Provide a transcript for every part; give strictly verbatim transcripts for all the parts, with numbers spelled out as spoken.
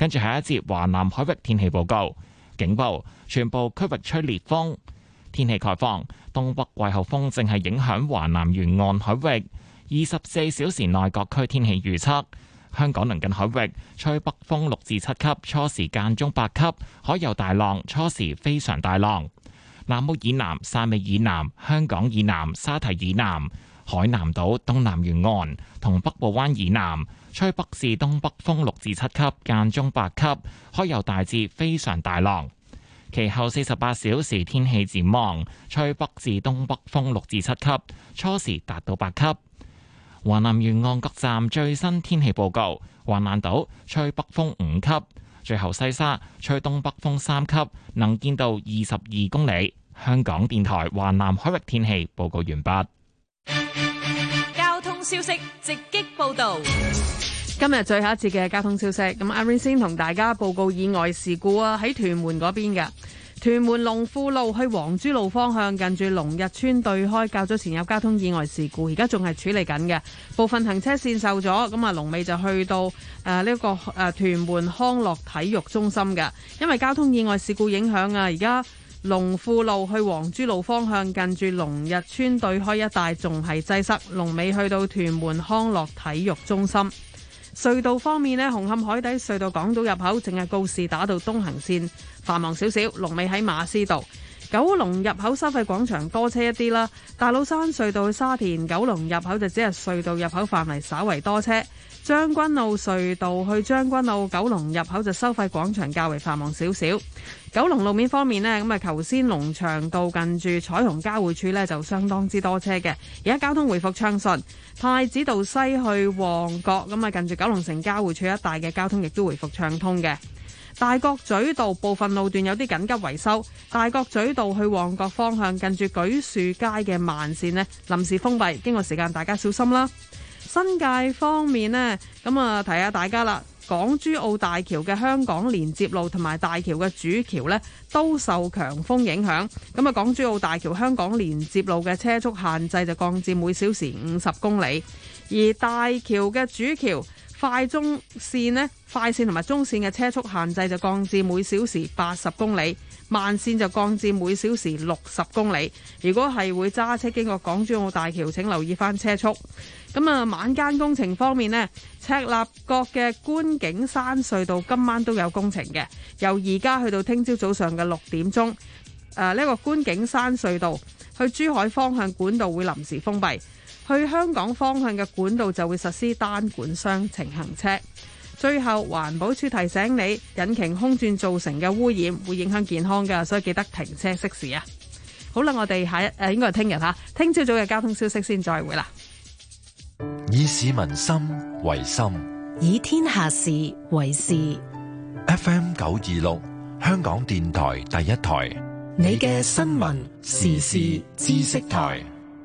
跟住係一節華南海域天氣報告，警報，全部區域吹烈風。天氣概況，東北季候風正係影響華南沿岸海域。二十四小時內各區天氣預測：香港鄰近海域吹北風六至七級，初時間中八級，海有大浪，初時非常大浪。南澳以南、汕尾以南、香港以南、沙堤以南、海南島東南沿岸同北部灣以南吹北至東北風六至七級，間中八級，海有大至非常大浪。其後四十八小時天氣展望，吹北至東北風六至七級，初時達到八級。華南沿岸各站最新天氣報告：橫瀾島吹北風五級，最後西沙吹東北風三級，能見度二十二公里。香港電台華南海域天氣報告完畢。 交通消息直擊報道。 今日最後一節嘅交通消息，咁阿 Ray 先同大家報告意外事故啊，喺屯門嗰邊嘅。屯門龍富路去黃珠路方向，近住龍日村對開，較早前有交通意外事故，而家仲係處理緊嘅，部分行車線受阻，咁啊龍尾就去到誒呢個誒屯門康樂體育中心嘅，因為交通意外事故影響啊，而家龍富路去黃珠路方向，近住龍日村對開一帶仲係擠塞，龍尾去到屯門康樂體育中心。隧道方面呢，紅磡海底隧道港島入口淨係告士打道東行線繁忙少少，龍尾喺馬師道。九龍入口收費廣場多車一啲啦。大老山隧道去沙田九龍入口就只係隧道入口範圍稍為多車。將軍澳隧道去將軍澳九龍入口就收費廣場較為繁忙少少。九龍路面方面呢，咁啊頭先龍翔道近住彩虹交匯處呢就相當之多車嘅，而家交通回復暢順。太子道西去旺角，咁啊近住九龍城交匯處一帶嘅交通亦都回復暢通嘅。大角咀道部分路段有啲緊急維修，大角咀道去旺角方向近住舉樹街嘅慢線呢臨時封閉，經過時間大家小心啦。新界方面呢，咁啊提下大家啦，港珠澳大橋嘅香港連接路同埋大橋嘅主橋呢都受強風影響，咁啊港珠澳大橋香港連接路嘅車速限制就降至每小時五十公里，而大橋嘅主橋快中線呢，快線同埋中線嘅車速限制就降至每小時八十公里，慢線就降至每小時六十公里。如果係會揸車經過港珠澳大橋，請留意翻車速。咁啊，晚間工程方面呢，赤鱲角嘅觀景山隧道今晚都有工程嘅，由而家去到聽朝早上嘅六點鐘。誒、呃，呢、這個觀景山隧道去珠海方向管道會臨時封閉，去香港方向嘅管道就會實施單管雙程行車。最後，環保署提醒你，引擎空轉造成嘅污染會影響健康㗎，所以記得停車熄匙啊！好啦，我哋下一誒、呃、應該係聽日嚇，聽朝早嘅交通消息先再會啦。 以市民心為心， 以天下事為事。 F M 九二六，香港電台第一台， 你嘅新聞時事知識台。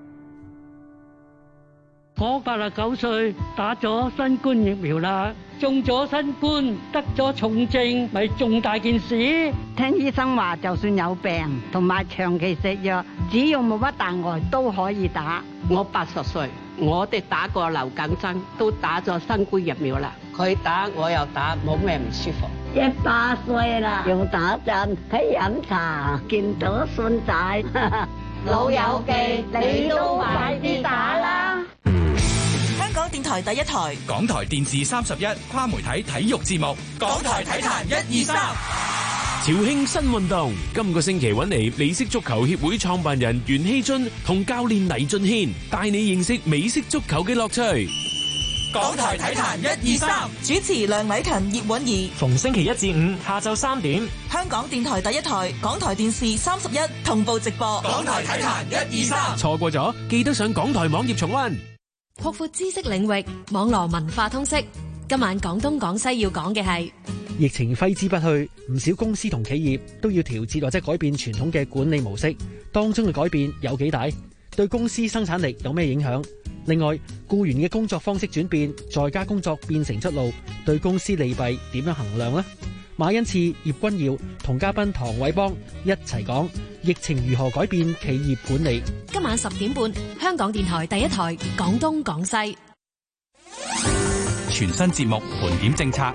我八十九歲，打咗新冠疫苗啦，中咗新冠，得咗重症，咪重大件事。 聽醫生話，就算有病同埋長期食藥，只要冇乜大礙都可以打。 我八十歲，我哋打過流感針，都打咗新冠疫苗啦。佢打我又打，冇咩唔舒服。 一百歲啦，又打針，喺飲茶，見到孫仔， 老友記，你都快啲打啦！ 香港電台第一台， 港台電視三十一跨媒體體育節目，港台體壇一二三。 潮興新運動，今個星期揾嚟美式足球協會創辦人袁希津同教練黎俊軒，帶你認識美式足球嘅樂趣。 港台體壇一二三， 主持梁禮勤、葉韻儀， 逢星期一至五下晝三點， 香港電台第一台，港台電視三十一同步直播。 港台體壇一二三， 錯過咗記得上港台網頁重溫。 擴闊知識領域，網絡文化通識。今晚廣東廣西要講嘅係疫情揮之不去，唔少公司同企業都要調節或者改變傳統嘅管理模式，當中嘅改變有幾大？對公司生產力有咩影響？另外，僱員嘅工作方式轉變，在家工作變成出路，對公司利弊點樣衡量呢？馬恩賜、葉君耀同嘉賓唐偉邦一齊講疫情如何改變企業管理。 今晚十點半，香港電台第一台廣東廣西。 全新節目盤點政策，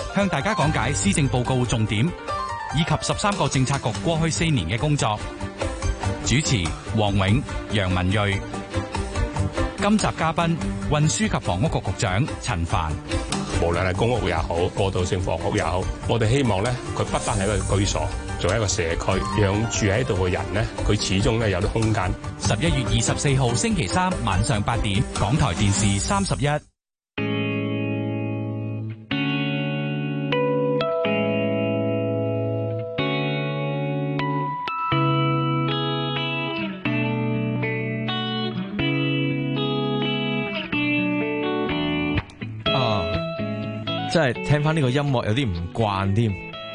向大家講解施政報告重點以及十三個政策局過去四年嘅工作。主持黃永、楊文睿。今集嘉賓運輸及房屋局局長陳帆。 無論係公屋也好，過渡性房屋也好，我哋希望咧，佢不單係一個居所，做一個社區，讓住喺度嘅人咧，佢始終咧有啲空間。 十一月二十四號星期三晚上八點，港台電視三十一。 真係聽翻呢個音樂有啲唔慣添。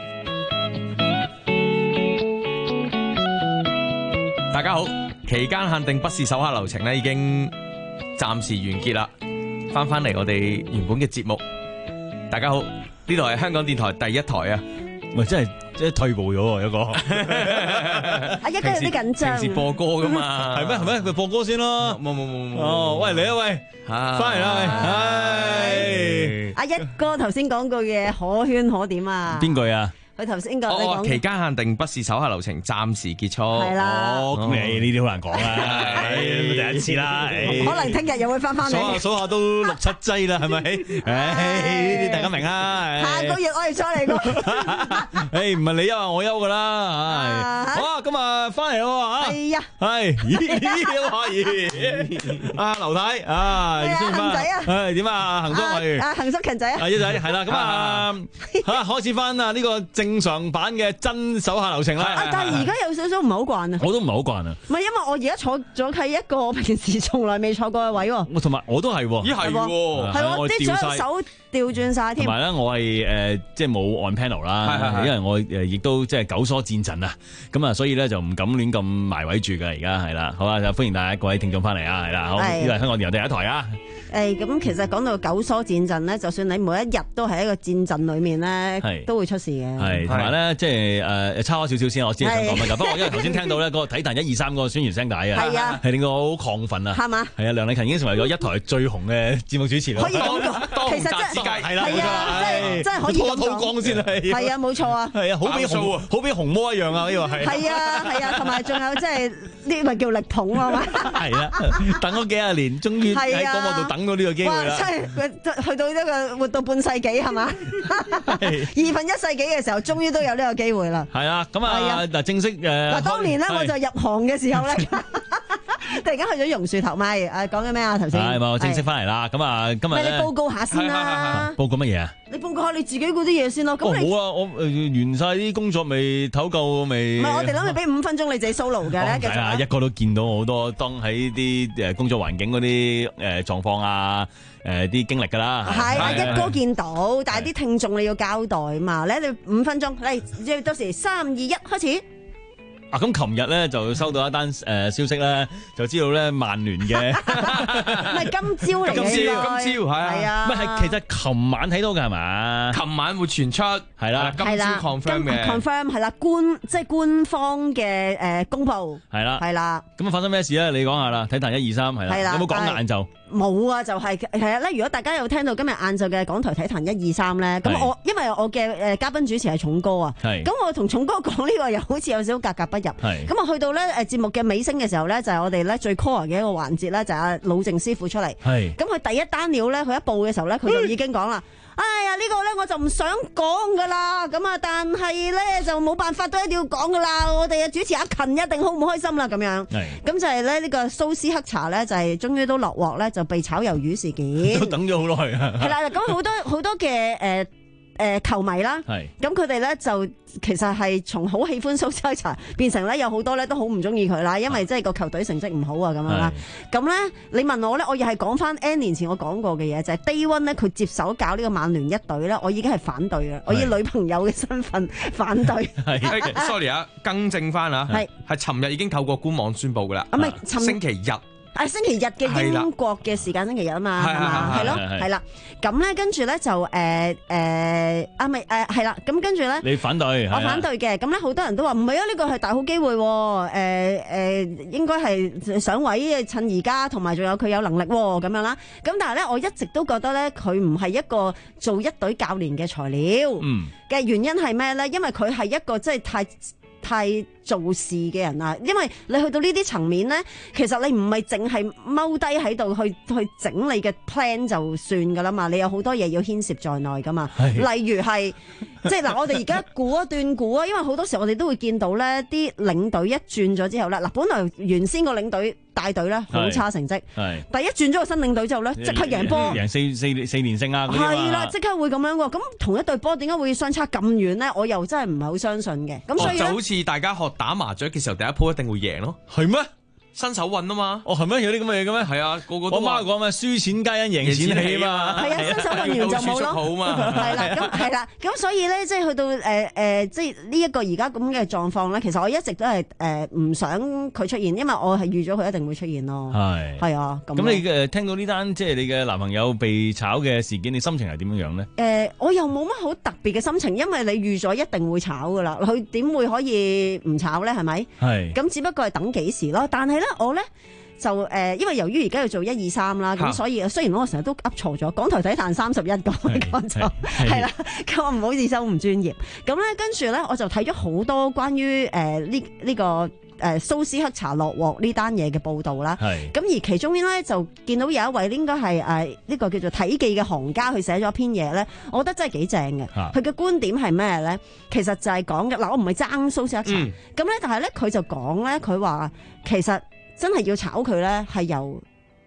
大家好，期間限定不是手下留情咧，已經暫時完結啦。翻翻嚟我哋原本嘅節目。大家好，呢度係香港電台第一台啊。咪真係即係退步咗喎，一個。 阿一哥有啲緊張。 平時播歌噶嘛？ 係咩？係咩？佢播歌先咯。 冇冇冇冇。 哦，喂嚟啊喂，翻嚟啦喂，唉。 阿一哥頭先講句嘢可圈可點啊？ 邊句啊？ 佢頭先講哦，期間限定不是手下留情，暫時結束。 係啦。 哦，咁你呢啲好難講啦，第一次啦。 可能聽日又會翻翻嚟。 數下數下都六七劑啦，係咪？唉，呢啲大家明啊。 下個月我哋再嚟過。 誒，唔係你休我休噶啦，係。好啊，今日翻嚟咯嚇。 係啊。 係。咦？好可以。阿劉太啊， 恆仔啊。 誒點啊？恆叔係。 啊，恆叔勤仔啊。 啊，一仔係啦，咁啊嚇開始翻啊呢個。正常版嘅真手下留情啦， 啊！但係而家有少少唔係好慣啊， 我都唔係好慣啊。 唔係因為我而家坐咗喺一個平時從來未坐過嘅位喎。 我同埋我都係喎， 咦係喎， 係喎，啲左手調轉晒添。 同埋咧，我係誒即係冇按 panel 啦，因為我誒亦都即係久疏戰陣啊，咁啊，所以咧就唔敢亂咁埋位住㗎。而家係啦，好啊，就歡迎大家各位聽眾翻嚟啊，係啦，好呢個係香港電台第一台啊。 誒咁其實講到久疏戰陣咧，就算你每一日都喺一個戰陣裏面咧，都會出事嘅。 係同埋咧，即係誒差開少少先，我先想講乜㗎。不過因為頭先聽到咧個體壇一二三嗰個宣傳聲帶啊，係啊，係令到我好亢奮啊。係嘛？係啊，梁麗勤已經成為咗一台最紅嘅節目主持啦。 可以咁講，其實真係係啦，係啊，即係真係可以咁講。 拖光先係。係啊，冇錯啊。 係啊，好比紅好比紅魔一樣啊！呢個係。係啊係啊，同埋仲有即係呢個叫力捧啊嘛。係啦，等咗幾廿年，終於喺廣播度等到呢個機會啦。 去到呢個活到半世紀係嘛？二分一世紀嘅時候，終於都有呢個機會啦。 係啊，咁啊嗱，正式誒嗱，當年咧我就入行嘅時候咧，突然間去咗榕樹頭咪誒講緊咩啊？頭先係我正式翻嚟啦。咁啊，今日你報告下先啦。 報告乜嘢啊？ 你報告下你自己嗰啲嘢先咯。 咁好啊，我完晒啲工作未唞夠未？ 唔係，我哋諗住俾五分鐘你自己 solo 嘅咧。 係啊，一個都見到好多當喺啲誒工作環境嗰啲誒狀況啊。誒啲經歷㗎啦， 係啊，一哥見到，但係啲聽眾你要交代嘛，咧你五分鐘，嚟到時三二一開始。 啊，咁琴日咧就收到一單誒消息咧，就知道咧曼聯嘅， 唔係今朝嚟嘅， 今朝今朝係啊， 唔係其實琴晚睇到㗎係嘛？ 琴晚會傳出係啦，今朝 confirm 嘅 confirm 係啦，官即係官方嘅誒公佈係啦， 係啦。 咁啊發生咩事咧？你講下啦，體壇一二三係啦，有冇講晏晝？ 冇啊，就係係啊咧。如果大家有聽到今日晏晝嘅港台體壇一二三咧，咁我因為我嘅誒嘉賓主持係重哥啊，咁我同重哥講呢個又好似有少少格格不入。咁啊去到咧誒節目嘅尾聲嘅時候咧，就係我哋咧最 core 嘅一個環節咧，就係阿老鄭師傅出嚟。咁佢第一單料咧，佢一報嘅時候咧，佢就已經講啦。哎呀，呢個咧我就唔想講噶啦，咁啊，但係咧就冇辦法都一定要講噶啦。我哋嘅主持阿勤一定好唔開心啦，咁樣。咁就係咧呢個蘇斯克查咧，就係終於都落鑊咧，就被炒魷魚事件。 都等咗好耐啊。係啦，咁好多好多嘅誒。誒、呃、球迷啦，咁佢哋咧就其實係從好喜歡蘇斯克查變成咧有好多咧都好唔中意佢啦，因為即係個球隊成績唔好啊咁樣啦。咁咧你問我咧，我又係講翻 N 年前我講過嘅嘢，就係、是、Day One 咧佢接手搞呢個曼聯一隊咧，我已經係反對嘅，我以女朋友嘅身份反對。 sorry 啊，更正翻啊，係係尋日已經透過官網宣佈噶啦， 唔係星期日。 啊，星期日嘅英國嘅時間星期日啊嘛，係嘛？係咯，係啦。咁咧跟住咧就誒誒啊咪誒係啦。咁跟住咧， 你反對？ 我反對嘅。咁咧好多人都話唔係啊，呢個係大好機會。誒誒，應該係上位趁而家，同埋仲有佢有能力咁樣啦。咁但係咧，我一直都覺得咧，佢唔係一個做一隊教練嘅材料。嗯。嘅原因係咩咧？因為佢係一個即係太太做事嘅人啊！因為你去到呢啲層面咧，其實你唔係淨係踎低喺度去去整你嘅 plan 就算噶啦嘛，你有好多嘢要牽涉在內噶嘛。例如係即係嗱，我哋而家估一段估啊，因為好多時我哋都會見到咧，啲領隊一轉咗之後咧，嗱，本來原先個領隊帶隊咧好差成績，但係一轉咗個新領隊之後咧，即刻贏波， 贏四四四連勝啊！ 係啦，即刻會咁樣喎。咁同一隊波點解會相差咁遠咧？我又真係唔係好相信嘅。咁所以就好似大家學打麻雀嘅時候，第一鋪一定會贏咯。 係咩？ 新手運啊嘛。 哦，係咩？有啲咁嘅嘢嘅咩？ 係啊，個個都。 我媽講咩？輸錢皆因贏錢起嘛。 係啊，新手運完就冇咯。 好嘛。 係啦，咁係啦，咁所以咧，即係去到誒誒，即係呢一個而家咁嘅狀況咧，其實我一直都係誒唔想佢出現，因為我係預咗佢一定會出現咯。係。係啊。 咁你誒聽到呢單即係你嘅男朋友被炒嘅事件，你心情係點樣樣咧？ 誒，我又冇乜好特別嘅心情，因為你預咗一定會炒噶啦，佢點會可以唔炒咧？係咪？係。咁只不過係等幾時咯？但係咧，我咧。就誒、呃，因為由於而家要做一二三啦，咁所以雖然我成日都噏錯咗，港台體壇三十一個講就係啦，咁我唔好意思，唔專業。咁咧跟住咧，我就睇咗好多關於誒呢呢個誒、呃、蘇斯克查落鑊呢單嘢嘅報導啦。咁而其中咧就見到有一位應該係誒呢個叫做體記嘅行家，佢寫咗一篇嘢咧，我覺得真係幾正嘅。佢嘅觀點係咩咧？其實就係講嘅嗱，我唔係爭蘇斯克查，咁咧、嗯，但係咧佢就講咧，佢話其實。真係要炒佢咧，係由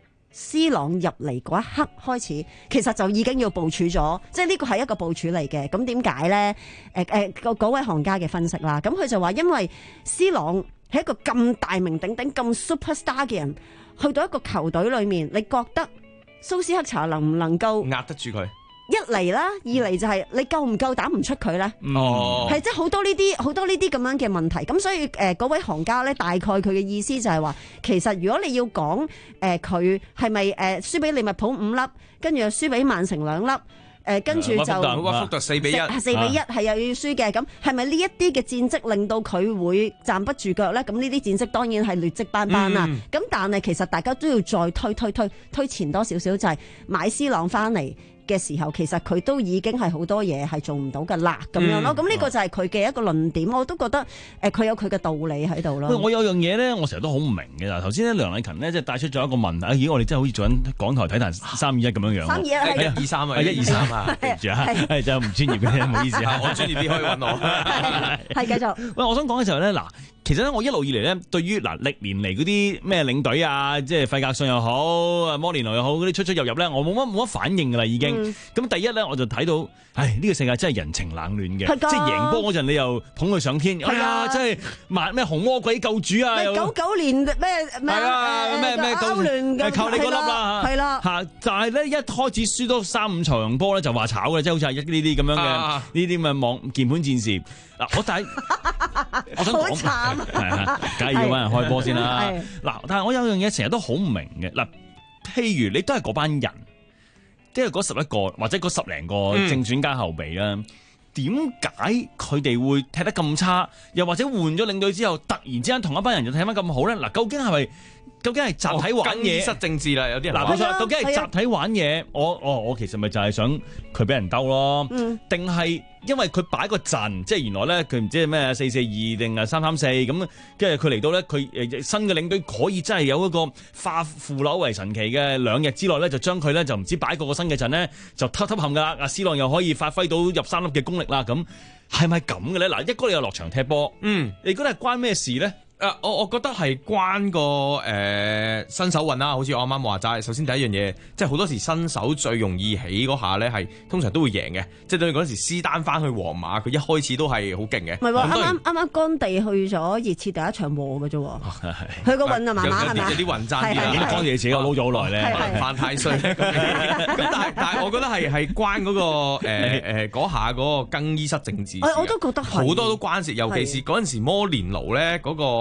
C 朗入嚟嗰一刻開始，其實就已經要部署咗，即係呢個係一個部署嚟嘅。咁點解咧？誒誒，嗰位行家嘅分析啦，咁佢就話因為 C 朗係一個咁大名鼎鼎、咁 superstar 嘅人，去到一個球隊裏面，你覺得蘇斯克查能唔能夠壓得住佢？ 一嚟啦，二嚟就係你夠唔夠膽唔出佢咧？ 哦， 係即係好多呢啲好多呢啲咁樣嘅問題。咁所以誒嗰、呃、位行家咧，大概佢嘅意思就係話，其實如果你要講誒佢係咪誒輸俾利物浦五粒，跟住又輸俾曼城兩粒，誒、呃、跟住就屈福特四比一， 四比一係又要輸嘅。咁係咪呢一啲嘅戰績令到佢會站不住腳咧？咁呢啲戰績當然係劣跡斑斑啦。咁、嗯、但係其實大家都要再推推推推前多少少，就係買 C 朗翻嚟嘅時候，其實佢都已經係好多嘢係做唔到㗎啦，咁樣咯。咁呢、嗯、個就係佢嘅一個論點，我都覺得誒佢有佢嘅道理喺度咯。 我有樣嘢咧，我成日都好唔明嘅啦。頭先咧，梁禮勤咧即係帶出咗一個問題，咦？我哋真係好似做緊港台體壇三二一咁樣樣。三二一係一二三啊，一二三啊，對唔住啊， 係就唔專業嘅，唔好意思啊， 我專業啲可以揾我。 係繼續。 喂，我想講嘅時候咧，嗱。其實咧，我一路以嚟咧，對於嗱歷年嚟嗰啲咩領隊啊，即係費格遜又好，摩連奴又好，嗰啲出出入入咧，我冇乜冇乜反應噶啦，已經。咁、嗯、第一咧，我就睇到，唉，呢、這個世界真係人情冷暖嘅，的即係贏波嗰陣你又捧佢上天，的哎呀，真係萬咩紅魔鬼救主啊！ 九九年咩咩咩咩歐聯嘅靠你嗰粒啦， 係啦嚇。但係咧一開始輸多三五場波咧就話炒嘅，即係好似係呢啲咁樣嘅呢啲咁嘅網鍵盤戰士。嗱，我但係我想講，係啊，梗係要揾人開波先啦。嗱，但係我有樣嘢成日都好唔明嘅。嗱，譬如你都係嗰班人，即係嗰十一個或者嗰十零個正選加後備啦，點解佢哋會踢得咁差？又或者換咗領隊之後，突然之間同一班人就踢翻咁好咧？嗱，究竟係咪？究竟係集體玩嘢？更衣室政治啦，有啲人嗱，冇錯。究竟係集體玩嘢？我我我其實咪就係想佢俾人兜咯，定係？因為佢擺個陣，即係原來咧佢唔知係咩四四二定係三三四咁，跟住佢嚟到咧，佢誒新嘅領隊可以真係有一個化腐朽為神奇嘅兩日之內咧，就將佢咧就唔知擺個個新嘅陣咧，就揼揼冚噶啦，阿 C 朗又可以發揮到入三粒嘅功力啦，咁係咪咁嘅咧？嗱，一哥你又落場踢波，嗯，你覺得係關咩事咧？ 誒、呃，我我覺得係關個誒、呃、新手運啦，好似我啱啱話齋。首先第一樣嘢，即係好多時新手最容易起嗰下咧，係通常都會贏嘅。即係對嗰陣時施丹翻去皇馬，佢一開始都係好勁嘅。 唔係喎，啱啱啱啱干地去咗熱刺第一場和嘅啫喎，佢個運啊麻麻係咪？ 有啲運爭啲啦， 干地自己我撈咗好耐咧， 可能犯太歲咧。咁但係但係，我覺得係係關嗰、嗰個誒誒嗰下嗰個更衣室政治。 我都覺得好多都關事，尤其是嗰陣時摩連奴咧嗰個。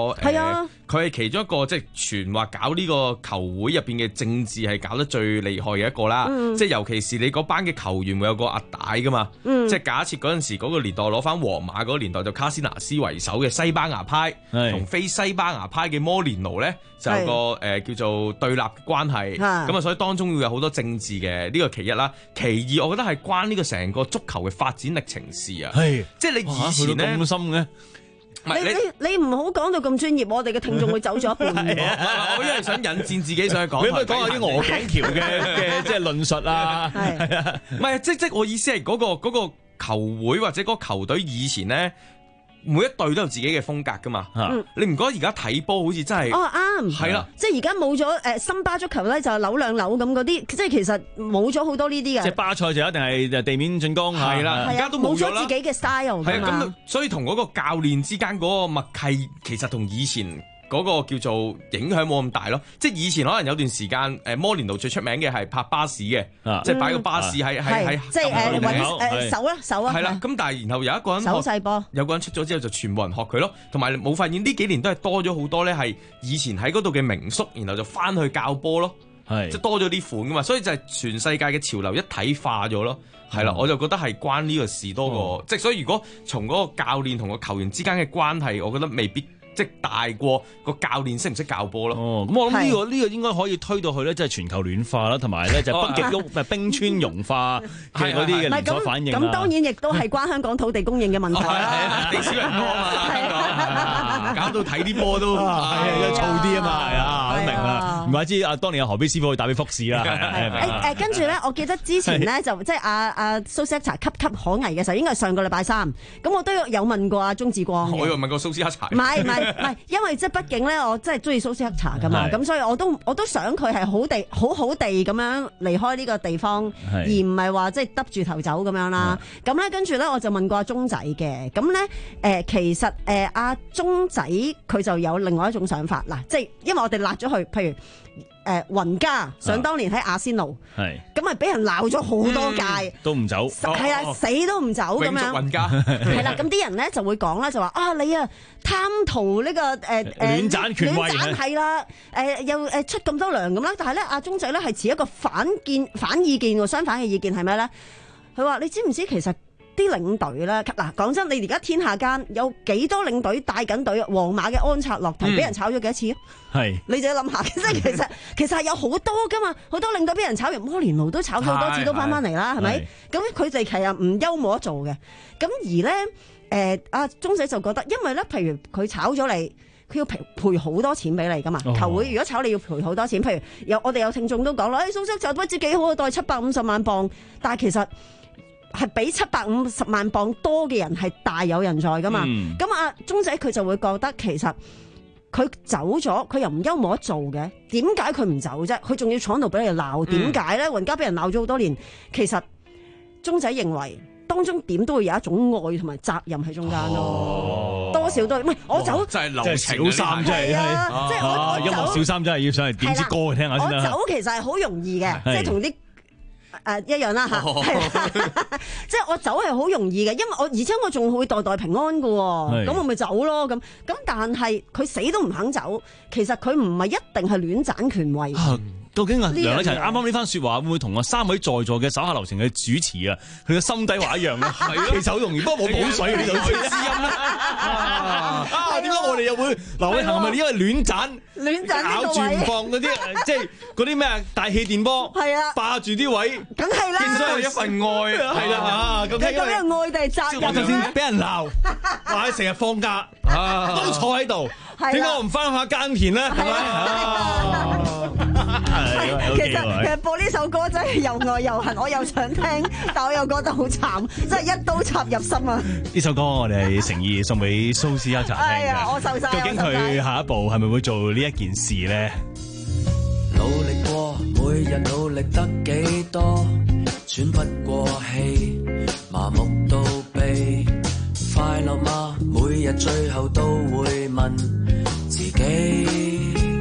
係啊，佢係、呃、其中一個即係傳話搞呢個球會入邊嘅政治係搞得最厲害嘅一個啦。嗯、即係尤其是你嗰班嘅球員會有個壓帶噶嘛。嗯、即係假設嗰陣時嗰個年代攞翻皇馬嗰個年代就卡斯拿斯為首嘅西班牙派，同非西班牙派嘅摩連奴咧就有個誒、呃、叫做對立嘅關係。咁啊，所以當中會有好多政治嘅呢、這個其一啦。其二，我覺得係關呢個成個足球嘅發展歷程事啊。係，即係你以前咧咁深嘅。 你你你唔好講到咁專業，我哋嘅聽眾會走咗一半。 我因為想引薦自己上去講， 你可以講下啲鵝頸橋嘅嘅即係論述啊。係啊， 唔係即即我意思係嗰個嗰個球會或者嗰個球隊以前咧。每一隊都有自己嘅風格噶嘛，嗯、你唔覺得而家睇波好似真係？ 哦啱， 係啦， 即係而家冇咗誒森巴足球咧，就扭兩扭咁嗰啲，即係其實冇咗好多呢啲嘅。 即係巴塞就一定係地面進攻，係啦， 而家都冇咗自己嘅 style 㗎嘛。 咁所以同嗰個教練之間嗰個默契，其實同以前嗰個叫做影響冇咁大咯，即係以前可能有段時間誒摩連奴最出名嘅係拍巴士嘅，即係擺個巴士喺喺喺即係誒誒手啦手啊， 係啦，咁但係然後有一個人手勢波， 有個人出咗之後就全部人學佢咯，同埋冇發現呢幾年都係多咗好多咧，係以前喺嗰度嘅名宿，然後就翻去教波咯，係即係多咗啲款噶嘛，所以就係全世界嘅潮流一體化咗咯，係啦，我就覺得係關呢個事多過，即係所以如果從嗰個教練同個球員之間嘅關係，我覺得未必。即係大過個教練識唔識教波咯？ 哦，咁我諗呢個呢個應該可以推到去咧，即係全球暖化啦，同埋咧就北極融唔係冰川融化嘅嗰啲嘅連鎖反應啦。 咁當然亦都係關香港土地供應嘅問題啦。 地少人多啊嘛，香港搞到睇啲波都係啊， 燥啲啊嘛，係啊，我明啦。唔怪之啊，當年阿何必師傅去打俾福士啦。 誒誒，跟住咧，我記得之前咧就即係阿阿蘇斯克查岌岌可危嘅時候，應該係上個禮拜三。咁我都有問過阿鍾志光。 我又問過蘇斯克查。 唔係唔係。唔係，因為即係畢竟咧，我真係中意蘇斯克查噶嘛，咁所以我都我都想佢係好地好好地咁樣離開呢個地方，而唔係話即係耷住頭走咁樣啦。咁咧跟住咧，我就問過阿鐘仔嘅，咁咧誒其實誒阿鐘仔佢就有另外一種想法嗱，即係因為我哋辣咗佢，譬如。誒雲加想當年喺阿仙奴，係咁咪俾人鬧咗好多屆， 都唔走， 係啦，死都唔走咁樣。 雲加係啦，咁啲人咧就會講啦，就話啊你啊貪圖呢個誒誒亂賺權位， 亂賺係啦，誒又誒出咁多糧咁啦，但係咧阿鐘仔咧係持一個反見反意見喎，相反嘅意見係咩咧？佢話你知唔知其實？啲領隊咧，嗱講真，你而家天下間有幾多領隊帶緊隊？皇馬嘅安察洛提俾人炒咗幾多次啊？係、嗯，你就諗下，即係其實其實係有好多噶嘛，好多領隊俾人炒完，摩連奴都炒咗好多次都翻翻嚟啦，係咪？咁佢哋其實唔憂冇得做嘅。咁而咧，誒阿鐘仔就覺得，因為咧，譬如佢炒咗你，佢要賠賠好多錢俾你噶嘛。哦、球會如果炒你要賠好多錢，譬如有我哋有聽眾都講啦，誒蘇斯就不知幾好啊，袋七百五十萬磅，但係其實。係比七百五十萬磅多嘅人係大有人在噶嘛？咁阿鐘仔佢就會覺得其實佢走咗，佢又唔憂冇得做嘅，點解佢唔走啫？佢仲要闖度俾你鬧，點解咧？雲加俾人鬧咗好多年，其實鐘仔認為當中點都會有一種愛同埋責任喺中間咯，哦、多少都唔係我走， 真係流情小三真係， 即係我音樂小三真係要上嚟點支歌嚟聽下先啦。 我走其實係好容易嘅，即係同啲。誒、呃、一樣啦嚇，即係我走係好容易嘅，因為我而且我仲會代代平安嘅喎，咁我咪走咯咁。咁但係佢死都唔肯走，其實佢唔係一定係亂斬權位。 啊究竟啊，梁禮勤啱啱呢番説話會唔會同我三位在座嘅手下留情嘅主持啊，佢嘅心底話一樣咧？係咯，其實好容易，不過我冇水呢度知音咧。啊，點解我哋又會劉偉恒係咪因為亂斬、 亂斬咬住唔放嗰啲，即係嗰啲咩啊大氣電波？係啊，霸住啲位， 梗係啦， 變咗係一份愛，係啦嚇。咁究竟係愛定係責任咧？ 我就算俾人鬧，話成日放假都坐喺度，點解我唔翻下耕田咧？係咪？ 其實其實播呢首歌真係又愛又恨，我又想聽，但我又覺得好慘，真係一刀插入心啊！ 呢首歌我哋係誠意送俾蘇斯克查聽嘅。 哎呀，我受晒。 究竟佢下一步係咪會做呢一件事咧？ 努力過，每日努力得幾多，喘不過氣，麻木到痹，快樂嗎？每日最後都會問自己。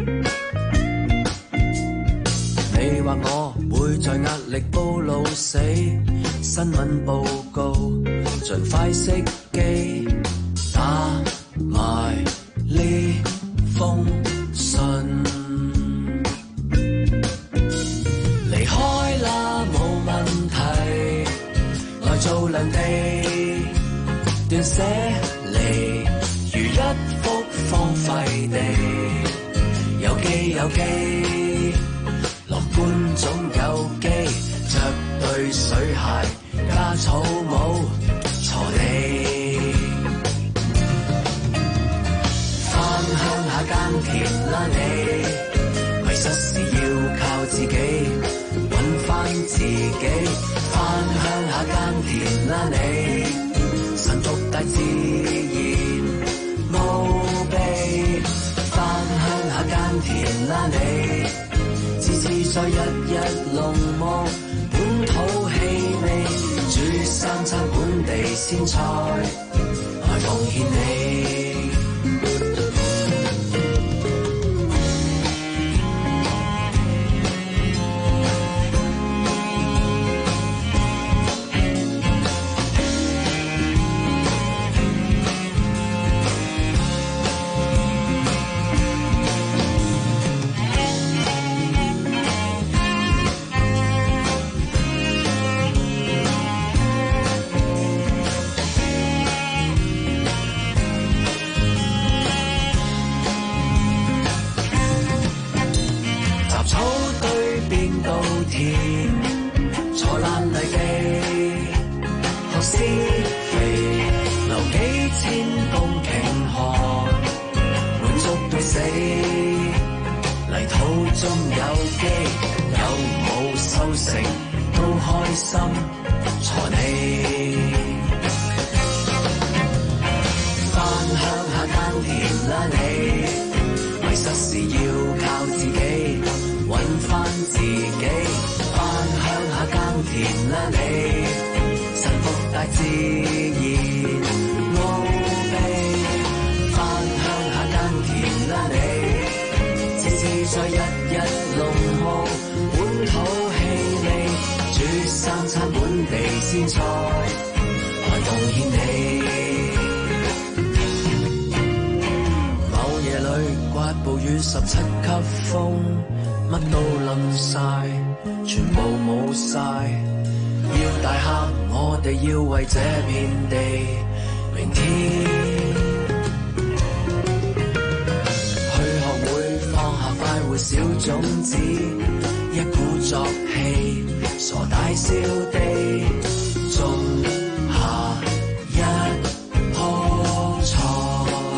你或我會在壓力暴露死，新聞報告盡快熄機，打埋呢捨離，如一幅荒廢地，有記有記，樂觀總有機，着對水鞋加草帽鋤地，返鄉下耕田啦你，迷失時要靠自己，揾返自己，返鄉下耕田啦你，臣服大自然無備，返鄉下耕田啦你，自自在日日農忙，本土氣味，煮三餐本地鮮菜，來奉獻你。十七級風，乜都冧晒，全部冇晒。要大喊，我哋要為這片地明天。去學會放下快活小種子，一鼓作氣，傻大笑地種下一棵菜。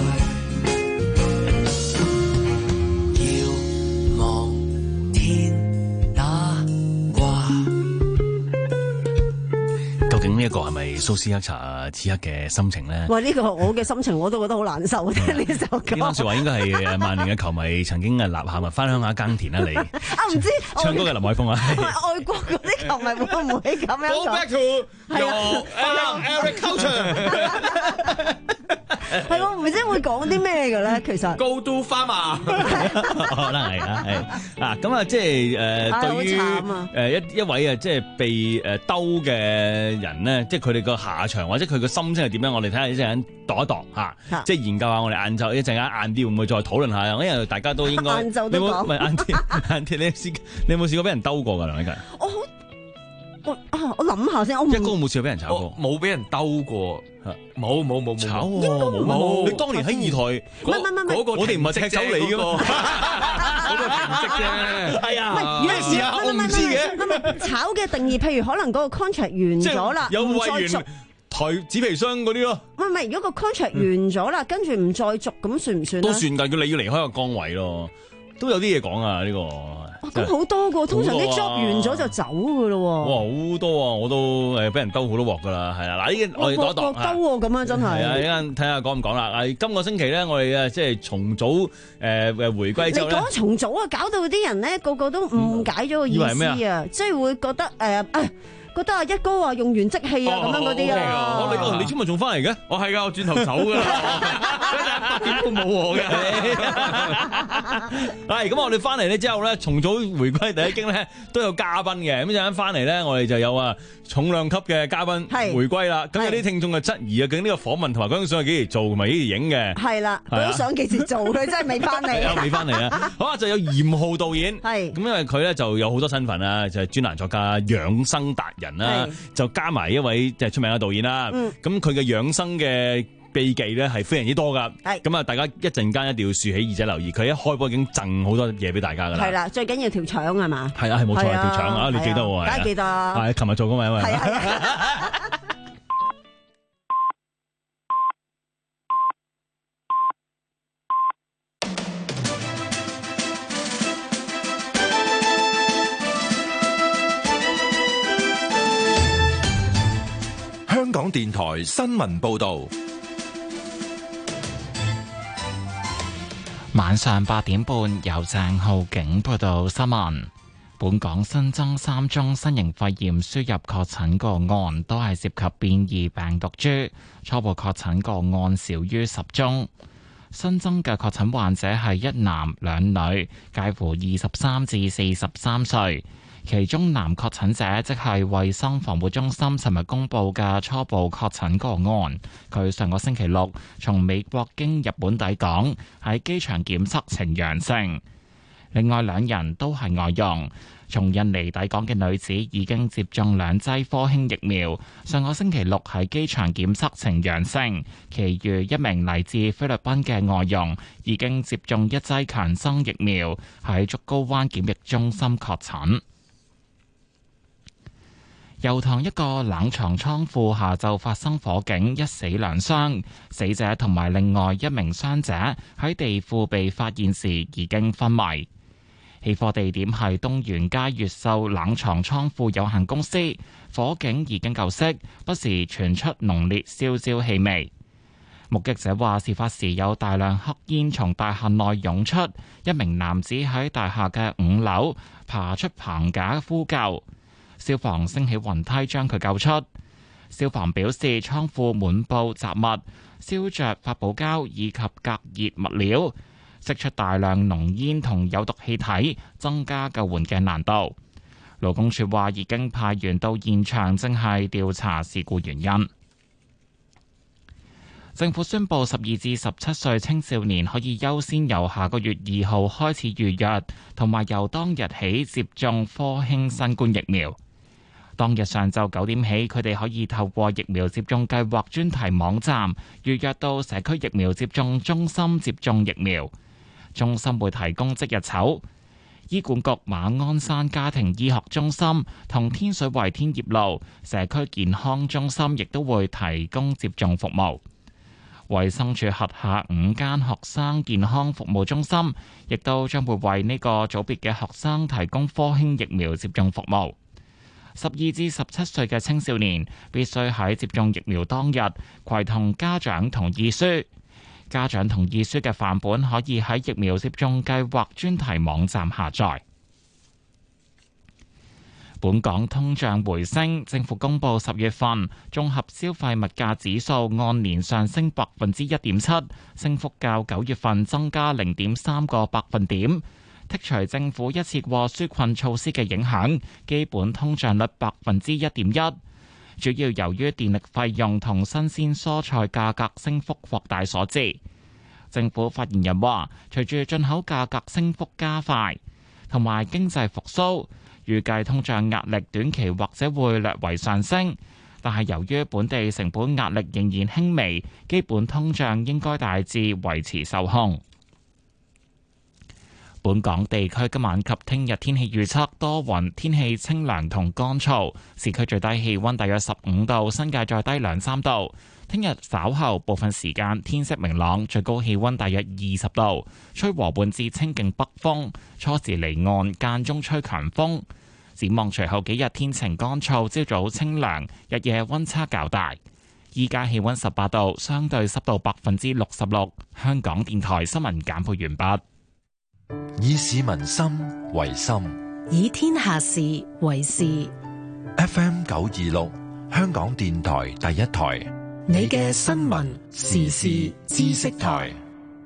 呢一個係咪蘇斯克查此刻嘅心情咧？ 哇！呢、這個我嘅心情我都覺得好難受，聽呢首歌。 呢番説話應該係曼聯嘅球迷曾經誒吶喊啊，翻鄉下耕田啦你。啊唔知唱歌嘅林海峰啊。 外國嗰啲球迷會唔會咁樣講 ？Go back to your agriculture。 係我唔知會講啲咩嘅咧，其實。 Go to farmer。 可能係啊，係嗱咁啊，即係誒對於誒一一位啊，即係被誒兜嘅人咧，即係佢哋個下場或者佢個心聲係點樣？我哋睇下一陣間度一度嚇，即係研究下我哋晏晝一陣間晏啲會唔會再討論下？因為大家都應該晏晝都講。 唔係晏啲晏啲，你試你有冇試過俾人兜過㗎？梁偉勤？ 我好我啊，我諗下先，我一哥冇試過俾人炒過， 冇俾人兜過。冇冇冇冇炒冇冇！你當年喺二台嗰個，我哋唔係踢走你㗎嘛， 嗰個停職啫。 係啊，咩事啊？我唔知嘅。 炒嘅定義，譬如可能嗰個 contract 完咗啦， 有委員台紙皮箱嗰啲咯。 唔係唔係，如果個 contract 完咗啦，跟住唔再續，咁算唔算？ 都算，但係你要離開個崗位咯，都有啲嘢講啊呢個。 咁好多個，通常啲 job 完咗就走噶咯。 哇，好多啊！我都誒俾人兜好多鑊噶啦，係啦。嗱，呢個我哋度一度兜喎，咁啊真係。係啊，一陣睇下講唔講啦。誒，今個星期咧，我哋誒即係重組誒誒回歸之後咧。你講重組啊，搞到啲人咧個個都誤解咗個意思啊，即係會覺得誒誒。覺得啊一哥話用完即棄啊咁樣嗰啲啊， 我你你今日仲翻嚟嘅？ 我係噶，我轉頭走噶啦， 點會冇我嘅？係咁，我哋翻嚟咧之後咧，重組回歸第一經咧都有嘉賓嘅。咁陣間翻嚟咧，我哋就有啊重量級嘅嘉賓回歸啦。咁有啲聽眾嘅質疑啊，究竟呢個訪問同埋嗰張相係幾時做同埋幾時影嘅？係啦，嗰張相幾時做？佢真係未翻嚟， 未翻嚟啊！好啊，就有嚴浩導演，係咁，因為佢咧就有好多身份啦，就係專欄作家、養生達人啦，就加埋一位即係出名嘅導演啦。咁佢嘅養生嘅秘技咧係非常之多噶，咁啊大家一陣間一定要豎起耳仔留意，佢一開波已經贈好多嘢俾大家噶啦。係啦， 最緊要條腸係嘛？係啊， 係冇錯，條腸啊，你記得喎？ 梗係記得。 係，琴日做噶嘛？因為。 香港電台新聞報道。 晚上八點半，由鄭浩景報道新聞。本港新增三宗新型肺炎輸入確診個案，都係涉及變異病毒株，初步確診個案少於十宗。新增嘅確診患者係一男兩女，介乎二十三至四十三歲。其中男確診者即係衛生防護中心尋日公布嘅初步確診個案，佢上個星期六從美國經日本抵港，喺機場檢測呈陽性。另外兩人都係外傭，從印尼抵港嘅女子已經接種兩劑科興疫苗，上個星期六喺機場檢測呈陽性。其餘一名嚟自菲律賓嘅外傭已經接種一劑強生疫苗，喺竹篙灣檢疫中心確診。油塘一個冷藏倉庫下晝發生火警，一死兩傷，死者同埋另外一名傷者喺地庫被發現時已經昏迷。起火地點係東源街越秀冷藏倉庫有限公司，火警已經救熄，不時傳出濃烈燒焦氣味。目擊者話，事發時有大量黑煙從大廈內湧出，一名男子喺大廈嘅五樓爬出棚架呼救。消防升起雲梯將佢救出。消防表示，倉庫滿布雜物，燒着發泡膠以及隔熱物料，釋出大量濃煙同有毒氣體，增加救援嘅難度。勞工處話已經派員到現場，正係調查事故原因。政府宣布，十二至十七歲青少年可以優先由下個月二號開始預約，同埋由當日起接種科興新冠疫苗。當日上晝九點起，佢哋可以透過疫苗接種計劃專題網站預約到社區疫苗接種中心接種疫苗。中心會提供即日籌。醫管局馬鞍山家庭醫學中心同天水圍天業路社區健康中心亦都會提供接種服務。衛生署轄下五間學生健康服務中心亦都將會為呢個組別嘅學生提供科興疫苗接種服務。十二至十七歲嘅青少年必須喺接種疫苗當日攜同家長同意書。家長同意書嘅範本可以喺疫苗接種計劃專題網站下載。本港通脹回升，政府公布十月份綜合消費物價指數按年上升百分之一點七，升幅較九月份增加零點三個百分點。剔除政府一次過紓困措施嘅影響，基本通脹率百分之一點一，主要由於電力費用同新鮮蔬菜價格升幅擴大所致。政府發言人話，隨住進口價格升幅加快，同埋經濟復甦，預計通脹壓力短期或者會略為上升，但係由於本地成本壓力仍然輕微，基本通脹應該大致維持受控。本港地區今晚及聽日天氣預測多雲，天氣清涼同乾燥，市區最低氣溫大約十五度，新界再低兩三度。聽日稍後部分時間天色明朗，最高氣溫大約二十度，吹和緩至清勁北風，初時離岸，間中吹強風。展望隨後幾日天晴乾燥，朝早清涼，日夜溫差較大。依家氣溫十八度，相對濕度百分之六十六。香港電台新聞簡報完畢。 以市民心為心， 以天下事為事。 F M 九二六，香港電台第一台， 你嘅新聞時事知識台。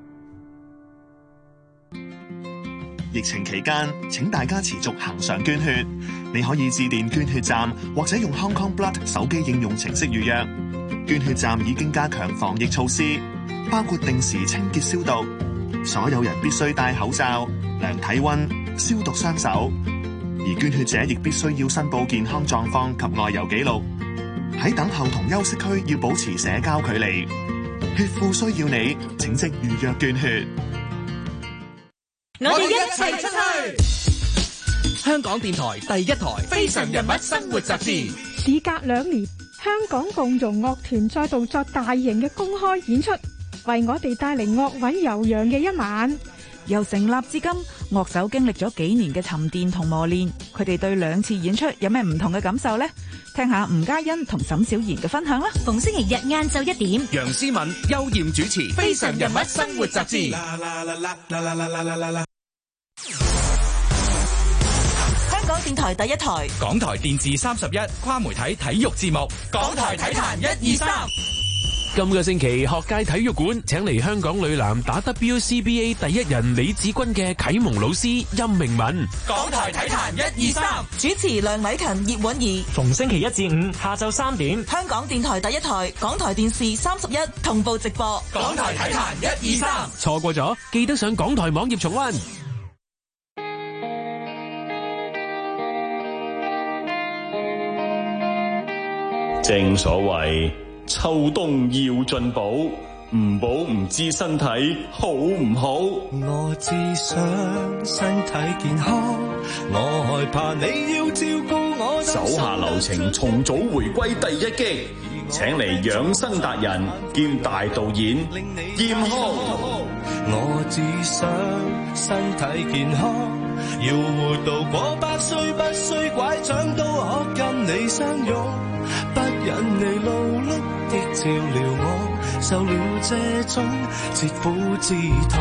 疫情期間，請大家持續行上捐血。你可以致電捐血站，或者用 Hong Kong Blood 手機應用程式預約。捐血站已經加強防疫措施，包括定時清潔消毒，所有人必須戴口罩、量體溫、消毒雙手。而捐血者亦必須要申報健康狀況及外遊記錄。喺等候同休息區要保持社交距離。血庫需要你，請即預約捐血。 我哋一齊出去。 香港電台第一台《非常人物生活雜誌》。 事隔兩年，香港共融樂團再度作大型嘅公開演出，為我哋帶嚟樂韻悠揚嘅一晚。 由成立至今，樂手經歷咗幾年嘅沉澱同磨練，佢哋對兩次演出有咩唔同嘅感受呢？聽下吳嘉欣同沈小賢嘅分享啦。 逢星期日晏晝一點， 楊思敏、邱艷主持《非常人物生活雜誌》。 香港電台第一台， 港台電視三十一跨媒體體育節目， 港台體壇一二三。 今個星期學界體育館請嚟香港女籃打 W C B A 第一人李子君嘅啟蒙老師殷明敏。 港台體壇一二三，主持梁偉勤、葉韻儀。 逢星期一至五下晝三點， 香港電台第一台，港台電視三十一同步直播。 港台體壇一二三， 錯過咗記得上港台網頁重溫。 正所謂秋冬要進補，唔補唔知身體好唔好。 我只想身體健康，我害怕你要照顧我。 手下留情，重組回歸第一擊，請嚟養生達人兼大導演嚴浩。 我只想身體健康，要活到過百歲，不需拐杖都可跟你相擁，不忍你勞碌的照料我，受了這種切膚之痛。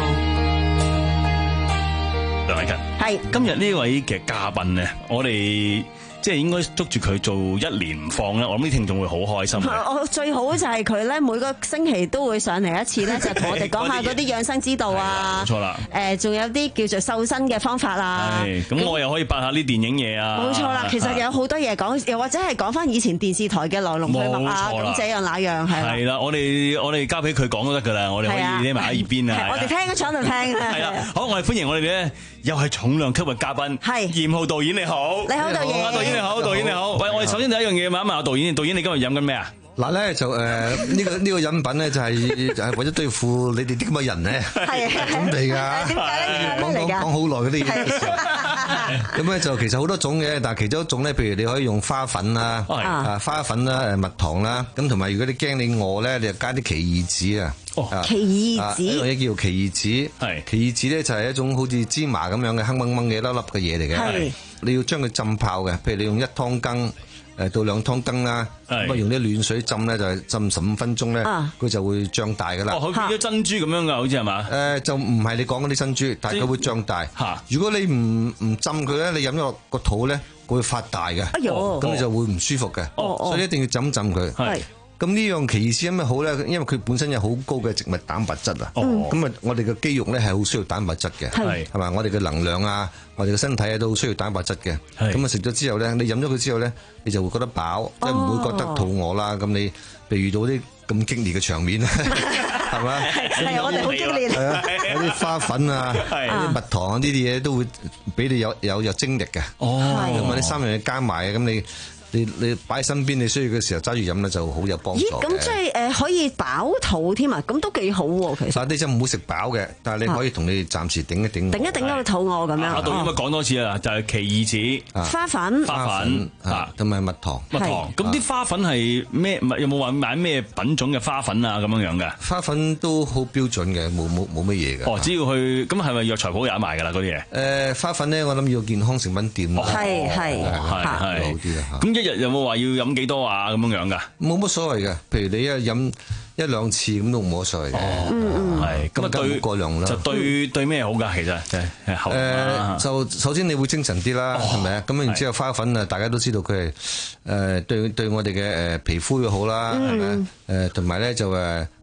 梁偉勤， 係今日呢位嘅嘉賓咧，我哋即係應該捉住佢做一年唔放咧，我諗啲聽眾會好開心。 我最好就係佢咧，每個星期都會上嚟一次咧，就同我哋講下嗰啲養生之道啊。 冇錯啦。 誒，仲有啲叫做瘦身嘅方法啊。 係，咁我又可以扮下啲電影嘢啊。 冇錯啦，其實有好多嘢講，又或者係講翻以前電視台嘅來龍去脈啊，咁這樣那樣係。 係啦，我哋我哋交俾佢講都得㗎啦，我哋可以匿埋喺耳邊啊。 我哋聽喺廠度聽。 係啦，好，我哋歡迎我哋咧，又係重量級嘅嘉賓，係嚴浩導演你好。 你好，導演。 導演你好，導演你好。喂，我哋首先第一樣嘢問一問阿導演，導演你今日飲緊咩啊？ 嗱咧就誒呢個呢個飲品咧就係就係為咗對付你哋啲咁嘅人咧準備㗎。點解咧？講講講好耐嗰啲嘢。咁咧就其實好多種嘅，但係其中一種咧，譬如你可以用花粉啦，啊花粉啦，誒蜜糖啦，咁同埋如果你驚你餓咧，你就加啲奇異籽啊。 奇異籽。呢樣嘢叫奇異籽。係。奇異籽咧就係一種好似芝麻咁樣嘅黑掹掹嘅一粒粒嘅嘢嚟嘅。係。你要將佢浸泡嘅，譬如你用一湯羹。誒到兩湯羹啦，咁啊用啲暖水浸咧，就係浸十五分鐘咧，佢就會脹大噶啦。 哦，佢變咗珍珠咁樣噶，好似係嘛？ 誒就唔係你講嗰啲珍珠，但係佢會脹大。嚇！如果你唔唔浸佢咧，你飲咗落個肚咧，佢會發大嘅。哎呦！咁你就會唔舒服嘅。哦哦。所以一定要浸浸佢。係。咁呢樣奇異籽有咩好咧？因為佢本身有好高嘅植物蛋白質啊。哦。咁啊，我哋嘅肌肉咧係好需要蛋白質嘅。係。係嘛？我哋嘅能量啊，我哋嘅身體啊都好需要蛋白質嘅。係。咁啊食咗之後咧，你飲咗佢之後咧，你就會覺得飽，即係唔會覺得肚餓啦。咁你譬如遇到啲咁激烈嘅場面咧，係嘛？ 係我哋好激烈。 係啊，有啲花粉啊，有啲蜜糖啊，呢啲嘢都會俾你有有有精力嘅。哦。咁啊，呢三樣嘢加埋啊，咁你。你你擺喺身邊，你需要嘅時候揸住飲咧就好有幫助。 咦，咁即係誒可以飽肚添啊？咁都幾好喎，其實。但係你就唔會食飽嘅，但係你可以同你暫時頂一頂。 頂一頂個肚餓咁樣。 阿導演咪講多次啊，就係奇異籽、 花粉、 花粉啊， 同埋蜜糖。 蜜糖。咁啲花粉係咩？有冇話買咩品種嘅花粉啊？咁樣樣嘅？ 花粉都好標準嘅，冇冇冇乜嘢嘅。 哦，只要去咁係咪藥材鋪有賣㗎啦？嗰啲嘢。 誒花粉咧，我諗要健康食品店。 係係係好啲啦嚇。 咁一日有冇話要飲幾多啊？咁樣樣㗎？ 冇乜所謂嘅，譬如你一飲一兩次咁都冇乜所謂嘅。 嗯嗯， 係咁啊，對過量啦，就對對咩好㗎？其實就係喉誒，就首先你會精神啲啦，係咪啊？咁然之後花粉啊，大家都知道佢係誒對對我哋嘅誒皮膚又好啦，係咪？誒同埋咧就誒。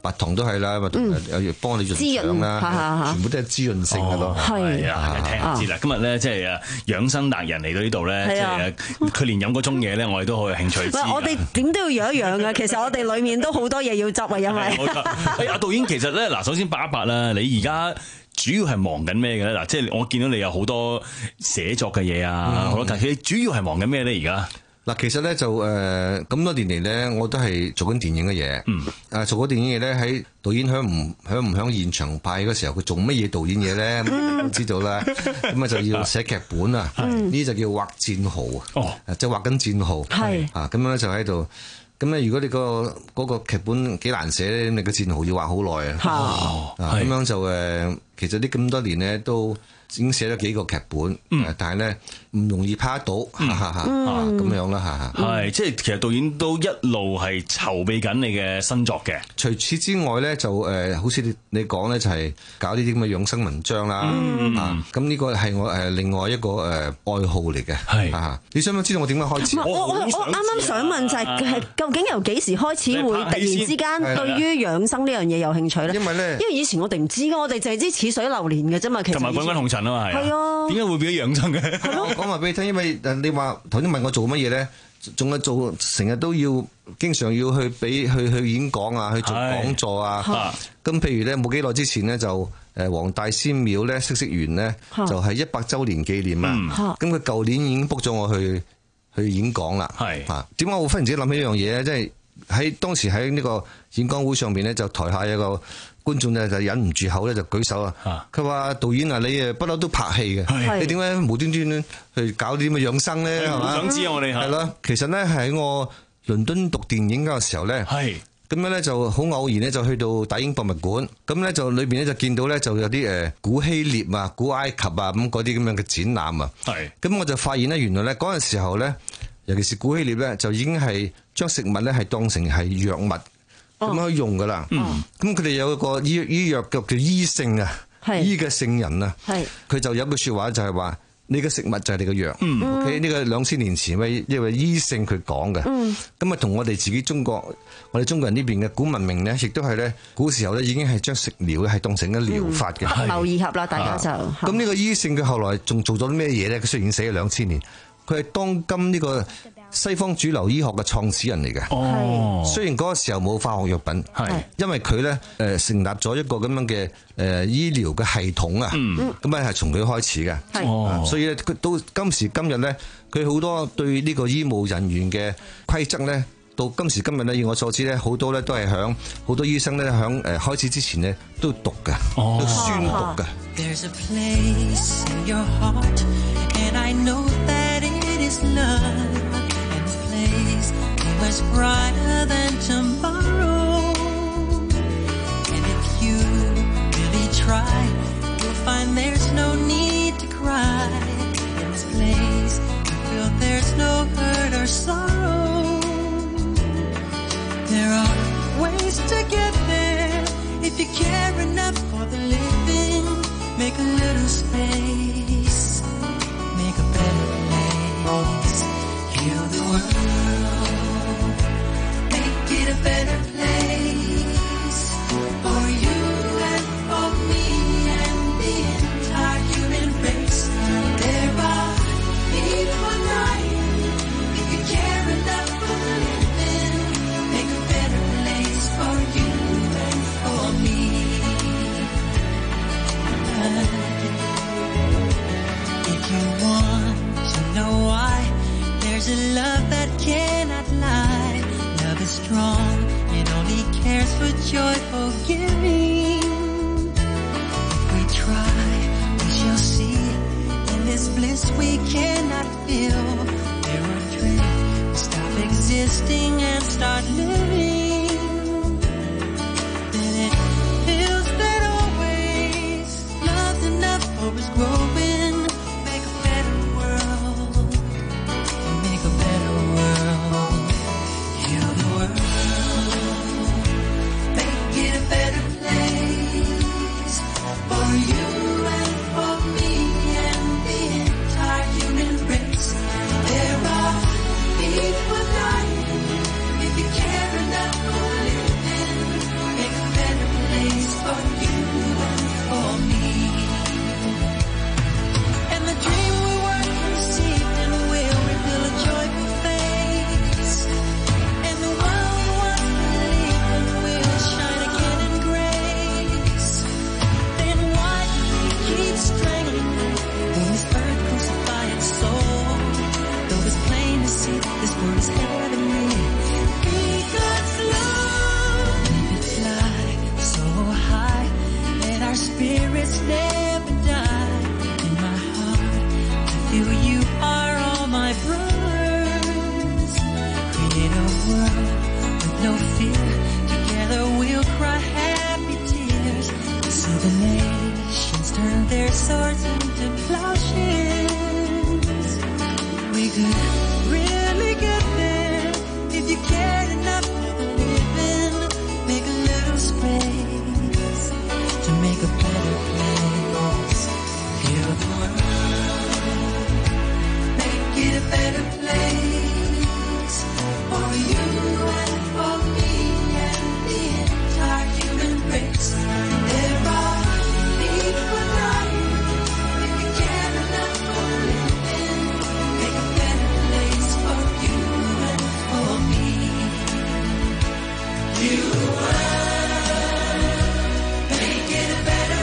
蜜糖都係啦，蜜糖又幫我哋潤腸啦，全部都係滋潤性嘅咯。 係啊，聽下知啦。今日咧即係啊養生達人嚟到呢度咧，即係佢連飲嗰盅嘢咧，我哋都好有興趣知。 我哋點都要養一養啊！其實我哋裡面都好多嘢要執啊，因為誒阿導演其實咧嗱，首先八一八啦，你而家主要係忙緊咩嘅咧？嗱，即係我見到你有好多寫作嘅嘢啊，好多但係你主要係忙緊咩咧？而家？ 嗱，其實咧就誒咁、呃、多年嚟咧，我都係做緊電影嘅嘢。嗯。啊，做嗰電影嘢咧，喺導演響唔響唔響現場拍嗰時候，佢做乜嘢導演嘢咧？都知道啦。咁啊就要寫劇本啊。呢啲就叫畫戰壕啊。哦。即係畫緊戰壕。係。啊，咁樣咧就喺度。咁咧，如果你個嗰個劇本幾難寫咧，你個戰壕要畫好耐啊。哦。啊，咁樣就誒，其實呢咁多年咧都已經寫咗幾個劇本，嗯、但係咧唔容易拍得到，咁、嗯、樣啦嚇。係，即係其實導演都一路係籌備緊你嘅新作嘅。除此之外咧，就誒、呃、好似你你講咧，就係搞呢啲咁嘅養生文章啦。嗯、啊，咁呢個係我誒另外一個誒愛好嚟嘅。係啊，你想唔想知道我點樣開始？ 我我我啱啱想問就係、係、係究竟由幾時開始會突然之間對於養生呢樣嘢有興趣咧？因為咧，因為以前我哋唔知㗎，我哋淨係知似水流年嘅啫嘛。其實同埋滾滾紅塵。係啊，點解會變咗養生嘅？係咯，講埋俾你聽，因為誒你話頭先問我做乜嘢咧，仲係做成日都要經常要去俾去去演講啊，去做講座啊。咁譬如咧冇幾耐之前咧就誒黃大仙廟咧嗇色園咧就係一百週年紀念啊。咁佢舊年已經 book 咗我去去演講啦。係啊，點解我忽然之間諗起呢樣嘢咧？即係喺當時喺呢個演講會上邊咧，就台下有個觀眾咧就忍唔住口咧就舉手啊！佢話導演啊，你誒不嬲都拍戲嘅，你點解無端端去搞啲咁嘅養生咧？係嘛？想知啊，我哋係咯。其實咧喺我倫敦讀電影嗰個時候咧，咁樣咧就好偶然咧就去到大英博物館，咁咧就裏邊咧就見到咧就有啲誒古希臘啊、古埃及啊咁嗰啲咁樣嘅展覽啊。係。咁我就發現咧，原來咧嗰陣時候咧，尤其是古希臘咧，就已經係將食物咧係當成係藥物。咁樣用噶啦，咁佢哋有一個醫醫藥叫叫醫聖啊，醫嘅聖人啊，佢就有句說話就係話，你嘅食物就係你嘅藥。嗯、OK 呢個兩千年前位一位醫聖佢講嘅，咁啊同我哋自己中國，我哋中國人呢邊嘅古文明咧，亦都係咧古時候咧已經係將食療咧係當成一個療法嘅，合謀而合啦，大家就咁呢、啊、個醫聖佢後來仲做咗啲咩嘢咧？佢雖然死咗兩千年，佢係當今呢個西方主流醫學嘅創始人嚟嘅。哦，雖然嗰個時候冇化學藥品，係因為佢咧誒成立咗一個咁樣嘅誒醫療嘅系統啊。嗯，咁啊係從佢開始嘅。係，哦，所以咧佢到今時今日咧，佢好多對呢個醫務人員嘅規則咧，到今時今日咧，以我所知咧，好多咧都係響好多醫生咧響誒開始之前咧都讀嘅，都宣讀嘅。There's a place in your heart, and I know that it is love. Was brighter than tomorrow, and if you really try, you'll find there's no need to cry. In this place, you feel there's no hurt or sorrow. There are ways to get there if you care enough for the living. Make a little space, make a better place, heal the world.A better place for you and for me and the entire human race. There are people dying. If you care enough for the living, make a better place for you and for me. If you want to know why, there's a love that cannot lie.Love is strong, it only cares for joyful giving. If we try, we shall see. In this bliss we cannot feel. There are dreams, we stop existing and start living. Then it feels that always love's enough for us growing.Make a better world, make a better world.Heal the world, make it a better place for you and for me and the entire human race. There are people dying. If you care their swords into plowshares. We could really get there if you cared enough for the living. Make a little space to make a better place. Heal the world, make it a better place for you and for me and the entire human race. There are people dying if you care enough for the living. Make a better place for you and for me. You make it a better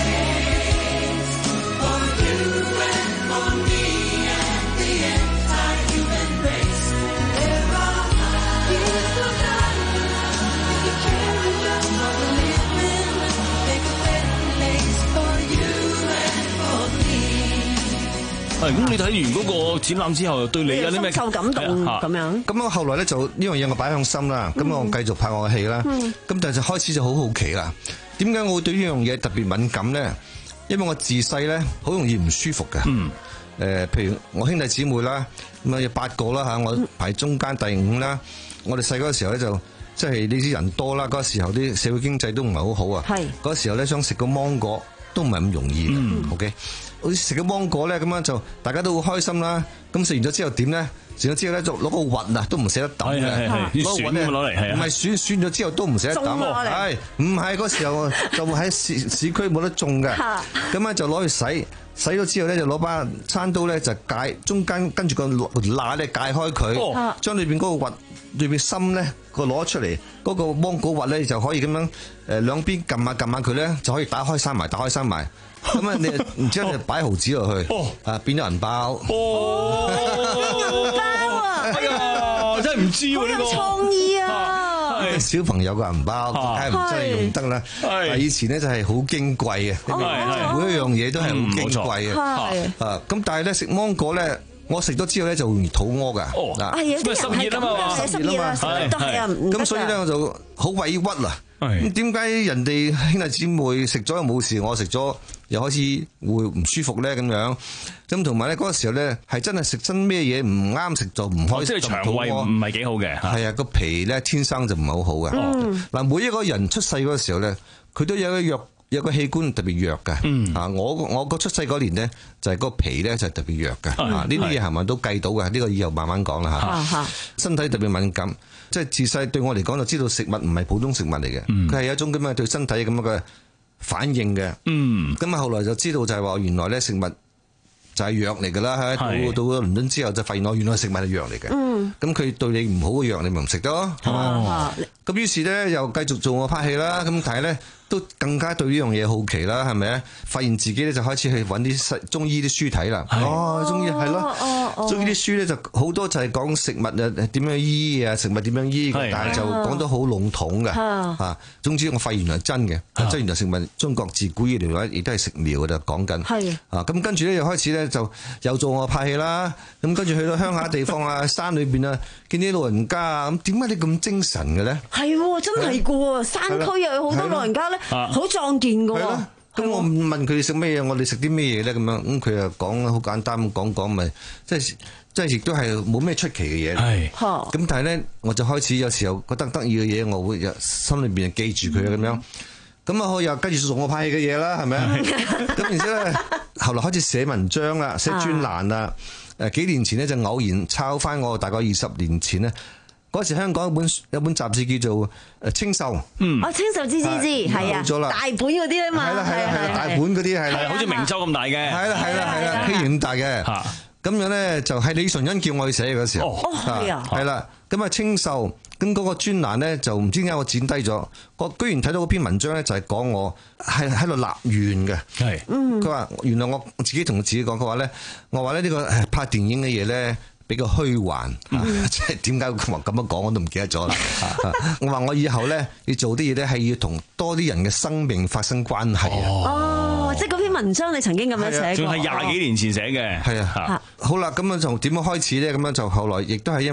place for you and for me and the entire human race. There are people dying if you care enough for the living. Make a better place for you and for me. 係咁，你睇完嗰個展覽之後，對你有啲咩深受感動咁樣？ 咁我後來咧就呢樣嘢我擺向心啦，咁我繼續拍我嘅戲啦。咁但係就開始就好好奇啦，點解我會對呢樣嘢特別敏感咧？因為我自細咧好容易唔舒服嘅。誒、呃，譬如我兄弟姊妹啦，咁啊有八個啦嚇，我排中間第五啦。我哋細個嘅時候咧就即係呢啲人多啦，嗰、那個時候啲社會經濟都唔係好好啊。嗰、那個時候咧想食個芒果都唔係咁容易嘅。嗯、OK。好似食咗芒果咧，咁樣就大家都好開心啦。咁食完咗之後點咧？食咗之後咧就攞個核啊，都唔捨得抌嘅。攞個核咧，唔係選選咗之後都唔捨得抌。係唔係嗰時候就喺市市區冇得種嘅。咁咧就攞去洗，洗咗之後咧就攞把餐刀咧就解中間跟住個罅咧解開佢，將裏邊嗰個核裏邊心咧個攞出嚟，嗰個芒果核咧就可以咁樣誒兩邊撳下撳下佢咧就可以打開閂埋，打開閂埋。咁啊，你然之後你擺毫紙落去，啊變咗銀包。 哦，銀包啊！哎呀，真係唔知喎呢個。 創意啊！ 小朋友個銀包，梗係唔真係用得啦。係以前咧就係好矜貴嘅，每一樣嘢都係好矜貴嘅。啊，咁但係咧食芒果咧，我食咗之後咧就會肚屙㗎。 哦，係有啲人係咁樣嘅，濕熱啊，都係啊，唔得㗎。 咁所以咧我就好委屈啦。咁點解人哋兄弟姊妹食咗又冇事，我食咗又開始會唔舒服咧？咁樣咁同埋咧嗰個時候咧係真係食親咩嘢唔啱食就唔開心， 即係腸胃唔係幾好嘅。 係啊，個脾咧天生就唔係好好嘅。嗱，每一個人出世嗰個時候咧，佢都有一個弱有個器官特別弱嘅。啊，我我個出世嗰年咧就係個脾咧就係特別弱嘅。啊，呢啲嘢係咪都計到嘅？呢個以後慢慢講啦嚇。身體特別敏感。即係自細對我嚟講就知道食物唔係普通食物嚟嘅，佢係、嗯、一種咁嘅對身體咁樣嘅反應嘅。嗯，咁啊後來就知道就係話原來咧食物就係藥嚟㗎啦。喺到到咗倫敦之後就發現我原來食物係藥嚟嘅。嗯，咁佢對你唔好嘅藥你咪唔食得咯，係嘛？咁於是咧又繼續做我拍戲啦。咁但係咧都更加對呢樣嘢好奇啦，係咪啊？發現自己咧就開始去揾啲中醫啲書睇啦。哦，中醫係咯，中醫啲書咧就好多就係講食物啊點樣醫啊，食物點樣醫，但係就講得好籠統嘅嚇。總之我發現原來真嘅，即係原來食物中國自古以嚟咧亦都係食療嘅就講緊。係啊，咁跟住咧又開始咧就又做我拍戲啦。咁跟住去到鄉下地方啊，山裏邊啊，見啲老人家啊，咁點解你咁精神嘅咧？ 係喎，真係嘅喎，山區又有好多老人家咧。好壯健㗎喎！ 咁我問佢哋食咩嘢，我哋食啲咩嘢咧？咁樣咁佢又講好簡單咁講講，咪即係即係亦都係冇咩出奇嘅嘢。係，咁但係咧，我就開始有時候覺得得意嘅嘢，我會心裏邊記住佢啊咁樣。咁啊，我又跟住做我拍戲嘅嘢啦，係咪啊？咁然之後咧，後來開始寫文章啦，寫專欄啦。誒幾年前咧就偶然抄翻我大概二十年前咧。嗰時香港有本有本雜誌叫做誒清秀， 嗯，哦清秀知知知，係啊，大本嗰啲啊嘛， 係啦係啦係啦，大本嗰啲係啦， 好似明州咁大嘅， 係啦係啦係啦，希園咁大嘅，咁樣咧就係李純恩叫我去寫嗰時候，哦係啊，係啦，咁啊清秀，咁嗰個專欄咧就唔知點解我剪低咗，我居然睇到嗰篇文章咧就係講我係喺度立願嘅，係，佢話原來我自己同自己講，佢話咧，我話咧呢個拍電影嘅嘢咧。比較虛幻，即係點解咁咁樣講我都唔記得咗啦。我話我以後咧要做啲嘢咧係要同多啲人嘅生命發生關係啊。 哦，即係嗰篇文章你曾經咁樣寫過， 仲係廿幾年前寫嘅。 係啊，好啦，咁樣就點樣開始咧？咁樣就後來亦都係因為咁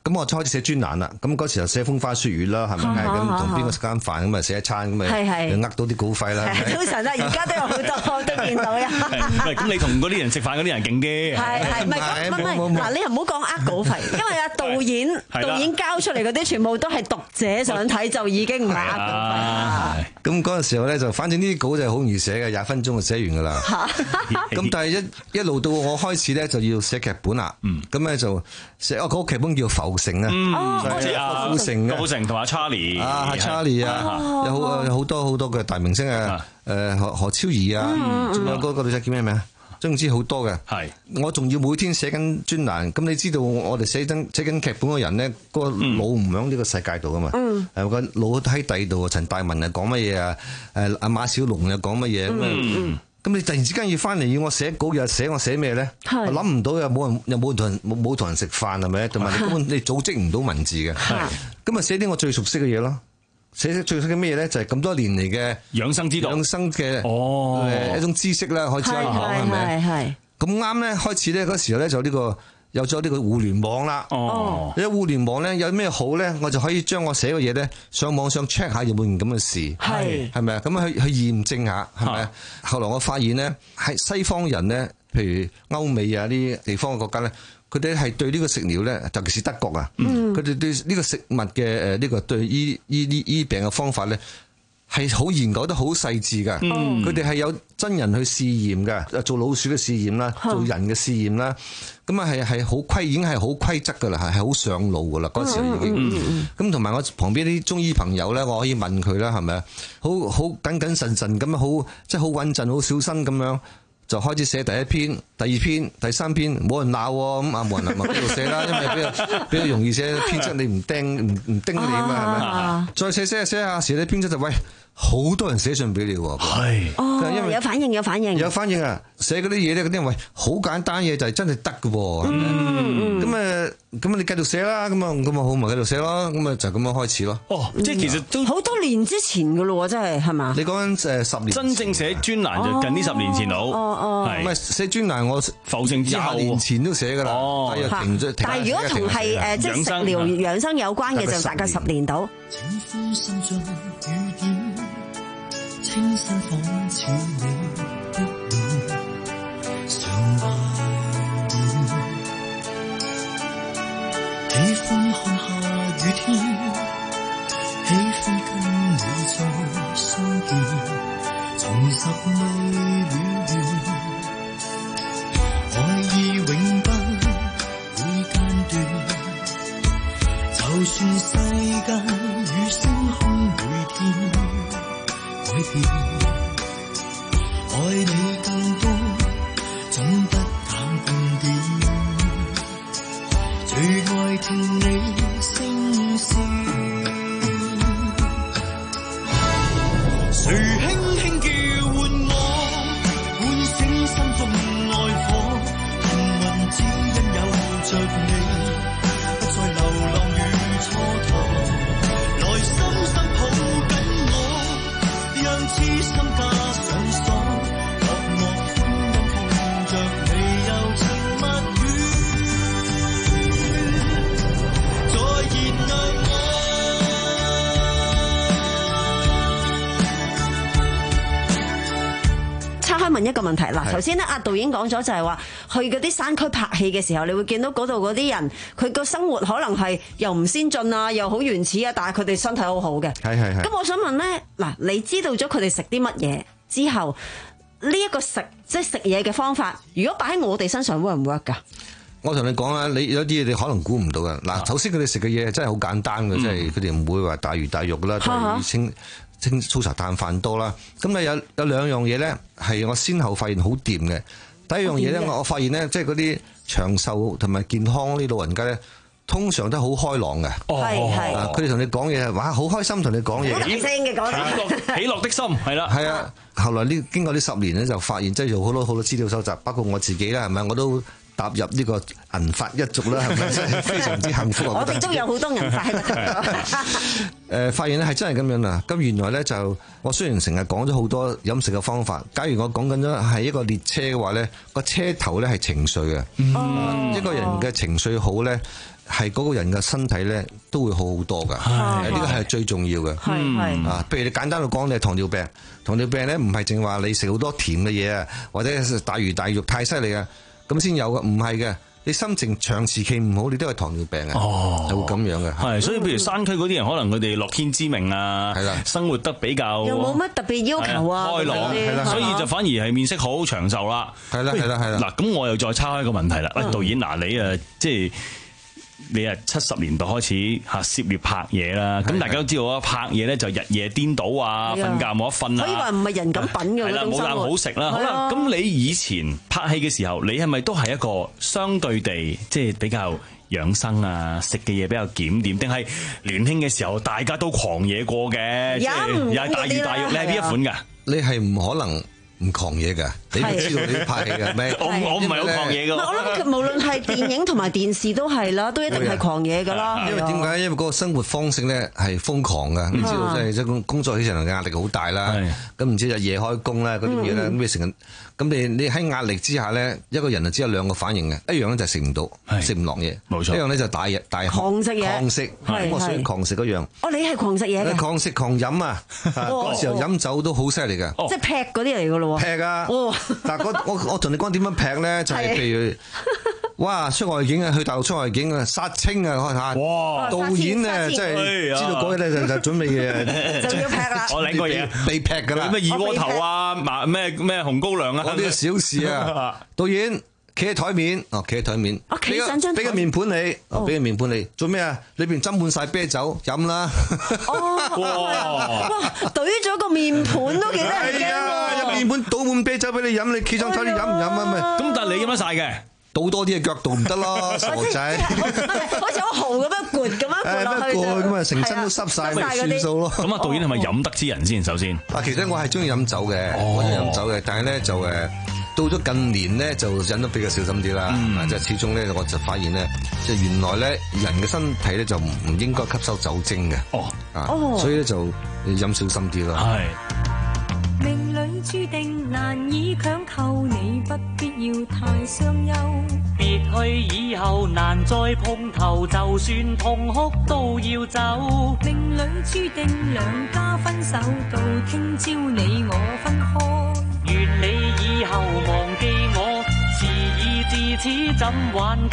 咁我開始寫專欄啦。咁嗰時候寫風花雪月啦，係咪？咁同邊個食間飯咁啊寫一餐咁咪呃到啲稿費啦。 通常啦，而家都有好多都見到呀。 咁你同嗰啲人食飯嗰啲人勁啲。 係係唔係唔係嗱？你又唔好講呃稿費，因為阿導演導演交出嚟嗰啲全部都係讀者想睇，就已經唔係呃稿費啦。 咁嗰陣時候咧就，反正呢啲稿就係好容易寫嘅，廿分鐘就寫完噶啦。咁但係一一路到我開始咧就要寫劇本啦。咁咧就寫哦嗰個劇本叫浮城啊， 我知啊， 郭富城嘅， 郭富城同阿 Charlie 啊，Charlie 啊，有好有好多好多嘅大明星啊，誒何何超儀啊，仲有嗰個女仔叫咩名啊？總之好多嘅。係我仲要每天寫緊專欄，咁你知道我哋寫緊寫緊劇本嘅人咧，個腦唔喺呢個世界度噶嘛？係個腦喺第二度啊，陳大文又講乜嘢啊？誒阿馬小龍又講乜嘢咁啊？咁你突然之間要翻嚟要我寫稿又寫我寫咩咧？我諗唔到又冇人又冇同人冇冇同人食飯係咪？同埋你根本你組織唔到文字嘅。咁啊寫啲我最熟悉嘅嘢咯。寫最熟悉嘅咩嘢咧？就係咁多年嚟嘅養生之道， 養生嘅哦誒一種知識啦，開始可以講係咪？係咁啱咧，開始咧嗰時候咧就呢個有咗呢個互聯網啦。哦，有互聯網咧有咩好咧？我就可以將我寫嘅嘢咧上網上 check 下有冇件咁嘅事，係係咪啊？咁去去驗證下係咪啊？後來我發現咧喺西方人咧，譬如歐美啊啲地方嘅國家咧。佢哋係對呢個食療咧，尤其是德國啊，佢哋、嗯、對呢個食物嘅誒呢個對醫醫醫醫病嘅方法咧，係好研究得好細緻㗎。佢哋係有真人去試驗㗎，做老鼠嘅試驗啦，做人嘅試驗啦。咁啊係係好規，已經係好規則㗎啦，係係好上路㗎啦。嗰時候已經咁，同埋我旁邊啲中醫朋友咧，我可以問佢啦，係咪啊？好好謹謹慎慎咁樣，好即係好穩陣、好小心咁樣。就開始寫第一篇、第二篇、第三篇，冇人鬧喎，咁啊冇人鬧咪繼續寫啦，因為比較比較容易寫編輯，你唔釘唔唔叮你啊嘛，係咪？再寫寫寫下時咧，編輯就喂好多人寫信俾你喎，係哦， 因為有反應有反應有反應啊！寫嗰啲嘢咧，嗰啲人喂好簡單嘢就係真係得嘅喎，係咪？咁誒咁你繼續寫啦，咁啊咁啊好咪繼續寫咯，咁啊就咁樣開始咯。 哦，即係其實都好多年之前嘅咯喎，真係係嘛？ 你講緊誒十年， 真正寫專欄就近呢十年前到。 哦哦， 唔係寫專欄，我浮城之後廿年前都寫㗎啦。 哦， 但係如果同係誒即係食療養生有關嘅，就大概十年到。 清新仿似你的臉，常懷念。喜歡看下雨天，喜歡跟你再相見，重拾未了緣，愛意永不會間斷。就算世間與星空每天改變，愛你更多，總不減半點。最愛聽你聲線，誰輕輕叫喚我，喚醒心中愛火。幸運只因有着你，不再流浪與蹉跎，來深深抱緊我，讓痴心加上鎖，落寞歡欣聽着你柔情蜜語，再燃亮我。 岔開問一個問題啦，頭先咧阿導演講咗就係話，去嗰啲山區拍戲嘅時候，你會見到嗰度嗰啲人，佢個生活可能係又唔先進啊，又好原始啊，但係佢哋身體好好嘅。 係係係。 咁我想問咧，嗱，你知道咗佢哋食啲乜嘢之後，呢、這、一個食即係食嘢嘅方法，如果擺喺我哋身上 work 唔 work 㗎？ 我同你講啦，你有啲嘢你可能估唔到嘅。嗱，首先佢哋食嘅嘢真係好簡單嘅，即係佢哋唔會話大魚大肉啦，都係清清粗茶淡飯多啦。咁咧有有兩樣嘢咧，係我先後發現好掂嘅。第一樣嘢咧，我我發現咧，即係嗰啲長壽同埋健康啲老人家咧，通常都好開朗嘅。 係係。 佢哋同你講嘢，哇，好開心同你講嘢。 好大聲嘅講嘢。喜樂的心係啦。 係啊。後來呢經過呢十年咧，就發現即係做好多好多資料收集，包括我自己啦，係咪？我都踏入呢個銀髮一族啦，係咪？真係非常之幸福。 我哋都有好多銀髮喺度。 誒，發現咧係真係咁樣啊！咁原來咧就我雖然成日講咗好多飲食嘅方法，假如我講緊咗係一個列車嘅話咧，個車頭咧係情緒嘅。嗯、一個人嘅情緒好咧， 係嗰個人嘅身體咧都會好好多㗎。呢個係最重要嘅。 係啊，譬如你簡單嚟講，你係糖尿病，糖尿病咧唔係淨話你食好多甜嘅嘢啊，或者大魚大肉太犀利啊，咁先有嘅，唔係嘅。你心情長時期唔好，你都係糖尿病嘅，哦，係會咁樣嘅。 係，所以譬如山區嗰啲人，可能佢哋樂天知命啊，係啦，生活得比較又冇乜特別要求啊， 開朗，係啦，所以就反而係面色好長壽啦。 係啦，係啦，係啦。 嗱，咁我又再抄一個問題啦。喂，導演，嗱，你啊，即係。你係七十年代開始嚇涉獵拍嘢啦，咁大家都知道啊，拍嘢咧就日夜顛倒啊，瞓覺冇得瞓啊， 可以話唔係人咁品嘅嗰種生活。 冇啖好食啦。好啦，咁你以前拍戲嘅時候，你係咪都係一個相對地即係比較養生啊，食嘅嘢比較檢點，定係年輕嘅時候大家都狂野過嘅，即係又係大魚大肉？你係邊一款㗎？ 你係唔可能唔狂野㗎，你都知道你拍戲嘅咩？ 我我唔係好狂野㗎。 我諗無論係電影同埋電視都係啦，都一定係狂野㗎啦。 因為點解？因為嗰個生活方式咧係瘋狂㗎，你知道即係即係工作起上嚟壓力好大啦。咁唔知日夜開工啦嗰啲嘢咧，咁你成日咁你你喺壓力之下咧，一個人就只有兩個反應嘅，一樣咧就係食唔到，食唔落嘢，冇錯。一樣咧就大日大狂食嘢， 狂食，咁我屬於狂食嗰樣。 哦，你係狂食嘢嘅？ 狂食狂飲啊！嗰時候飲酒都好犀利㗎， 即係劈嗰啲嚟㗎咯喎。 劈啊！但係我我我同你講點樣劈咧，就係譬如哇出外景啊，去大陸出外景啊，殺青啊，開下哇導演啊，即係知道嗰日咧就就準備嘅就要劈啦。 我領過嘢被劈㗎啦， 咩二鍋頭啊，麻咩咩紅高粱啊， 嗰啲小事啊。導演企喺台面，哦企喺台面， 企上張台， 俾個面盤你，哦俾個面盤你，做咩啊？裏邊斟滿晒啤酒飲啦。 哦哇哇，懟咗個面盤都幾得人驚喎！ 有面盤倒滿啤酒俾你飲，你企上台你飲唔飲啊？咪咁但係你飲得晒嘅。 倒多啲嘅腳度唔得咯，傻仔！ 好似好豪咁樣灌咁樣灌落去就， 咁啊成身都濕晒，咪算數咯。 咁啊，導演係咪飲得之人先？首先， 啊，其實我係中意飲酒嘅，我中意飲酒嘅，但係咧就誒，到咗近年咧就飲得比較小心啲啦。即係始終咧，我就發現咧，即係原來咧人嘅身體咧就唔唔應該吸收酒精嘅。哦，啊，所以咧就飲小心啲咯。係。 命裏注定難以強求，你不必要太傷憂。別去以後難再碰頭，就算痛哭都要走。命裏注定兩家分手，到聽朝你我分開。願你以後忘記我，事已至此怎挽救？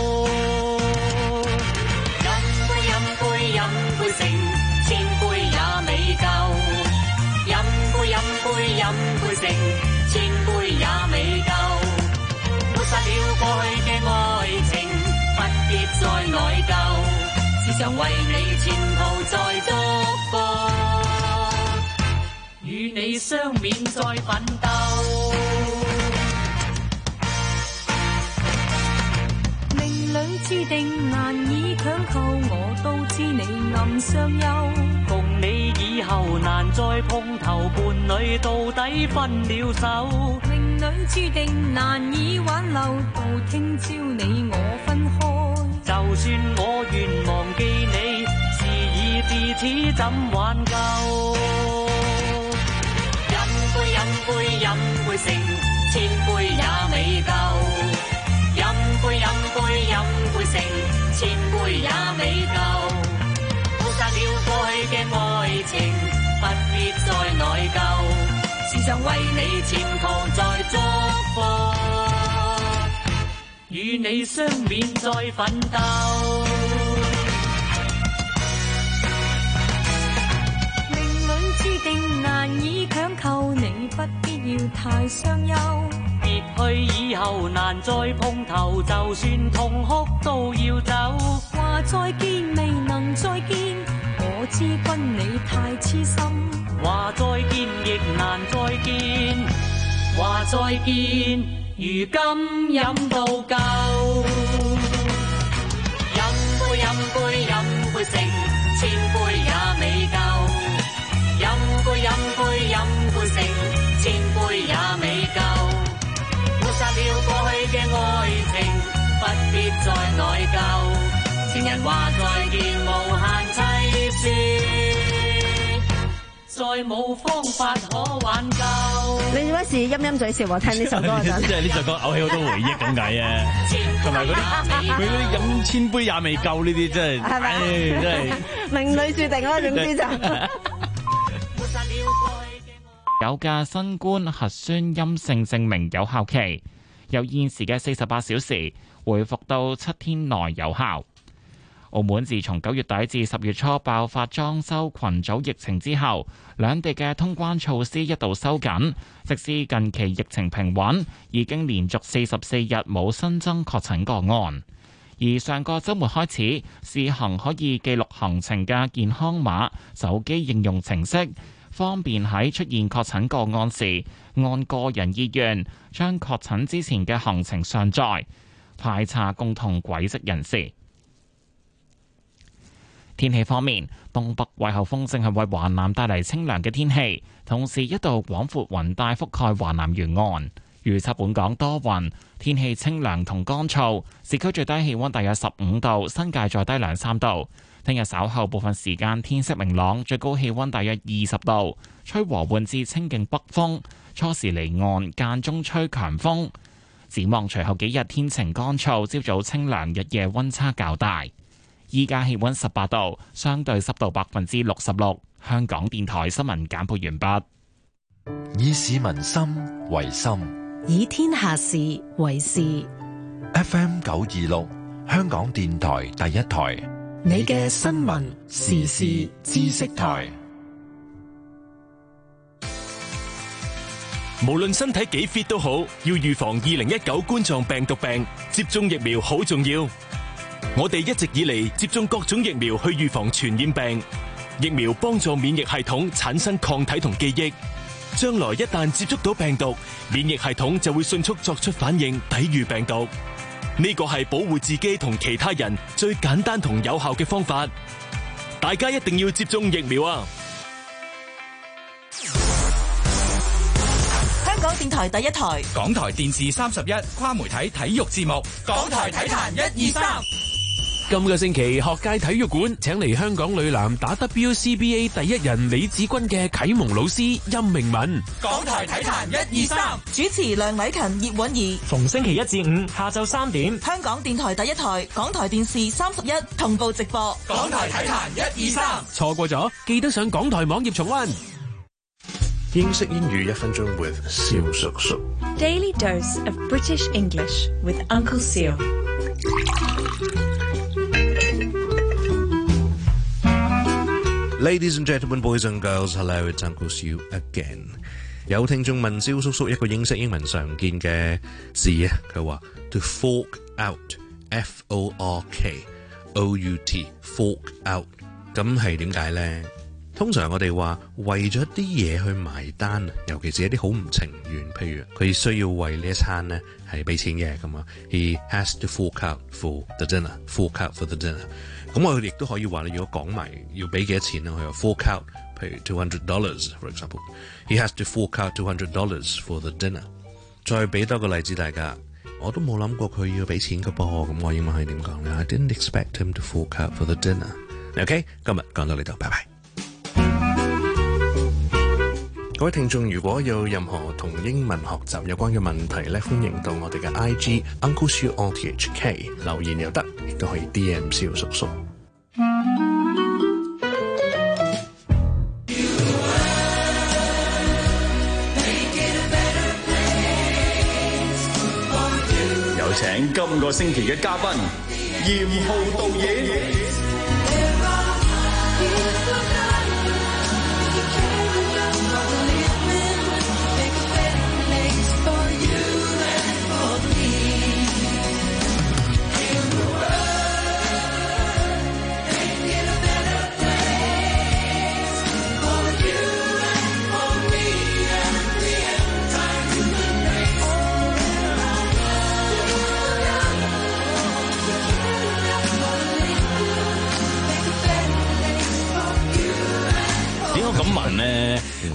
飲杯飲杯飲杯成，千杯也未夠。飲杯飲杯飲杯成，千杯也未夠。抹殺了過去嘅愛情，不必再內疚。時常為你前途再祝福，與你相勉再奮鬥。命裏注定難以強求，我都知你暗傷憂。共你以後難再碰頭，伴侶到底分了手。命裏注定難以挽留，到聽朝你我分開。就算我願忘記你，事已至此怎挽救？飲杯飲杯飲杯成，千杯也未夠。飲杯飲杯飲杯成，千杯也未夠。抹殺了過去嘅愛情，不必再內疚。時常為你前途再祝福，與你相勉再奮鬥。命裏注定難以強求，你不必要太傷憂。別去以後難再碰頭，就算痛哭都要走。話再見未能再見，我知君你太痴心。話再見亦難再見，話再見如今飲到夠。飲杯飲杯飲杯成，千杯也未夠。飲杯飲杯飲杯成，千杯也未夠。抹殺了過去嘅愛情，不必再內疚。情人話再見無限凄酸，再冇方法可挽救。 你做乜事陰陰嘴笑我聽呢首歌嗰陣？ 即係呢首歌勾起好多回憶咁解啊！同埋嗰啲佢嗰啲飲千杯也未夠呢啲真係， 係咪？ 唉真係命裏注定啦，總之就。 有嘅新冠核酸陰性證明有效期由現時嘅四十八小時回復到七天內有效。澳門自從九月底至十月初爆發裝修群組疫情之後，兩地嘅通關措施一度收緊，直至近期疫情平穩，已經連續四十四日冇新增確診個案。而上個週末開始試行可以記錄行程嘅健康碼手機應用程式，方便喺出現確診個案時，按個人意願將確診之前嘅行程上載，排查共同軌跡人士。天氣方面，東北季候風正係為華南帶嚟清涼嘅天氣，同時一道廣闊雲帶覆蓋華南沿岸。預測本港多雲，天氣清涼同乾燥，市區最低氣溫大約十五度，新界再低兩三度。聽日稍後部分時間天色明朗，最高氣溫大約二十度，吹和緩至清勁北風，初時離岸，間中吹強風。展望隨後幾日天晴乾燥，朝早清涼，日夜溫差較大。依家氣溫十八度，相對濕度百分之六十六。香港電台新聞簡報完畢。 以市民心為心， 以天下事為事。 F M 九二六，香港電台第一台， 你嘅新聞時事知識台。 無論身體幾 fit 都好，要預防二零一九冠狀病毒病，接種疫苗好重要。我哋一直以嚟接種各種疫苗去預防傳染病，疫苗幫助免疫系統產生抗體同記憶，將來一旦接觸到病毒，免疫系統就會迅速作出反應，抵禦病毒。呢個係保護自己同其他人最簡單同有效嘅方法，大家一定要接種疫苗啊！ 香港電台第一台， 港台電視三十一跨媒體體育節目， 港台體壇一二三。 今個星期學界體育館請嚟香港女籃打 W C B A 第一人李子君嘅啟蒙老師殷明文。 港台體壇一二三， 主持梁偉勤、葉韻儀。 逢星期一至五下晝三點， 香港電台第一台、港台電視三十一同步直播。 港台體壇一二三， 錯過咗記得上港台網頁重溫。 英式英語一分鐘 with 蕭叔叔。 Daily dose of British English with Uncle Seal。 Ladies and gentlemen, boys and girls, hello, it's Uncle Siu again. 有聽眾問蕭叔叔一個英式英文常見嘅字啊，佢話 to fork out, F O R K O U T, fork out， 咁係點解咧？通常我哋話為咗啲嘢去埋單，尤其是一啲好唔情願，譬如佢需要為呢一餐咧係俾錢嘅咁啊 ，he has to fork out for the dinner, fork out for the dinner。咁我亦都可以話你如果講埋要俾幾多錢咧，佢話 fork out， 譬如 two hundred dollars for example，he has to fork out two hundred dollars for the dinner。再俾多個例子大家，我都冇諗過佢要俾錢嘅噃，咁我英文係點講咧 ？I didn't expect him to fork out for the dinner。OK， 今日講到呢度，拜拜。各位聽眾，如果有任何同英文學習有關嘅問題咧，歡迎到我哋嘅 I G Uncle Siu R T H K 留言又得，亦都可以 D M 蕭叔叔。 有請今個星期嘅嘉賓嚴浩導演。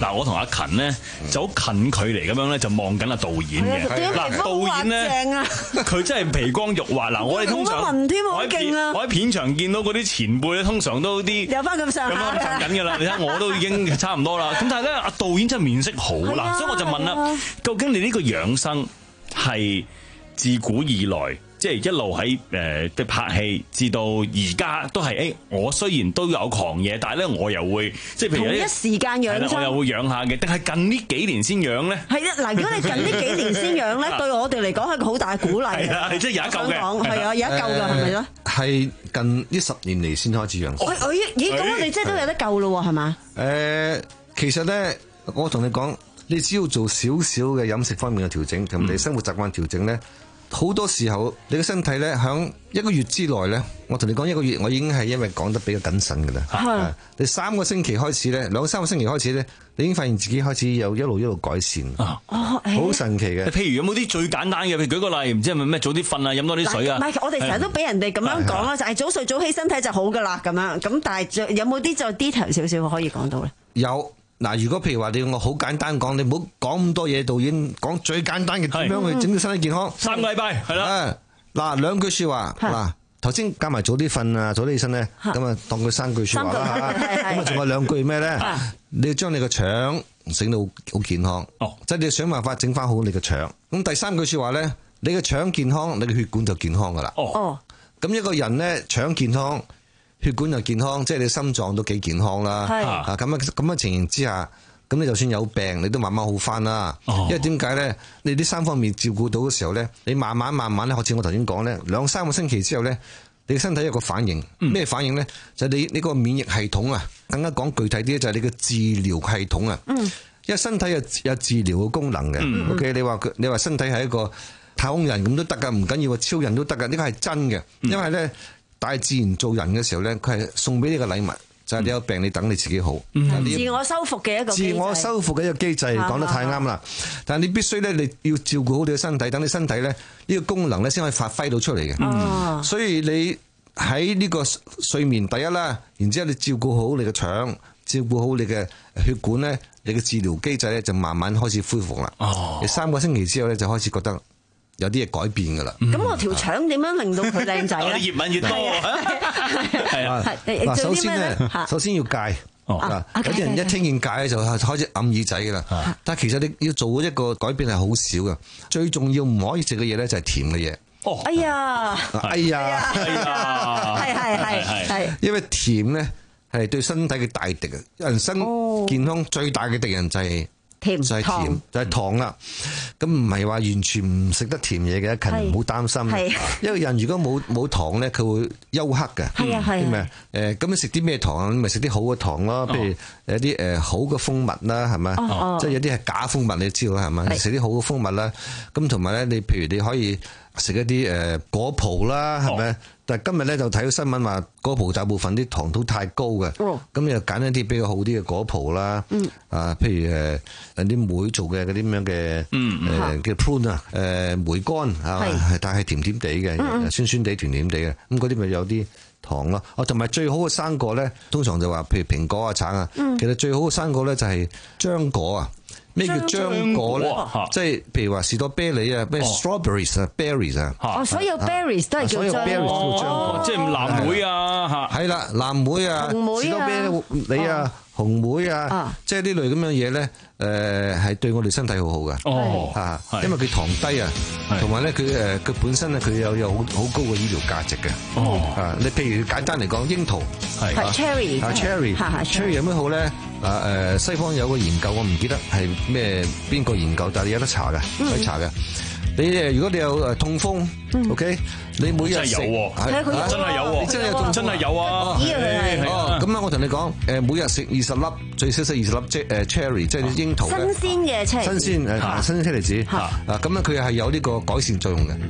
嗱，我同阿勤咧就好近距離咁樣咧就望緊阿導演嘅。嗱，導演咧佢真係皮光肉滑。嗱，我哋通常我喺片我喺片場見到嗰啲前輩咧，通常都啲有翻咁上下， 有翻咁上緊㗎啦。你睇我都已經差唔多啦。咁但係咧，阿導演真係面色好啦，所以我就問啦，究竟你呢個養生係自古以來？即係一路喺誒嘅拍戲，至到而家都係誒、欸。我雖然都有狂野，但係咧我又會即係譬如同一時間養生， 我又會養下嘅。定係近呢幾年先養咧？係啊，嗱，如果你近呢幾年先養咧，對我哋嚟講係個好大鼓勵。係啊，即係有一嚿嘅， 係啊，有一嚿㗎，係咪咧？ 係近呢十年嚟先開始養。 我我咦咁我哋即係都有得救咯喎，係嘛？ 誒，其實咧，我同你講，你只要做少少嘅飲食方面嘅調整，同你生活習慣調整咧。好多時候，你嘅身體咧，響一個月之內咧，我同你講一個月，我已經係因為講得比較謹慎㗎啦。係，你三個星期開始咧，兩三個星期開始咧，你已經發現自己開始有一路一路改善。哦，好神奇嘅。 譬如有冇啲最簡單嘅？譬如舉個例，唔知係咪咩早啲瞓啊，飲多啲水啊？ 唔係，我哋成日都俾人哋咁樣講啦，就係早睡早起，身體就好㗎啦，咁樣。咁但係有冇啲再 detail 少少可以講到咧？ 有。嗱，如果譬如話你我好簡單講，你唔好講咁多嘢，導演講最簡單嘅點樣去整到身體健康。 三個禮拜係啦。 嗱，兩句説話。嗱，頭先加埋早啲瞓啊，早啲起身咧，咁啊當佢三句説話啦。咁啊仲有兩句咩咧？你要將你個腸整到好健康。哦，即係你要想辦法整翻好你個腸。咁第三句説話咧，你個腸健康，你嘅血管就健康噶啦。哦。咁一個人咧，腸健康。血管又健康，即係你心臟都幾健康啦。係啊，咁啊咁嘅情形之下，咁你就算有病，你都慢慢好翻啦。哦、因為點解咧？你呢三方面照顧到嘅時候咧，你慢慢慢慢咧，好似我頭先講咧，兩三個星期之後咧，你嘅身體有個反應。咩、嗯、反應咧？就係、你你個免疫系統啊，更加講具體啲就係你嘅治療系統啊。嗯、因為身體有有治療嘅功能嘅。嗯、OK， 你話佢，你話身體係一個太空人咁都得㗎，唔緊要，超人都得㗎。呢個係真嘅，因為咧。大自然做人嘅時候咧，佢係送俾你個禮物，就係、是、你有病，你等你自己好。 嗯、你自我修復嘅一個機制。自我修復嘅一個機制，講得太啱啦。但係你必須咧，你要照顧好你嘅身體，等你身體咧呢、呢個功能咧先可以發揮到出嚟嘅。嗯、所以你喺呢個睡眠第一啦，然之後你照顧好你嘅腸，照顧好你嘅血管咧，你嘅治療機制咧就慢慢開始恢復啦。哦、你三個星期之後咧就開始覺得。有啲嘢改變噶啦，咁、嗯、 我條腸點樣令到佢靚仔咧？ 越問越多係啊！ 嗱，首先咧，首先要戒。哦，啊、有啲人一聽見戒咧就開始揞耳仔噶啦。啊、但係其實你要做一個改變係好少嘅，最重要唔可以食嘅嘢咧就係甜嘅嘢。 哦，哎呀， 哎呀， 哎呀，係係係係， 因為甜咧係對身體嘅大敵啊！人生健康最大嘅敵人就係、是。 甜就係甜就係糖啦，咁唔係話完全唔食得甜嘢嘅，勤唔好擔心。因為人如果冇冇糖咧，佢會休克嘅。係啊係啊。誒咁你食啲咩糖啊？咪食啲好嘅糖咯，譬如有啲誒好嘅蜂蜜啦，係咪？哦、即係有啲係假蜂蜜，你知道係咪？食啲好嘅蜂蜜啦。咁同埋咧，你譬如你可以食一啲誒果葡啦，係咪？哦、但係今日咧就睇到新聞話果葡大部分啲糖都太高嘅，咁、哦、你就揀一啲比較好啲嘅果葡啦。嗯、啊，譬如誒有啲梅做嘅嗰啲咁樣嘅誒叫 prune 啊，誒梅乾係嘛，但係甜甜地嘅，嗯、酸酸地、甜甜地嘅，咁嗰啲咪有啲糖咯。哦，同埋最好嘅生果咧，通常就話譬如蘋果啊、橙啊，嗯、其實最好嘅生果咧就係漿果啊。咩叫漿果咧？即係譬如話士多啤梨啊，咩 strawberries 啊、berries 啊。 哦，所有 berries 都係叫漿果， 即係藍莓啊，嚇。係啦，藍莓啊，士多啤梨啊，紅莓啊，即係呢類咁樣嘢咧，誒係對我哋身體好好嘅。哦，嚇，因為佢糖低啊，同埋咧佢誒佢本身咧佢有有好好高嘅醫療價值嘅。哦，啊，你譬如簡單嚟講，櫻桃係 cherry， 啊 cherry，cherry 有咩好咧？啊誒，西方有個研究，我唔記得係咩邊個研究，但係你有得查嘅，可以查嘅。你誒，如果你有誒痛風，OK，你每日食， 真係有喎，真係有喎， 真係有， 真係有啊！ 哦，咁啊，我同你講，誒，每日食二十粒，最少食二十粒，即係誒 cherry，即係櫻桃嘅新鮮嘅 cherry， 新鮮誒，新鮮車厘子，啊，咁樣佢係有呢個改善作用嘅。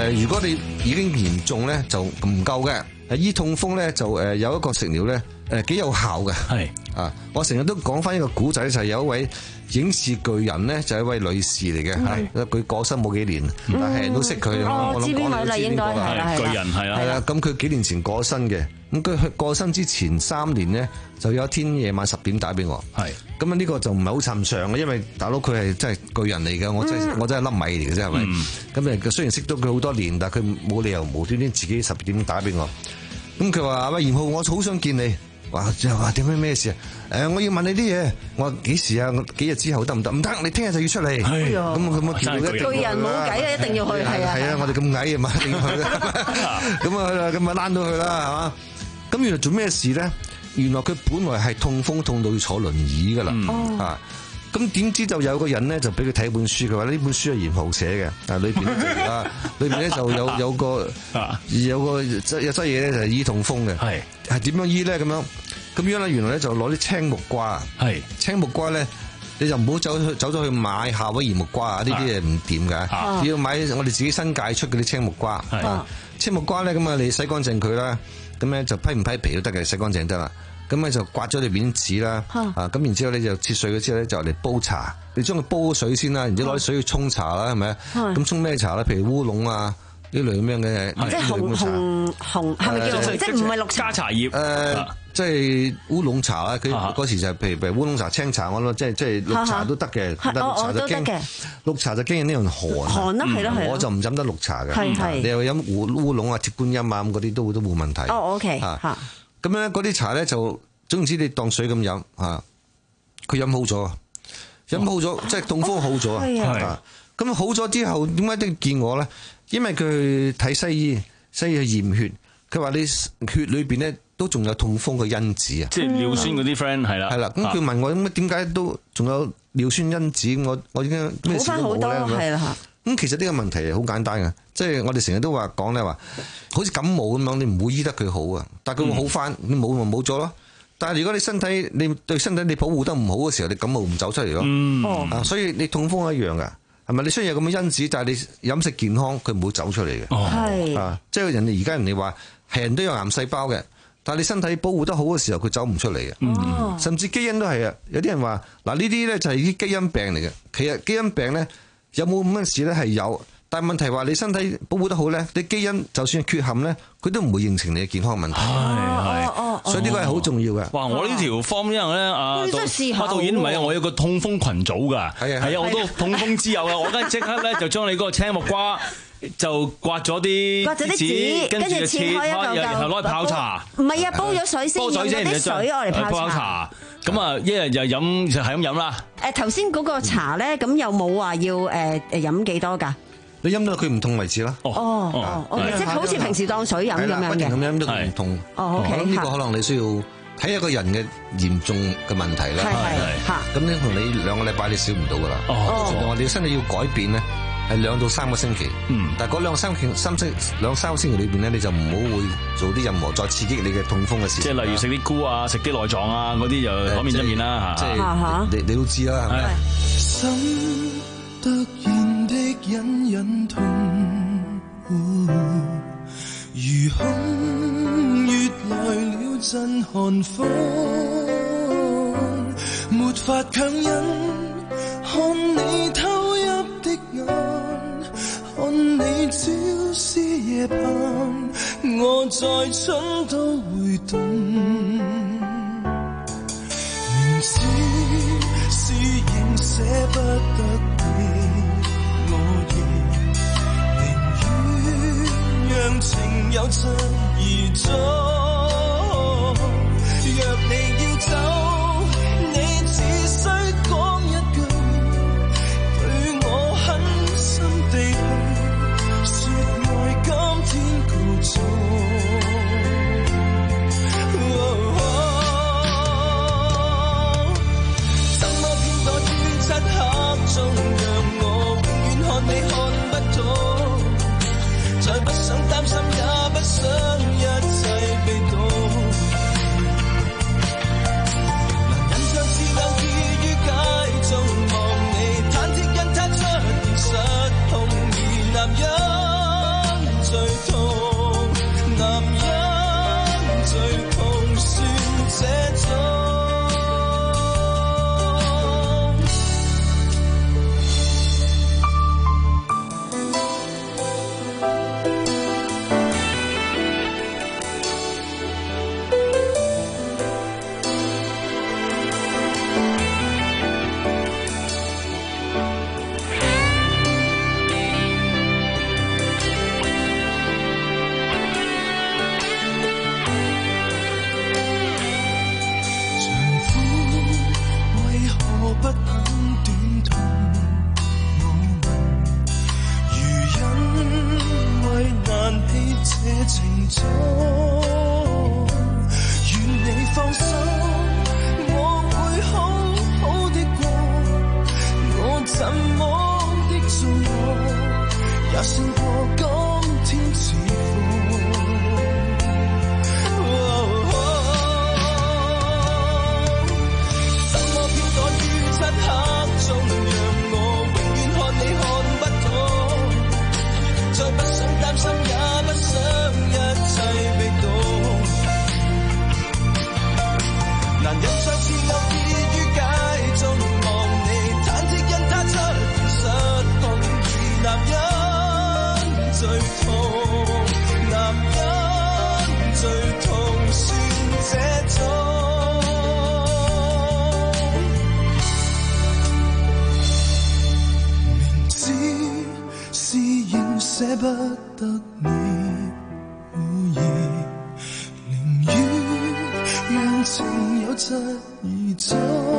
誒，如果你已經嚴重咧，就唔夠嘅。誒，醫痛風咧就誒有一個食療咧誒幾有效嘅。 係啊， 我成日都講翻一個古仔，就係有一位影視巨人咧，就係一位女士嚟嘅，係佢過身冇幾年，但係人都識佢。我諗講你都知邊個啦， 巨人係啦， 係啦。咁佢幾年前過身嘅，咁佢過身之前三年咧，就有一天夜晚十點打俾我。係咁啊，呢個就唔係好尋常嘅，因為大佬佢係真係巨人嚟嘅，我真係我真係粒米嚟嘅啫，係咪？咁誒，雖然識咗佢好多年，但係佢冇理由無端端自己十點打俾我。咁佢話：喂，嚴浩，我好想見你。話就話點咩咩事啊？誒，我要問你啲嘢。我話幾時啊？我幾日之後得唔得？唔得，你聽日就要出嚟。咁咁我見到一巨人冇計啊，一定要去。係啊， 係啊，我哋咁矮啊嘛，一定要去啦。咁啊去啦，咁啊躝到去啦，係嘛？咁原來做咩事咧？原來佢本來係痛風痛到要坐輪椅噶啦。啊！咁點知就有個人咧就俾佢睇本書，佢話呢本書係嚴浩寫嘅，啊裏邊咧啊裏邊咧就有有個有個有劑嘢咧就係醫痛風嘅，係係點樣醫咧咁樣？咁樣咧原來咧就攞啲青木瓜，係青木瓜咧你就唔好走去走咗去買夏威夷木瓜啊，呢啲嘢唔掂㗎，要買我哋自己新界出嗰啲青木瓜。青木瓜咧咁啊，你洗乾淨佢啦，咁咧就批唔批皮都得嘅，洗乾淨得啦。咁咧就刮咗條面紙啦，啊咁然之後咧就切碎咗之後咧就嚟煲茶，你將佢煲水先啦，然之後攞啲水去沖茶啦，係咪啊？咁沖咩茶咧？譬如烏龍啊呢類咁樣嘅， 即係紅紅紅係咪叫即係唔係綠加茶葉？ 誒，即係烏龍茶啦。佢嗰時就係譬如譬如烏龍茶、青茶我咯，即係即係綠茶都得嘅。 我我都得嘅。 綠茶就驚呢樣寒。 寒啦，係咯係。 我就唔飲得綠茶嘅。 係係。 你又飲烏烏龍啊、鐵觀音啊咁嗰啲都都冇問題。 哦 OK 嚇。 咁咧嗰啲茶咧就總之你當水咁飲嚇，佢飲好咗，飲好咗即係痛風好咗啊！咁好咗之後點解都要見我咧？因為佢睇西醫，西醫去驗血，佢話你血裏邊咧都仲有痛風嘅因子啊！ 即係尿酸嗰啲 friend 係啦， 係啦。咁佢問我咁點解都仲有尿酸因子？我我已經咩事都冇咧咁樣。咁其實呢個問題好簡單嘅，即係我哋成日都話講咧話，好似感冒咁樣，你唔會醫得佢好啊，但係佢會好翻，你冇咪冇咗咯。但係如果你身體你對身體你保護得唔好嘅時候，你感冒唔走出嚟咯。嗯、啊，所以你痛風一樣噶，係咪？你雖然有咁嘅因子，但係你飲食健康，佢唔會走出嚟嘅。係、哦、啊，即係人哋而家人哋話係人都有癌細胞嘅，但係你身體保護得好嘅時候，佢走唔出嚟嘅。嗯、甚至基因都係啊，有啲人話嗱呢啲咧就係啲基因病嚟嘅。其實基因病咧有冇咁嘅事咧係有。但係問題話你身體保護得好咧，你基因就算係缺陷咧，佢都唔會形成你嘅健康問題。係係，所以呢個係好重要嘅。 哇！我呢條 form 因為咧，阿導阿導演唔係啊，我有個痛風群組㗎。係啊係啊，我都痛風之友啊！我而家即刻咧就將你嗰個青木瓜就刮咗啲刮咗啲紙，跟住切開一嚿嚿， 然後攞去泡茶。 唔係啊，煲咗水先，用嗰啲水我嚟泡茶。 咁啊，一日就飲就係咁飲啦。 誒頭先嗰個茶咧，咁有冇話要誒誒飲幾多㗎？ 你飲到佢唔痛為止啦。 哦哦哦，即係好似平時當水飲咁樣嘅。不停咁飲都唔痛。哦 OK。咁呢個可能你需要睇一個人嘅嚴重嘅問題啦。係係嚇。咁呢同你兩個禮拜你少唔到噶啦。哦。我哋身體要改變咧，係兩到三個星期。嗯。但係嗰兩三星三星兩三個星期裏邊咧，你就唔好會做啲任何再刺激你嘅痛風嘅事。 即係例如食啲菇啊，食啲內臟啊嗰啲就可免則免啦嚇。 即係你你都知啦，係咪？ 心突然的隱隱痛，如空穴來了陣寒風，沒法強忍，看你偷泣的眼，看你朝思夜盼，我在春都會凍，明知是仍捨不得。讓情有疾而終，若你要走，你只需講一句，對我狠心地去，說愛今天告終。怎麼偏躲於漆黑中，讓我永遠看你看不到。再不想擔心，也不想一切被盜。 這情衷，願你放心，我會好好的過，我怎麼的做我，也勝過今天似火。怎麼偏躲於漆黑中，讓我永遠看你看不懂，再不想擔心，也不想一切被動。男人再次偶結於街中，望你忐忑因他出現失控，男人最痛，男人最痛，算這種。明知是仍捨不得你，寧願讓情有質而走。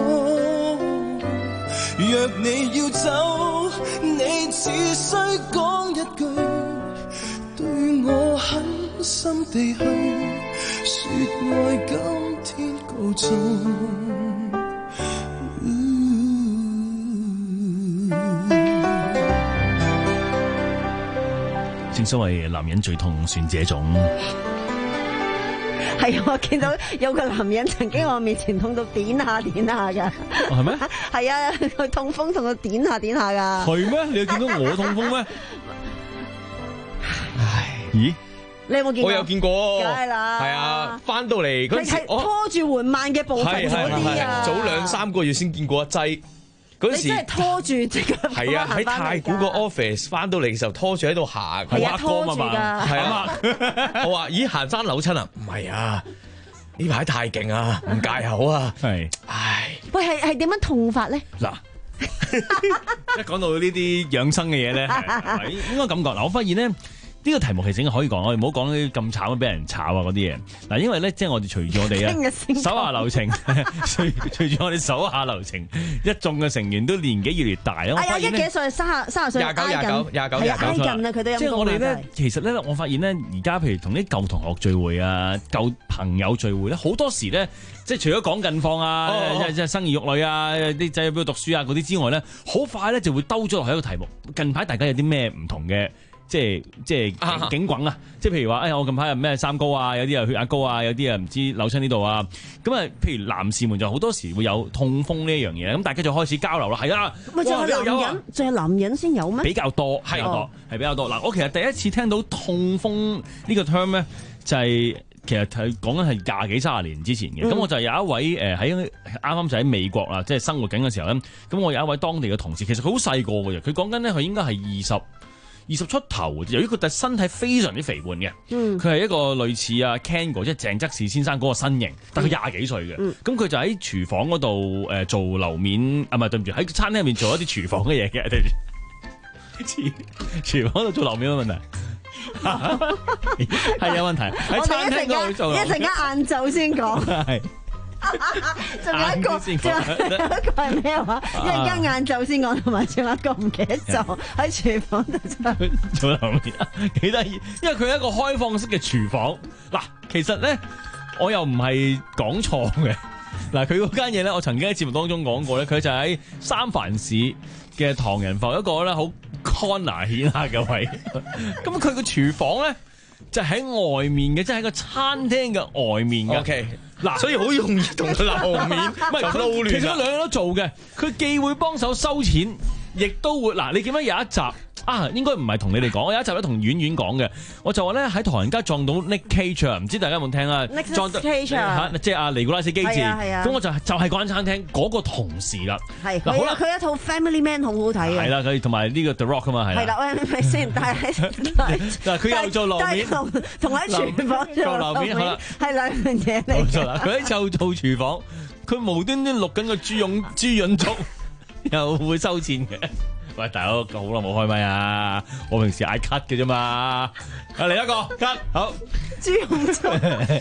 若你要走，你只需講一句，對我狠心地去說愛，今天告終。 正所謂男人最痛算這種。 係我見到有個男人曾經喺我面前痛到點下點下㗎。 係咩？ 係啊，佢痛風痛到點下點下㗎。 係咩？你有見到我痛風咩？唉，咦？ 你有冇見過？ 我有見過， 梗係啦。 係啊，翻到嚟嗰陣時， 拖住緩慢嘅步伐嗰啲啊。 早兩三個月先見過一劑。嗰時你真係拖住隻腳。 係啊，喺太古個 office 翻到嚟嘅時候拖住喺度行， 係啊，拖住㗎。 係啊，我話咦行山扭親啊？唔係啊，呢排太勁啊，唔戒口啊。 係， 唉。 喂，係係點樣痛法咧？ 嗱，一講到呢啲養生嘅嘢咧，係應該咁講。嗱，我發現咧。呢個題目其實可以講，我哋唔好講啲咁慘俾人炒啊嗰啲嘢。嗱，因為咧，即係我哋隨住我哋啊手下留情，隨隨住我哋手下留情，一眾嘅成員都年紀越嚟越大啊！ 係啊，一幾歲？三十三十歲， 廿九廿九廿九廿九挨近啦，佢都有。 即係我哋咧，其實咧，我發現咧，而家譬如同啲舊同學聚會啊、舊朋友聚會咧，好多時咧，即係除咗講近況啊、即係即係生兒育女啊、啲仔喺邊度讀書啊嗰啲之外咧，好快咧就會兜咗落去一個題目。近排大家有啲咩唔同嘅？即係即係警滾啊！即係譬如話，哎呀，我近排有咩三高啊，有啲啊血壓高啊，有啲啊唔知扭親呢度啊。咁啊，譬如男士們就好多時會有痛風呢一樣嘢，咁大家就開始交流啦。係啊， 咪就係男人，就係男人先有咩？ 比較多，係多，係比較多。嗱，我其實第一次聽到痛風呢個 term 咧，就係其實係講緊係廿幾三十年之前嘅。咁、嗯、我就有一位誒喺啱啱就喺美國啦，即係生活緊嘅時候咧。咁我有一位當地嘅同事，其實佢好細個嘅啫，佢講緊咧佢應該係二十。二十出頭，由於佢嘅身體非常之肥胖嘅，佢係、嗯、一個類似啊 Ken 哥即係鄭則仕先生嗰個身形，但佢廿幾歲嘅，咁佢、嗯、就喺廚房嗰度誒做樓面，啊唔係對唔住，喺餐廳入面做一啲廚房嘅嘢嘅，對唔住，廚房度做樓面有問題，係有問題喺餐廳嗰度做， 一陣間晏晝先講。仲有一個，仲有一個係咩話？一陣間晏晝先講，同埋仲有一個唔記得咗喺廚房度做樓面，幾得意。因為佢係一個開放式嘅廚房。嗱，其實咧我又唔係講錯嘅。嗱，佢嗰間嘢咧，我曾經喺節目當中講過咧，佢就喺三藩市嘅唐人埠一個咧好 corner 顯下嘅位。咁佢個廚房咧就喺外面嘅，即係喺個餐廳嘅外面嘅。Okay. 嗱，所以好容易同佢樓面，唔係撈亂。其實佢兩樣都做嘅，佢既會幫手收錢，亦都會嗱。你見到有一集啊，應該唔係同你哋講，我有一集咧同婉婉講嘅，我就話咧喺唐人街撞到 Nick Cage 啊，唔知大家有冇聽啊？撞到 Cage 啊，即係阿尼古拉斯基治。咁我就就係嗰間餐廳嗰個同事啦。係嗱，好啦， 佢一套 Family Man 好好睇啊。 係啦，佢同埋呢個 The Rock 啊嘛，係。係啦，喂，咪先，但係嗱，佢又做樓面， 同同喺廚房做樓面，好啦， 係兩樣嘢嚟。 冇錯啦，佢喺就做廚房，佢無端端錄緊個豬潤豬潤粥，又會收錢嘅。喂，大佬，好耐冇開咪啊！我平時嗌 cut 嘅啫嘛，啊嚟一個 cut 好。 豬潤粥，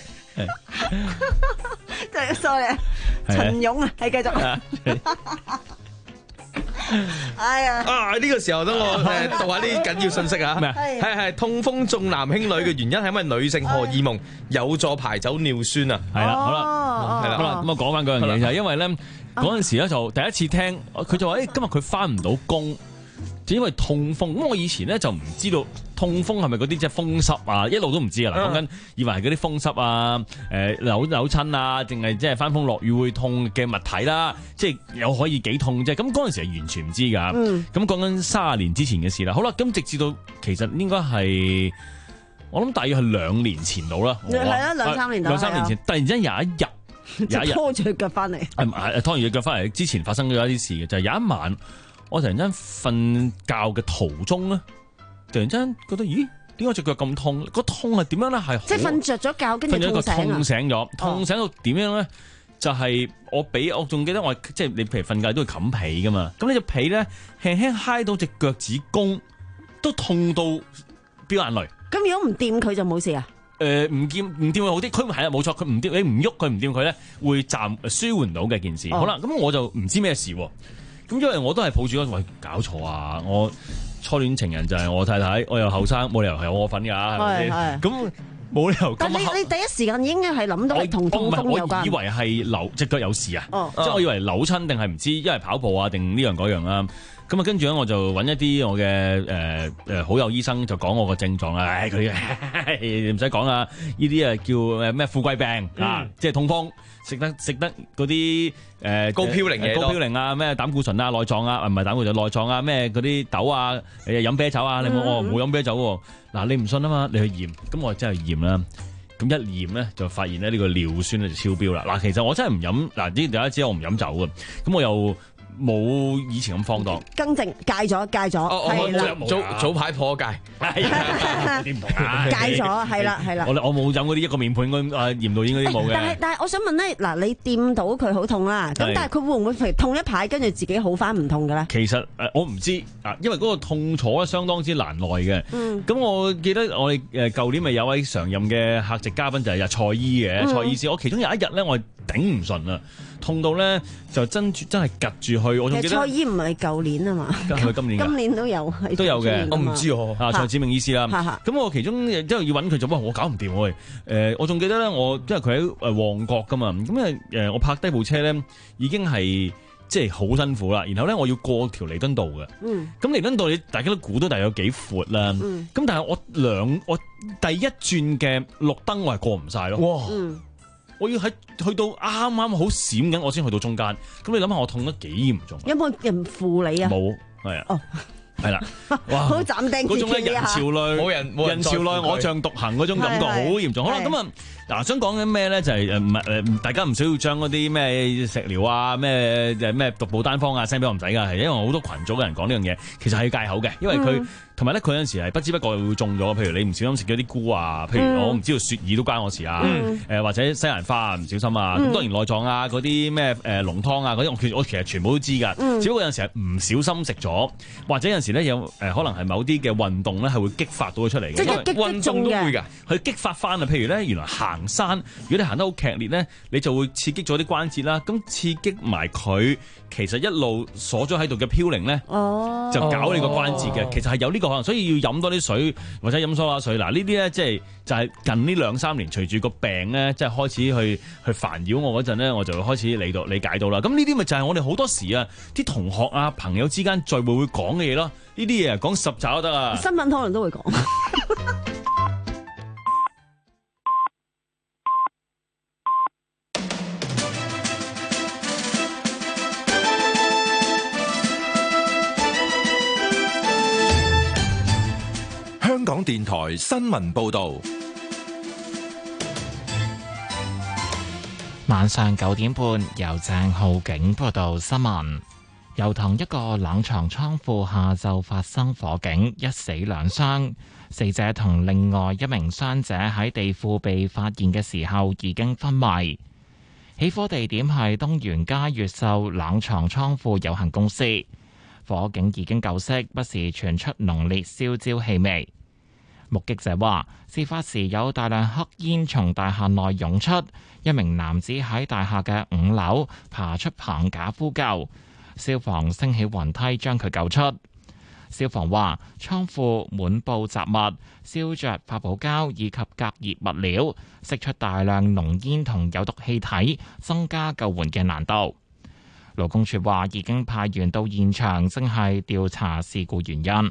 真係 sorry，陳勇啊，係繼續。 哎呀！ 啊呢、呢個時候等我誒讀下啲緊要信息啊！係係痛風重男輕女嘅原因係因為女性荷爾蒙有助排走尿酸啊！ 係啦，好啦， 哦係啦，咁啊，咁啊講翻嗰樣嘢就係因為咧嗰陣時咧就第一次聽佢就話誒今日佢翻唔到工。就因為痛風，咁我以前咧就唔知道痛風係咪嗰啲即係風濕啊，一路都唔知啊。嗱，講緊以為係嗰啲風濕啊、誒、呃、扭扭親啊，定係即係翻風落雨會痛嘅物體啦，即係有可以幾痛啫。咁嗰陣時係完全唔知㗎。咁講緊三十年之前嘅事啦。好啦，咁直至到其實應該係我諗大約係兩年前到啦。 係啊，兩三年到。 兩三年前，突然之間有一日，有一日拖住佢腳翻嚟。 係係拖住佢腳翻嚟之前發生咗一啲事嘅，就係、是、有一晚。我突然間瞓覺嘅途中咧，突然間覺得，咦？點解隻腳咁痛？個痛係點樣咧？係即係瞓着咗覺，跟住痛醒啊！ 痛醒咗，痛醒到點樣咧？就係、是、我俾我仲記得我即係你譬如瞓覺都會冚被噶嘛，咁呢隻被咧輕輕揩到隻腳趾公，都痛到飆眼淚。 咁如果唔掂佢就冇事啊？ 誒、呃，唔掂唔掂會好啲。佢係啊，冇錯，佢唔掂你唔喐佢唔掂佢咧，會暫舒緩到嘅件事。哦、好啦，咁我就唔知咩事喎。咁因為我都係抱住嗰個喂搞錯啊！我初戀情人就係我太太，我又後生，冇理由係我份㗎，係咪先？咁冇理由咁。但你你第一時間已經係諗到係同痛風有關。我以為係扭隻腳有事啊，哦、即係我以為扭親定係唔知，因為跑步啊定呢樣嗰樣啦。咁啊，跟住咧我就揾一啲我嘅誒誒好友醫生就講我個症狀啊，唉佢唔使講啦，呢啲啊叫誒咩富貴病、嗯、啊，即係痛風。食得食得嗰啲誒高嘌呤嘢，高嘌呤啊，咩膽固醇啊，內臟啊，唔係膽固醇內臟啊，咩嗰啲豆啊，誒飲啤酒啊，你冇我冇飲啤酒喎。嗱你唔信啊嘛，你去驗，咁我真係驗啦。咁一驗咧就發現咧呢個尿酸咧就超標啦。嗱其實我真係唔飲，嗱呢大家知我唔飲酒嘅，咁我又冇以前咁放蕩， 更正戒咗戒咗，係啦， 早早排破戒， 係啊，啲唔同啊， 戒咗，係啦係啦。 我我冇飲嗰啲一個面盤嗰啲啊驗到應該啲冇嘅。 但係但係我想問咧，嗱你掂到佢好痛啦，咁但係佢會唔會譬如痛一排跟住自己好翻唔痛嘅咧？ 其實誒我唔知啊，因為嗰個痛楚咧相當之難耐嘅。嗯。咁我記得我哋誒舊年咪有位常任嘅客席嘉賓就係日蔡醫嘅，蔡醫師。我其中有一日咧我頂唔順啦。痛到咧就真真係夾住去，我仲記得。蔡醫唔係舊年啊嘛， 佢今年今年都有係都有嘅， 我唔知喎。 啊，蔡子明醫師啦，咁我其中之後要揾佢就哇，我搞唔掂喎。誒，我仲記得咧，我因為佢喺誒旺角噶嘛，咁誒誒，我泊低部車咧已經係即係好辛苦啦。然後咧我要過條彌敦道嘅，嗯，咁彌敦道你大家都估到大約有幾闊啦，嗯，咁但係我兩我第一轉嘅綠燈我係過唔晒咯，哇！嗯我要喺去到啱啱好閃緊，我先去到中間。咁你諗下，我痛得幾嚴重？ 有冇人扶你啊？ 冇，係啊。哦，係啦。 哇！好斬釘截鐵啊！嗰種咧人潮內，冇人冇人潮內，我像獨行嗰種感覺好嚴重。好啦，咁啊，嗱，想講緊咩咧？就係誒唔係誒，大家唔需要將嗰啲咩食療啊、咩誒咩獨步單方啊 send 俾我唔使㗎，係因為好多群組嘅人講呢樣嘢，其實係要戒口嘅，因為佢。同埋咧，佢有陣時係不知不覺會中咗，譬如你唔小心食咗啲菇啊，譬如我唔知道雪耳都關我事啊，誒、嗯呃、或者西蘭花啊唔小心啊，咁、嗯、當然內臟啊嗰啲咩誒濃湯啊嗰啲，我其我其實全部都知㗎，嗯、只不過有陣時係唔小心食咗，或者有陣時咧有誒、呃、可能係某啲嘅運動咧係會激發到佢出嚟嘅， 即係運動都會㗎， 去激發翻啊！譬如咧，原來行山，如果你行得好劇烈咧，你就會刺激咗啲關節啦，咁刺激埋佢，其實一路鎖咗喺度嘅嘌呤咧，哦、就搞你個關節嘅，哦、其實係有呢個可能，所以要飲多啲水或者飲蘇打水。嗱，呢啲咧即係就係近呢兩三年隨住個病咧，即係開始去去煩擾我嗰陣咧，我就會開始理到理解到啦。咁呢啲咪就係我哋好多時啊，啲同學啊、朋友之間聚會會講嘅嘢咯。呢啲嘢啊，講十集都得啊。 新聞可能都會講。 香港電台新聞報導， 晚上九點半由鄭浩景報道新聞。油塘一個冷藏倉庫下晝發生火警，一死兩傷，死者同另外一名傷者喺地庫被發現嘅時候已經昏迷。起火地點係東源街越秀冷藏倉庫有限公司，火警已經救熄，不時傳出濃烈燒焦氣味。目擊者話，事發時有大量黑煙從大廈內湧出，一名男子喺大廈嘅五樓爬出棚架呼救， 消防升起雲梯將佢救出。消防話，倉庫滿布雜物，燒着發泡膠以及隔熱物料，釋出大量濃煙同有毒氣體，增加救援嘅難度。勞工處話已經派員到現場，正係調查事故原因。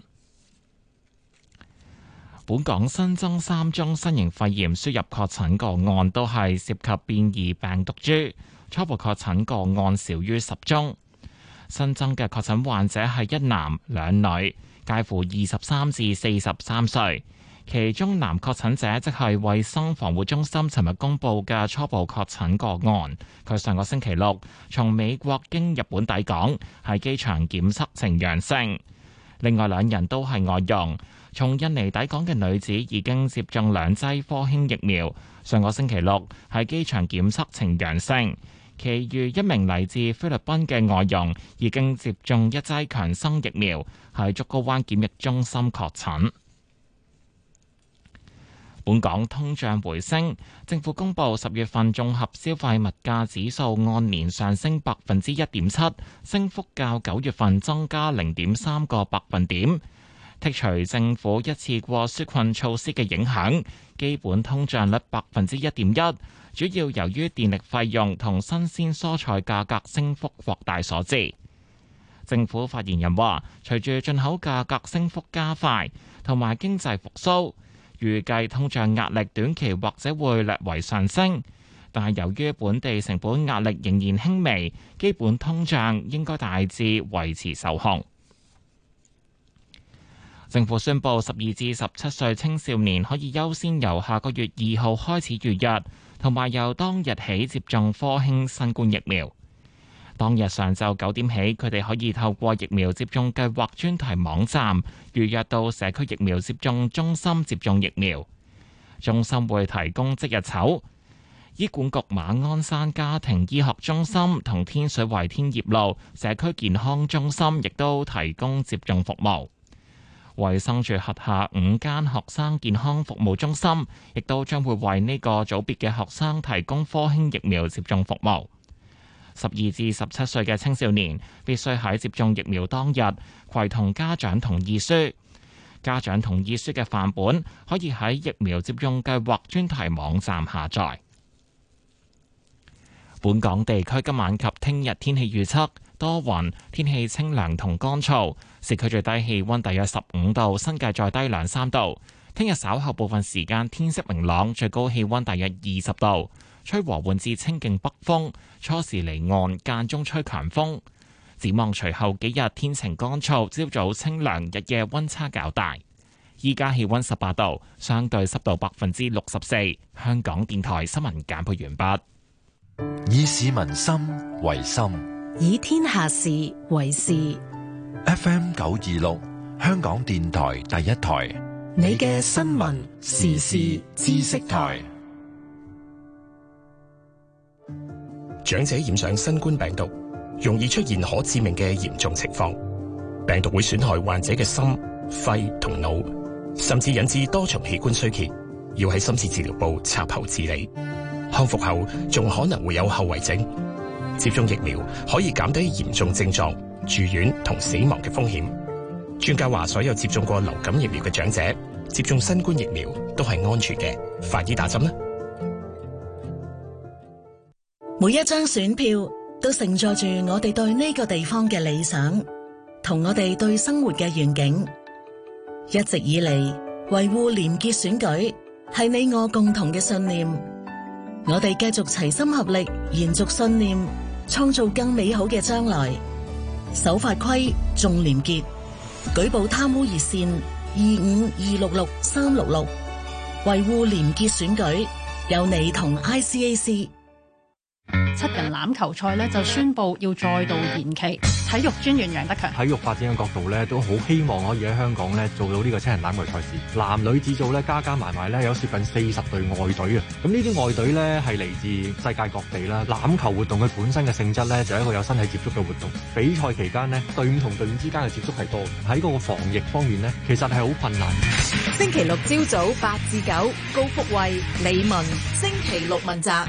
本港新增三宗新型肺炎輸入確診個案，都係涉及變異病毒株，初步確診個案少於十宗。新增嘅確診患者係一男兩女，介乎二十三至四十三歲。其中男確診者即係衛生防護中心尋日公布嘅初步確診個案。佢上個星期六從美國經日本抵港，喺機場檢測呈陽性。另外兩人都係外傭。從印尼抵港嘅女子已經接種兩劑科興疫苗，上個星期六喺機場檢測呈陽性。其餘一名嚟自菲律賓嘅外傭已經接種一劑強生疫苗，喺竹篙灣檢疫中心確診。本港通脹回升，政府公布十月份綜合消費物價指數按年上升百分之一點七，升幅較九月份增加零點三個百分點。剔除政府一次過紓困措施嘅影響，基本通脹率百分之一點一。主要由於電力費用同新鮮蔬菜價格升幅擴大所致。政府發言人話，隨住進口價格升幅加快，同埋經濟復甦，預計通脹壓力短期或者會略為上升。但係由於本地成本壓力仍然輕微，基本通脹應該大致維持受控。政府宣布，十二至十七歲青少年可以優先由下個月二號開始預約，同埋由當日起接種科興新冠疫苗。當日上晝九點起，佢哋可以透過疫苗接種計劃專題網站預約到社區疫苗接種中心接種疫苗。中心會提供即日籌。醫管局馬鞍山家庭醫學中心同天水圍天業路社區健康中心亦都提供接種服務。衛生署轄下五間學生健康服務中心，亦都將會為呢個組別嘅學生提供科興疫苗接種服務。十二至十七歲嘅青少年必須喺接種疫苗當日攜同家長同意書。家長同意書嘅範本可以喺疫苗接種計劃專題網站下載。本港地區今晚及聽日天氣預測多雲，天氣清涼同乾燥，市區最低氣溫大約十五度，新界再低兩三度。聽日稍後部分時間天色明朗，最高氣溫大約二十度，吹和緩至清勁北風，初時離岸，間中吹強風。展望隨後幾日天晴乾燥，朝早清涼，日夜溫差較大。依家氣溫十八度，相對濕度百分之六十四。香港電台新聞簡報完畢。 以市民心為心， 以天下事為事。 F M 九二六，香港電台第一台， 你嘅新聞時事知識台。 長者染上新冠病毒，容易出現可致命嘅嚴重情況。病毒會損害患者嘅心、肺同腦，甚至引致多重器官衰竭，要喺深切治療部插喉治理。康復後仲可能會有後遺症。接種疫苗可以減低嚴重症狀、住院同死亡嘅風險。專家話，所有接種過流感疫苗嘅長者接種新冠疫苗都係安全嘅。快啲打針啦！ 每一張選票都承載住我哋對呢個地方嘅理想，同我哋對生活嘅願景。一直以嚟，維護廉潔選舉係你我共同嘅信念。我哋繼續齊心合力，延續信念，創造更美好嘅將來。守法規，重廉潔，舉報貪污熱線二五二六六三六六，維護廉潔選舉，有你同 I C A C。 七人欖球賽咧就宣布要再度延期。體育專員楊德強， 體育發展嘅角度咧，都好希望可以喺香港咧做到呢個七人欖球賽事。男女子組咧加加埋埋咧有接近四十隊外隊啊！咁呢啲外隊咧係嚟自世界各地啦。欖球活動佢本身嘅性質咧就係一個有身體接觸嘅活動。比賽期間呢，隊伍同隊伍之間嘅接觸係多，喺嗰個防疫方面呢，其實係好困難。 星期六朝早八至九，高福慧、李文，星期六問責。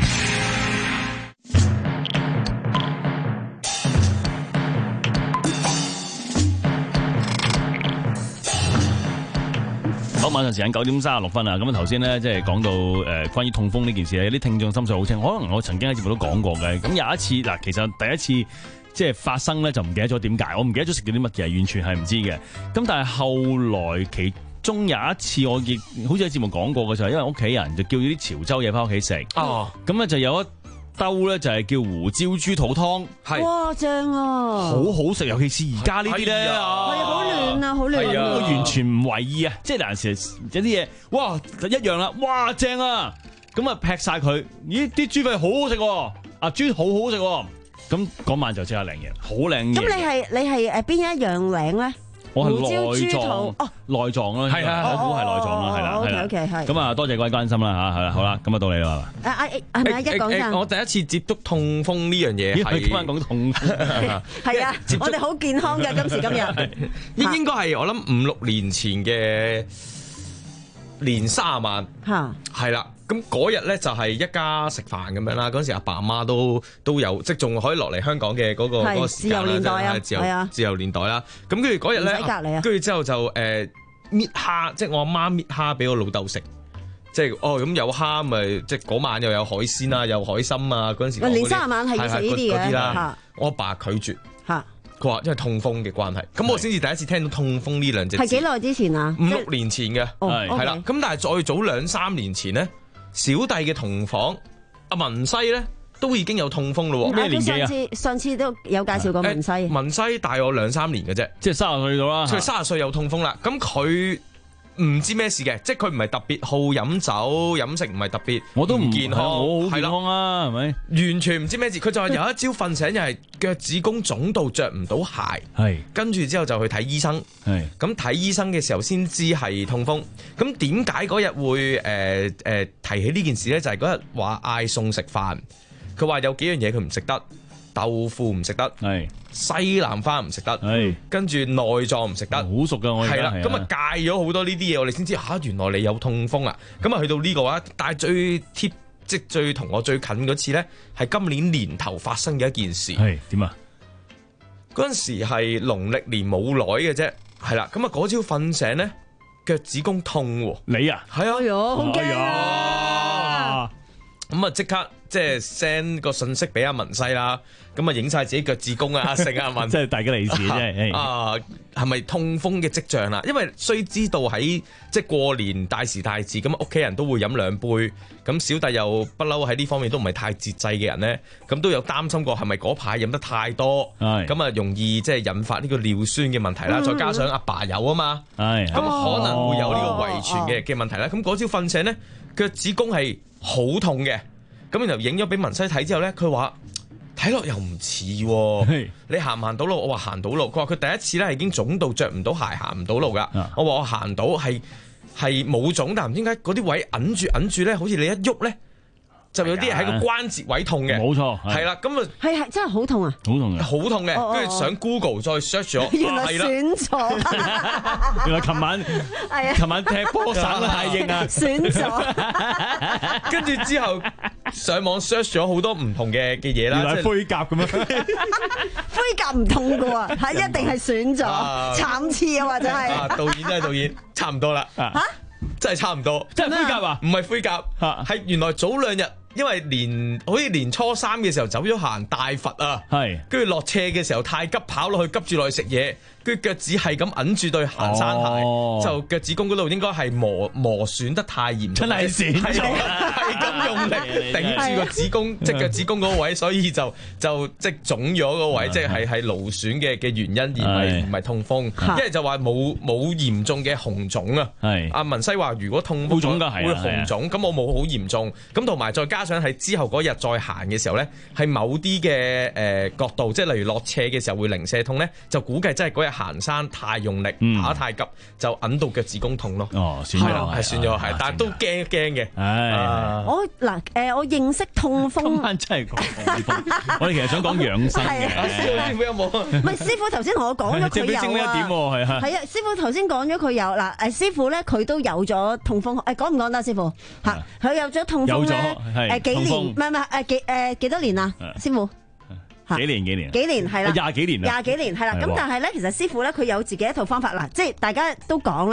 晚上時間九點三十六分啊！咁啊頭先咧，即係講到誒關於痛風呢件事咧，有啲聽眾心水好清，可能我曾經喺節目都講過嘅。咁有一次嗱，其實第一次即係發生咧，就唔記得咗點解，我唔記得咗食咗啲乜嘢，完全係唔知嘅。咁但係後來其中有一次，我亦好似喺節目講過嘅就係，因為屋企人就叫咗啲潮州嘢翻屋企食，哦，咁咧就有一兜咧就係叫胡椒豬肚湯，係哇正啊， 好好食，尤其是而家呢啲咧，係好暖啊，好暖啊， 我完全唔為意啊，即係有陣時有啲嘢，哇一樣啦，哇正啊，咁啊劈晒佢，咦啲豬肺好好食喎，啊豬好好食，咁嗰晚就即刻靚嘢，好靚嘢。 咁你係你係誒邊一樣靚咧？ 我係胡椒內臟豬肚哦， 內臟啦，係啊，我估係內臟啦，係啦， OK OK 係。 咁啊，多謝各位關心啦嚇，係啦，好啦，咁啊到你啦， 啊啊係咪啊？一講真， 我第一次接觸痛風呢樣嘢係今晚講痛風， 係啊，我哋好健康嘅今時今日。 應應該係我諗五六年前嘅年卅晚， 嚇係啦。咁嗰日咧就係一家食飯咁樣啦，嗰陣時阿爸阿媽都都有，即係仲可以落嚟香港嘅嗰個嗰個時間啦， 自由年代啊， 自由係啊， 自由年代啦。咁跟住嗰日咧， 唔使隔離啊， 跟住之後就誒搣蝦，即係我阿媽搣蝦俾我老豆食，即係哦咁有蝦咪即係嗰晚又有海鮮啦，有海參啊嗰陣時。 年卅晚係要食呢啲嘅啦， 我阿爸拒絕嚇。 佢話因為痛風嘅關係，咁我先至第一次聽到痛風呢兩隻字。 係幾耐之前啊？ 五六年前嘅，係啦。咁但係再早兩三年前咧，小弟嘅同房阿文西咧都已經有痛風咯。 咩年紀啊？上次上次都有介紹過文西。 文西大我兩三年嘅啫， 即係三十歲到啦。 佢三十歲有痛風啦，咁佢唔知咩事嘅，即係佢唔係特別好飲酒，飲食唔係特別， 我都唔健康， 我好健康啊，係咪？ 完全唔知咩事，佢就係有一朝瞓醒，又係腳趾公腫到着唔到鞋， 係跟住之後就去睇醫生， 係咁睇醫生嘅時候先知係痛風。咁點解嗰日會誒誒、呃呃、提起呢件事咧？就係嗰日話嗌餸食飯，佢話有幾樣嘢佢唔食得。豆腐唔食得，係西蘭花唔食得，係跟住內臟唔食得， 好熟噶我係啦，咁啊戒咗好多呢啲嘢，我哋先知嚇，原來你有痛風啊！咁啊去到呢個話，但係最貼即最同我最近嗰次咧，係今年年頭發生嘅一件事。 係點啊？ 嗰陣時係農曆年冇耐嘅啫，係啦，咁啊嗰朝瞓醒咧，腳趾公痛喎。 你啊？ 係啊， 哎呀，好驚啊！ 咁啊即刻即係 send 個信息俾阿文西啦，咁啊影晒自己腳趾公啊，阿成阿文， 即係大吉利是啫。 啊，係咪痛風嘅跡象啦？因為須知道喺即係過年大時大節，咁屋企人都會飲兩杯，咁小弟又不嬲喺呢方面都唔係太節制嘅人咧，咁都有擔心過係咪嗰排飲得太多，咁啊容易即係引發呢個尿酸嘅問題啦。再加上阿爸有啊嘛，咁可能會有呢個遺傳嘅嘅問題啦。咁嗰朝瞓醒咧，腳趾公係好痛嘅，咁然後影咗俾文西睇之後咧，佢話睇落又唔似喎，你行唔行到路？我話行到路，佢話佢第一次咧已經腫到着唔到鞋，行唔到路噶。我話我行到係係冇腫，但唔知點解嗰啲位揞住揞住咧，好似你一喐咧，就有啲喺個關節位痛嘅。 冇錯， 係啦，咁啊係係真係好痛啊， 好痛嘅， 好痛嘅，跟住上 Google 再 search 咗， 原來選咗， 原來琴晚係啊，琴晚踢波省得太硬啊， 選咗， 跟住之後上網 search 咗好多唔同嘅嘅嘢啦， 原來灰甲咁樣， 灰甲唔痛噶喎，係一定係選咗，慘刺啊或者係， 導演真係導演，差唔多啦，嚇，真係差唔多， 真係灰甲啊， 唔係灰甲，係原來早兩日。因為年好似年初三嘅時候走咗行大佛啊，係，跟住落斜嘅時候太急跑落去，急住落去食嘢，跟住腳趾係咁揞住對行山鞋，哦、就腳趾公嗰度應該係磨磨損得太嚴重， 真係損咗， 係咁用力頂住個子宮，即係腳趾公嗰個位，所以就就即係腫咗個位，即係係係勞損嘅嘅原因，而唔係唔係痛風，因為就話冇冇嚴重嘅紅腫啊。係阿文西話如果痛風腫會紅腫，咁我冇好嚴重，咁同埋再加上係之後嗰日再行嘅時候咧，係某啲嘅誒角度，即係例如落斜嘅時候會零舍痛咧，就估計真係嗰日行山太用力，跑得太急，就揞到腳趾公痛咯。哦，算咗，係算咗，係，但係都驚一驚嘅。唉， 我嗱誒，我認識痛風， 今晚真係講痛風，我哋其實想講養生嘅。 師傅有冇？ 唔係師傅頭先同我講咗佢有啊。係啊，係啊，師傅頭先講咗佢有嗱誒，師傅咧佢都有咗痛風，誒講唔講得師傅嚇？佢有咗痛風咧，誒幾年？唔係唔係誒幾誒幾多年啊？師傅幾年幾年？ 幾年係啦， 廿幾年啦， 廿幾年係啦。咁但係咧，其實師傅咧佢有自己一套方法啦，即係大家都講啦。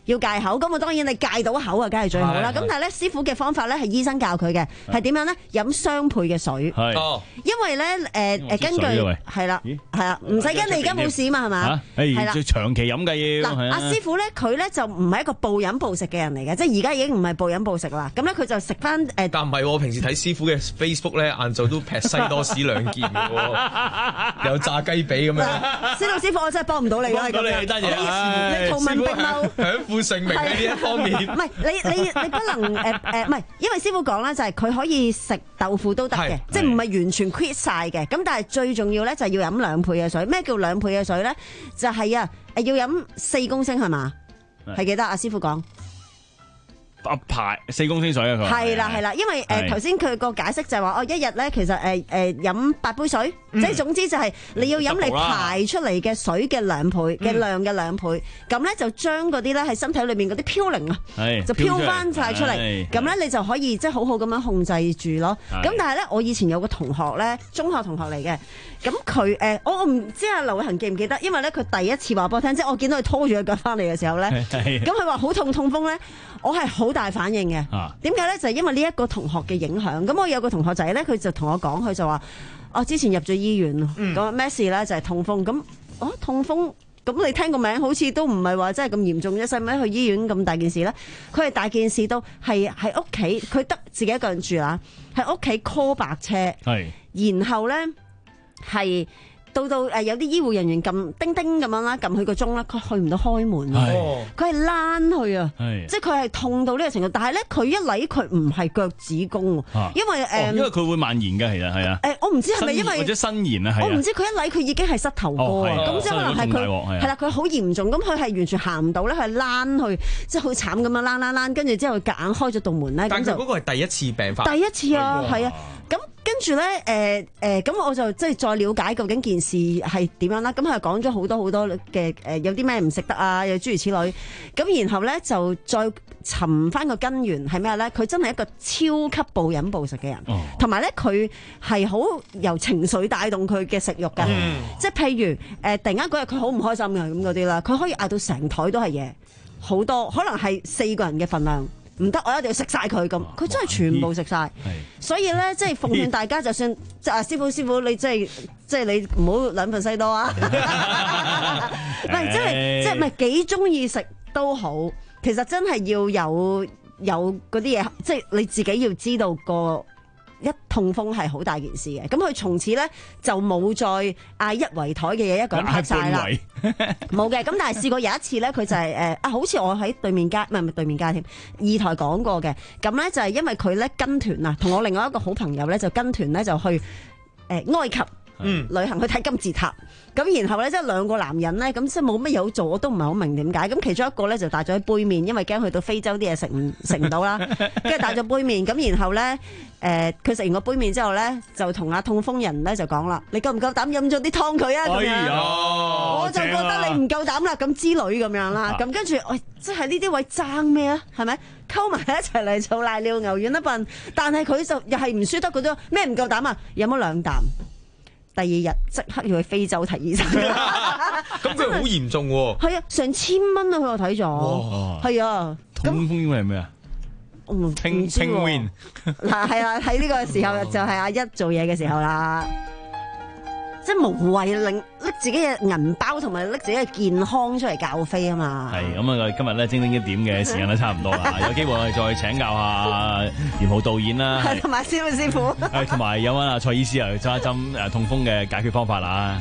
要戒口。咁我當然你戒到口啊，梗係最好啦。咁但係咧，師傅嘅方法咧係醫生教佢嘅，係點樣咧？飲雙倍嘅水。係，因為咧誒誒根據係啦，係啊，唔使驚，你而家冇事嘛係嘛？係啦， 長期飲嘅要。 嗱，阿師傅咧，佢咧就唔係一個暴飲暴食嘅人嚟嘅，即係而家已經唔係暴飲暴食啦。咁咧佢就食翻誒。 但唔係喎，平時睇師傅嘅 Facebook 咧，晏晝都劈西多士兩件嘅喎，有炸雞髀咁樣。 師傅師傅，我真係幫唔到你啦， 幫唔到你單嘢。 你圖文並茂， 享負盛名喺呢一方面。 唔係你你你不能誒誒，唔係，因為師傅講咧就係佢可以食豆腐都得嘅，即係唔係完全 quit 曬嘅。咁但係最重要咧就係要飲兩倍嘅水。咩叫兩倍嘅水咧？就係啊誒要飲四公升係嘛？係記得阿師傅講。 一排四公升水啊！佢係啦係啦，因為誒頭先佢個解釋就係話哦，一日咧其實誒誒飲八杯水，即係總之就係你要飲你排出嚟嘅水嘅兩倍嘅量嘅兩倍，咁咧就將嗰啲咧喺身體裏面嗰啲嘌呤啊，就飄翻晒出嚟，咁咧你就可以即係好好咁樣控制住咯。咁但係咧，我以前有個同學咧，中學同學嚟嘅，咁佢誒我我唔知阿劉偉恒記唔記得，因為咧佢第一次話俾我聽，即係我見到佢拖住個腳翻嚟嘅時候咧，咁佢話好痛痛風咧，我係好大反應嘅，點解咧？就係因為呢一個同學嘅影響。咁我有個同學仔咧，佢就同我講，佢就話：我之前入咗醫院，咁咩事咧？就係痛風。咁哦，痛風，咁你聽個名好似都唔係話真係咁嚴重啫，使唔使去醫院咁大件事咧？佢係大件事都係喺屋企，佢得自己一個人住啦，喺屋企 call 白車，然後咧係。到到誒有啲醫護人員撳叮叮咁樣啦，撳佢個鐘啦，佢去唔到開門，佢係躝去啊，即係佢係痛到呢個程度。但係咧，佢一嚟佢唔係腳趾公，因為誒， 因為佢會蔓延嘅，其實係啊。誒， 我唔知係咪因為或者伸延啊， 我唔知佢一嚟佢已經係膝頭哥啊，咁即係可能係佢係啦，佢好嚴重，咁佢係完全行唔到咧，佢係躝去，即係好慘咁樣躝躝躝，跟住之後夾硬開咗道門咧。 但係嗰個係第一次病發， 第一次啊，係啊。咁跟住咧，誒誒，咁我就即係再了解究竟件事係點樣啦。咁佢講咗好多好多嘅誒，有啲咩唔食得啊，又諸如此類。咁然後咧就再尋翻個根源係咩咧？佢真係一個超級暴飲暴食嘅人，同埋咧佢係好由情緒帶動佢嘅食慾㗎。嗯、即係譬如誒、呃，突然間嗰日佢好唔開心嘅咁嗰啲啦，佢可以嗌到成台都係嘢，好多可能係四個人嘅份量。唔得，我一定要食晒佢咁，佢真係全部食晒。所以咧，即係奉勸大家，就算即係師傅師傅，你即係即係你唔好兩份西多啊！唔係，即係即係唔係幾中意食都好，其實真係要有有嗰啲嘢，即係你自己要知道個。一痛風係好大件事嘅，咁佢從此咧就冇再嗌一圍台嘅嘢一個人拍晒啦，冇嘅。咁但係試過有一次咧，佢就係誒啊，好似我喺對面街，唔係唔係對面街添，二台講過嘅。咁咧就係因為佢咧跟團啊，同我另外一個好朋友咧就跟團咧就去誒埃及。嗯，旅行去睇金字塔，咁然後咧即係兩個男人咧，咁即係冇乜嘢好做，我都唔係好明點解。咁其中一個咧就帶咗杯麵，因為驚去到非洲啲嘢食唔食唔到啦，跟住帶咗杯麵。咁然後咧，誒佢食完個杯麵之後咧，就同阿痛風人咧就講啦：你夠唔夠膽飲咗啲湯佢啊？咁樣，哎、我就覺得你唔夠膽啦，咁之類咁樣啦。咁跟住，喂，即係呢啲位爭咩啊？係咪溝埋一齊嚟做瀨尿牛丸一笨？但係佢就又係唔輸得嗰種咩唔夠膽啊？飲咗兩啖。第二日即刻要去非洲睇醫生， 咁佢好嚴重喎。 係啊，成千蚊啊！佢話睇咗，係啊。 痛風應該係咩啊？ 聽聽 win 嗱係啊，喺呢個時候就係阿一做嘢嘅時候啦。即係無謂令拎自己嘅銀包同埋拎自己嘅健康出嚟教飛啊嘛！係咁啊！今日咧精靈一點嘅時間都差唔多啦，有機會我哋再請教下嚴浩導演啦，同埋師傅師傅，係同埋有揾阿蔡醫師嚟針一針誒痛風嘅解決方法啦。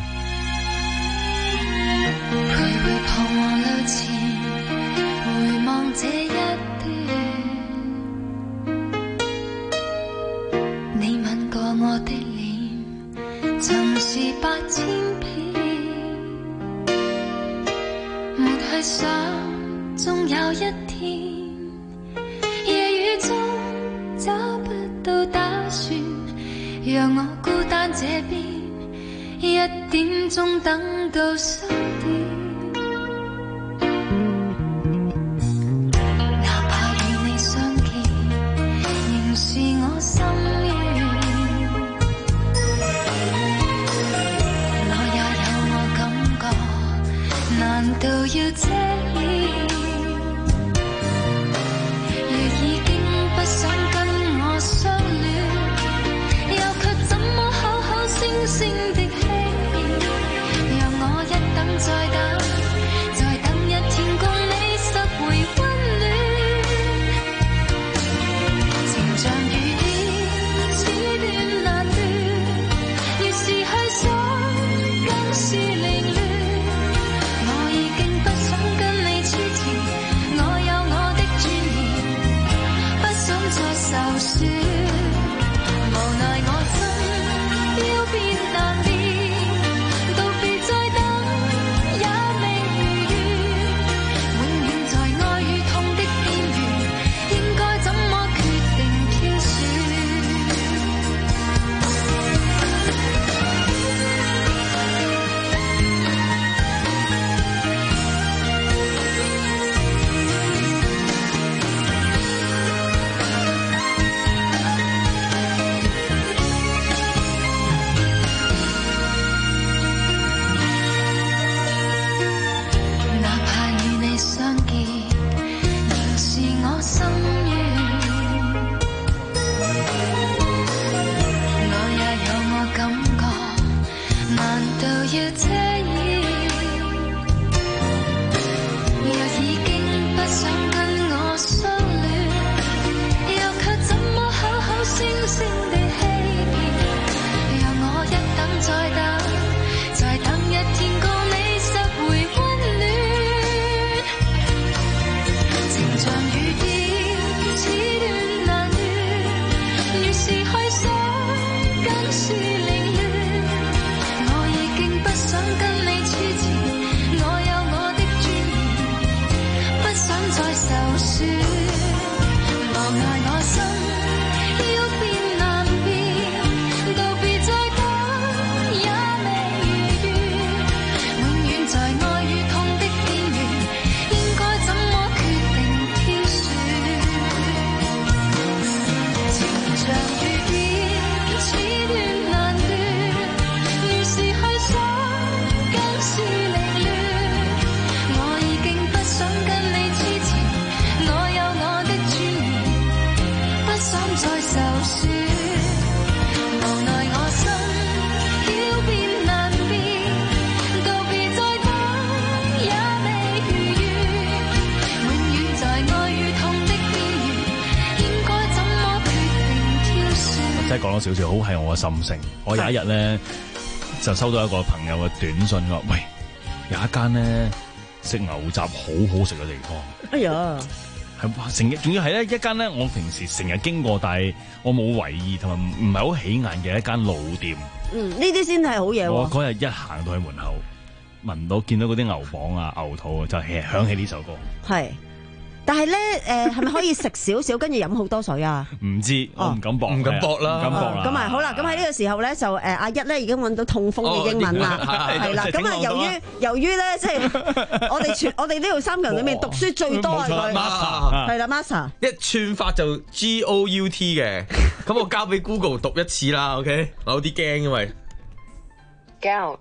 徘徊彷徨路前，回望這一段，你吻過我的臉，曾是百千遍，沒去想，終有一天，夜雨中找不到打算，讓我孤單這邊，一點鐘等到三點。哪怕與你相見，仍是我心願。我也有我感覺，難道要遮掩？ 受損，無奈我心要變難變，道別再等也未如願，永遠在愛與痛的邊緣，應該怎麼決定挑選？ 講咗少少，好係我嘅心聲。我有一日咧就收到一個朋友嘅短信，話：喂，有一間咧食牛雜好好食嘅地方。 哎呀， 係成日，仲要係咧一間咧，我平時成日經過，但係我冇為意同埋唔係好起眼嘅一間老店。 嗯，呢啲先係好嘢喎。 我嗰日一行到去門口，聞到見到嗰啲牛膀啊、牛肚啊，就係響起呢首歌。 係。但係咧，誒係咪可以食少少，跟住飲好多水啊？ 唔知，我唔敢搏， 唔敢搏啦， 唔敢搏啦。 咁啊，好啦，咁喺呢個時候咧，就誒阿一咧已經揾到痛風嘅英文啦，係啦。咁啊，由於由於咧，即係我哋全我哋呢度三個人裏面讀書最多係佢，係啦 ，Master。 一串法就 G O U T 嘅，咁我交俾 Google 讀一次啦 ，OK？ 我有啲驚，因為 Gout。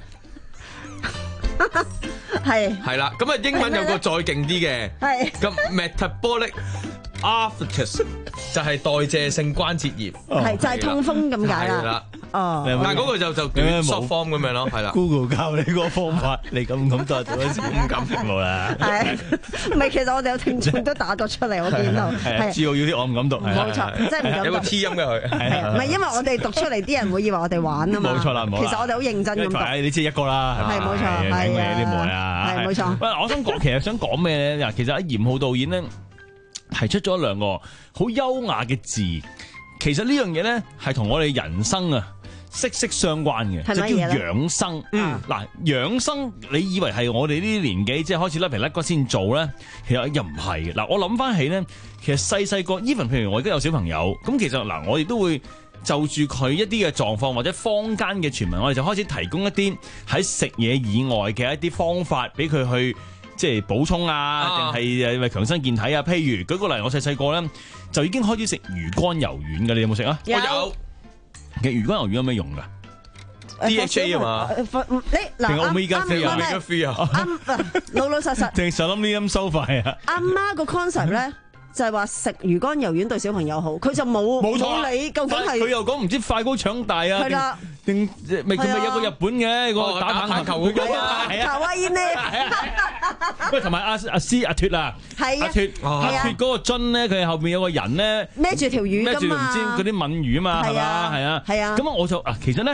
係係啦，咁啊英文有個再勁啲嘅， 係咁 metabolic arthritis 就係代謝性關節炎， 係就係痛風咁解啦。哦， 但係嗰個就就短 short form 咁樣咯，係啦。 Google 教你個方法，你敢唔敢讀到一次？唔敢冇啦。 係，唔係其實我哋有聽眾都打咗出嚟，我見到係。知道要啲我唔敢讀， 冇錯，真係唔敢讀。 有個 T 音嘅佢， 係唔係因為我哋讀出嚟啲人會以為我哋玩啊嘛？ 冇錯啦，冇。 其實我哋好認真咁讀。 你知一個啦， 係冇錯，係啊， 啲冇啊， 係冇錯。 喂，我想講，其實想講咩咧？嗱，其實阿嚴浩導演咧提出咗兩個好優雅嘅字，其實呢樣嘢咧係同我哋人生啊息息相關嘅，就叫養生。嗯，嗱，養生你以為係我哋呢啲年紀即係開始甩皮甩骨先做咧？其實又唔係嘅。嗱，我諗翻起咧，其實細細個 even 譬如我而家有小朋友，咁其實嗱，我哋都會就住佢一啲嘅狀況或者坊間嘅傳聞，我哋就開始提供一啲喺食嘢以外嘅一啲方法俾佢去即係補充啊，定係誒強身健體啊。譬如舉個例，我細細個咧就已經開始食魚肝油丸嘅，你有冇食啊？ 我有。 其實魚肝油丸有咩用㗎 ？D H A 啊嘛， 你嗱 ，Omega three 啊，Omega three 啊， 啱老老實實。 定 selenium sulfate 啊？ 阿媽個 concept 咧就係話食魚肝油丸對小朋友好，佢就冇冇理究竟係佢又講唔知快高長大啊？ 係啦， 定咪佢咪有個日本嘅個打棒球嗰個係啊，卡哇伊呢？ 喂，同埋阿阿斯阿脫啊， 係阿脫阿脫嗰個樽咧，佢後邊有個人咧孭住條魚㗎嘛， 孭住唔知嗰啲鰻魚啊嘛，係嘛？係啊， 係啊。 咁啊，我就啊，其實咧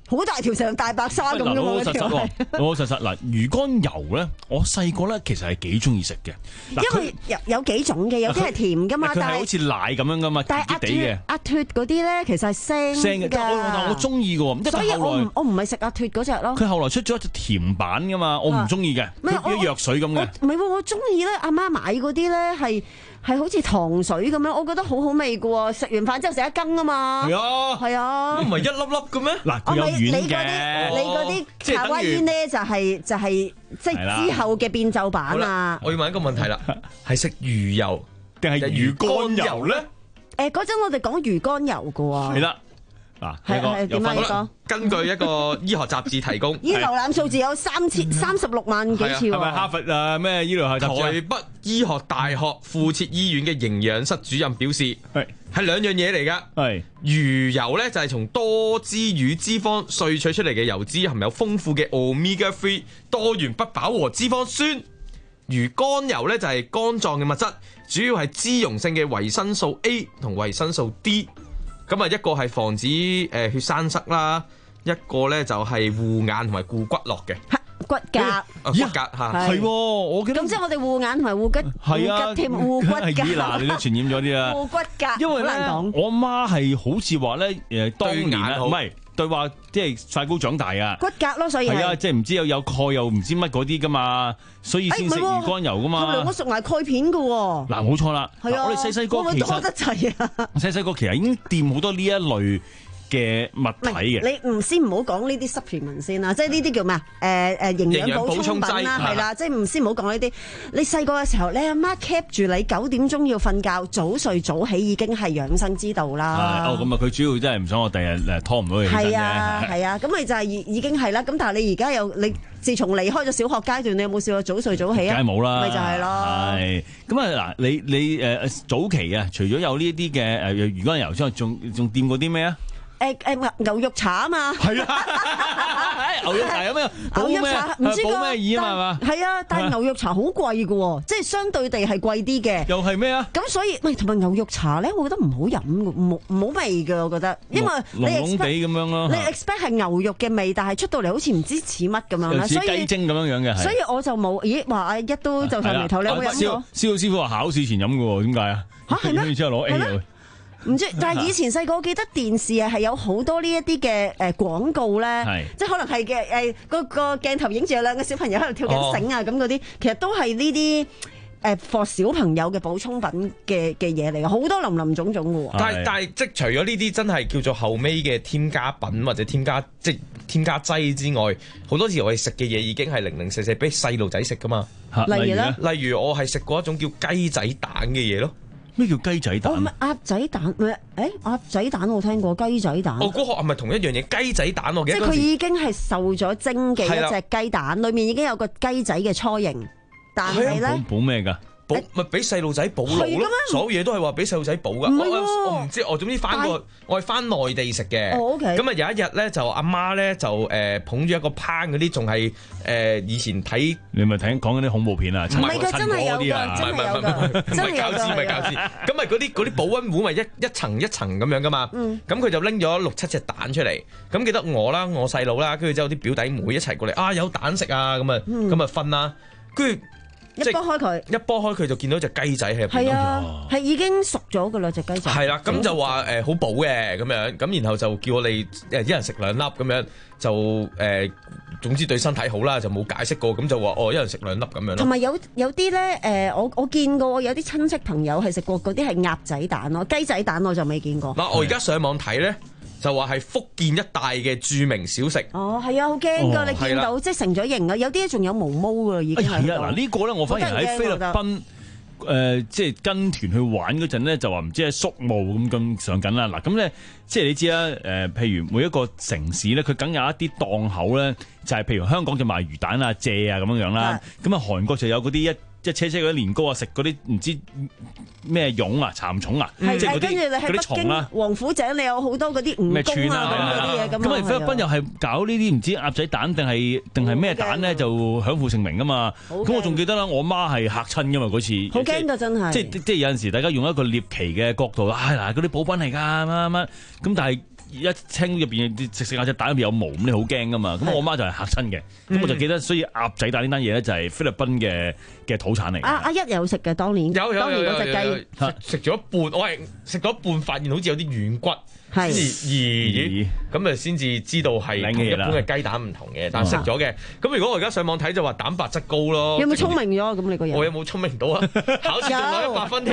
好大條成大白鯊咁嘅喎。 老老實實喎，老老實實嗱，魚肝油咧，我細個咧其實係幾中意食嘅， 因為有有幾種嘅，有啲係甜噶嘛， 佢係好似奶咁樣噶嘛， 但係啲嘅阿脱嗰啲咧，其實係腥腥嘅，但我我中意嘅喎， 所以我唔我唔係食阿脱嗰隻咯。 佢後來出咗一隻甜版噶嘛，我唔中意嘅，啲藥水咁嘅。 唔係喎，我中意咧，阿媽買嗰啲咧係。係好似糖水咁樣，我覺得好好味㗎喎！食完飯之後食一羹啊嘛， 係啊， 係啊， 唔係一粒粒嘅咩？ 嗱，佢有軟嘅， 你嗰啲夏威夷呢就係就係即係之後嘅變奏版啊！ 我要問一個問題啦，係食魚油定係魚肝油咧？ 誒，嗰陣我哋講魚肝油㗎喎。 係啦。嗱， 係係點啊？你講根據一個醫學雜誌提供， 依瀏覽數字有三千三十六萬幾次喎。 係咪哈佛啊咩醫療系雜誌？ 台北醫學大學附設醫院嘅營養室主任表示，係係兩樣嘢嚟㗎。係魚油咧就係從多脂乳脂肪萃取出嚟嘅油脂，含有豐富嘅 omega 三多元不飽和脂肪酸。魚肝油咧就係肝臟嘅物質，主要係脂溶性嘅維生素 A 同維生素 D。咁啊，一個係防止誒血栓塞啦，一個咧就係護眼同埋固骨骼嘅骨骼， 骨骼嚇係喎，我記得咁即係我哋護眼同埋護骨， 係啊， 護骨添護骨骼。 嗱，你都傳染咗啲啊， 護骨骼， 因為咧，我媽係好似話咧誒，當年啊，唔係對話，即係曬高長大啊， 骨骼咯，所以係啊，即係唔知有有鈣又唔知乜嗰啲噶嘛，所以先食魚肝油噶嘛。 後來我食埋鈣片嘅喎。 嗱，冇錯啦， 係啊， 我哋細細個其實多得滯啊， 細細個其實已經掂好多呢一類嘅物體嘅。 你唔先唔好講呢啲 supplement 先啦，即係呢啲叫咩啊？誒誒營養補充品啦，係啦，即係唔先唔好講呢啲。你細個嘅時候，你阿媽 keep 住你九點鐘要瞓覺，早睡早起已經係養生之道啦。 哦，咁啊，佢主要真係唔想我第日誒拖唔到佢起身啫。係啊， 係啊，咁咪就係已已經係啦。咁但係你而家又你自從離開咗小學階段，你有冇試過早睡早起啊？ 梗係冇啦， 咪就係咯。 係咁啊嗱，你你誒早期啊，除咗有呢啲嘅誒魚肝油之外，仲仲掂過啲咩啊？ 誒誒牛肉茶啊嘛， 係啊，牛肉茶有咩？ 牛肉茶唔知補咩耳啊嘛？ 係啊，但係牛肉茶好貴嘅喎，即係相對地係貴啲嘅。 又係咩啊？ 咁所以，喂，同埋牛肉茶咧，我覺得唔好飲嘅，唔唔好味嘅，我覺得，因為你濃濃地咁樣咯。 你 expect 係牛肉嘅味，但係出到嚟好似唔知似乜咁樣啦。 似雞精咁樣樣嘅。 所以我就冇，咦？話一都就上眉頭，你有冇飲過？ 蕭師傅話考試前飲嘅喎，點解啊？ 嚇係咩？ 之後攞 A 喎。 唔知，但係以前細個我記得電視啊係有好多呢一啲嘅誒廣告咧，即係可能係嘅誒個個鏡頭影住有兩個小朋友喺度跳緊繩啊咁嗰啲，其實都係呢啲誒 for 小朋友嘅補充品嘅嘅嘢嚟嘅，好多林林種種嘅喎。 但係但係即係除咗呢啲真係叫做後尾嘅添加品或者添加即係添加劑之外，好多時我哋食嘅嘢已經係零零舍舍俾細路仔食噶嘛。 例如咧， 例如我係食過一種叫雞仔蛋嘅嘢咯。 咩叫雞仔蛋？ 哦，鴨仔蛋，誒鴨仔蛋我聽過，雞仔蛋。 哦，嗰個係咪同一樣嘢？雞仔蛋我記得。 即係佢已經係受咗精嘅一隻雞蛋，裡面已經有個雞仔嘅雛形，但係咧補咩㗎？ 補咪俾細路仔補腦咯，所有嘢都係話俾細路仔補㗎。我我唔知，我總之翻過我係翻內地食嘅。 哦 OK。 咁啊有一日咧就阿媽咧就誒捧住一個烹嗰啲，仲係誒以前睇你咪睇講嗰啲恐怖片啊？ 唔係㗎，真係有㗎，真係有㗎， 唔係餃子，唔係餃子。咁咪嗰啲嗰啲保溫壺咪一一層一層咁樣㗎嘛。咁佢就拎咗六七隻蛋出嚟。咁記得我啦，我細佬啦，跟住之後啲表弟妹一齊過嚟啊，有蛋食啊，咁啊咁啊分啦，跟住。 一剝開佢， 一剝開佢就見到隻雞仔喺入邊。 係啊，係已經熟咗噶啦隻雞仔。 係啦，咁就話誒好補嘅咁樣，咁然後就叫我哋誒一人食兩粒咁樣，就誒總之對身體好啦，就冇解釋過，咁就話哦一人食兩粒咁樣咯。 同埋有有啲咧誒，我我見過有啲親戚朋友係食過嗰啲係鴨仔蛋咯，雞仔蛋我就未見過。 嗱，我而家上網睇咧。就話係福建一帶嘅著名小食。 哦，係啊，好驚㗎！你見到即係成咗型啊，有啲仲有毛毛㗎，已經係。 係啊，嗱呢個咧，我反而喺菲律賓誒，即係跟團去玩嗰陣咧，就話唔知係宿務咁咁上緊啦。嗱咁咧，即係你知啦，誒，譬如每一個城市咧，佢梗有一啲檔口咧，就係譬如香港就賣魚蛋啊、蔗啊咁樣樣啦。咁啊，韓國就有嗰啲一。即係車車嗰啲年糕啊，食嗰啲唔知咩蛹啊、蠶蟲啊，即係嗰啲嗰啲蟲啊。王府井你有好多嗰啲蜈蚣啊嗰啲嘢咁。咁啊，菲律賓又係搞呢啲唔知鴨仔蛋定係定係咩蛋咧，就享負盛名噶嘛。咁我仲記得啦，我媽係嚇親噶嘛嗰次。 好驚㗎真係。 即係即係有陣時，大家用一個獵奇嘅角度，啊嗱嗰啲補品嚟㗎乜乜，咁但係一聽入邊食食下隻蛋入邊有毛咁，你好驚噶嘛？咁我媽就係嚇親嘅，咁、嗯、我就記得，所以鴨仔蛋呢單嘢咧就係菲律賓嘅嘅土產嚟。阿阿一有食嘅，當年有有有有當年嗰隻雞食食咗一半，我係食咗一半，發現好似有啲軟骨。係，咦？咁啊，先至知道係同一般嘅雞蛋唔同嘅，但係食咗嘅。咁如果我而家上網睇就話蛋白質高咯。 有冇聰明咗？咁你個人我有冇聰明到啊？考試仲攞一百分添。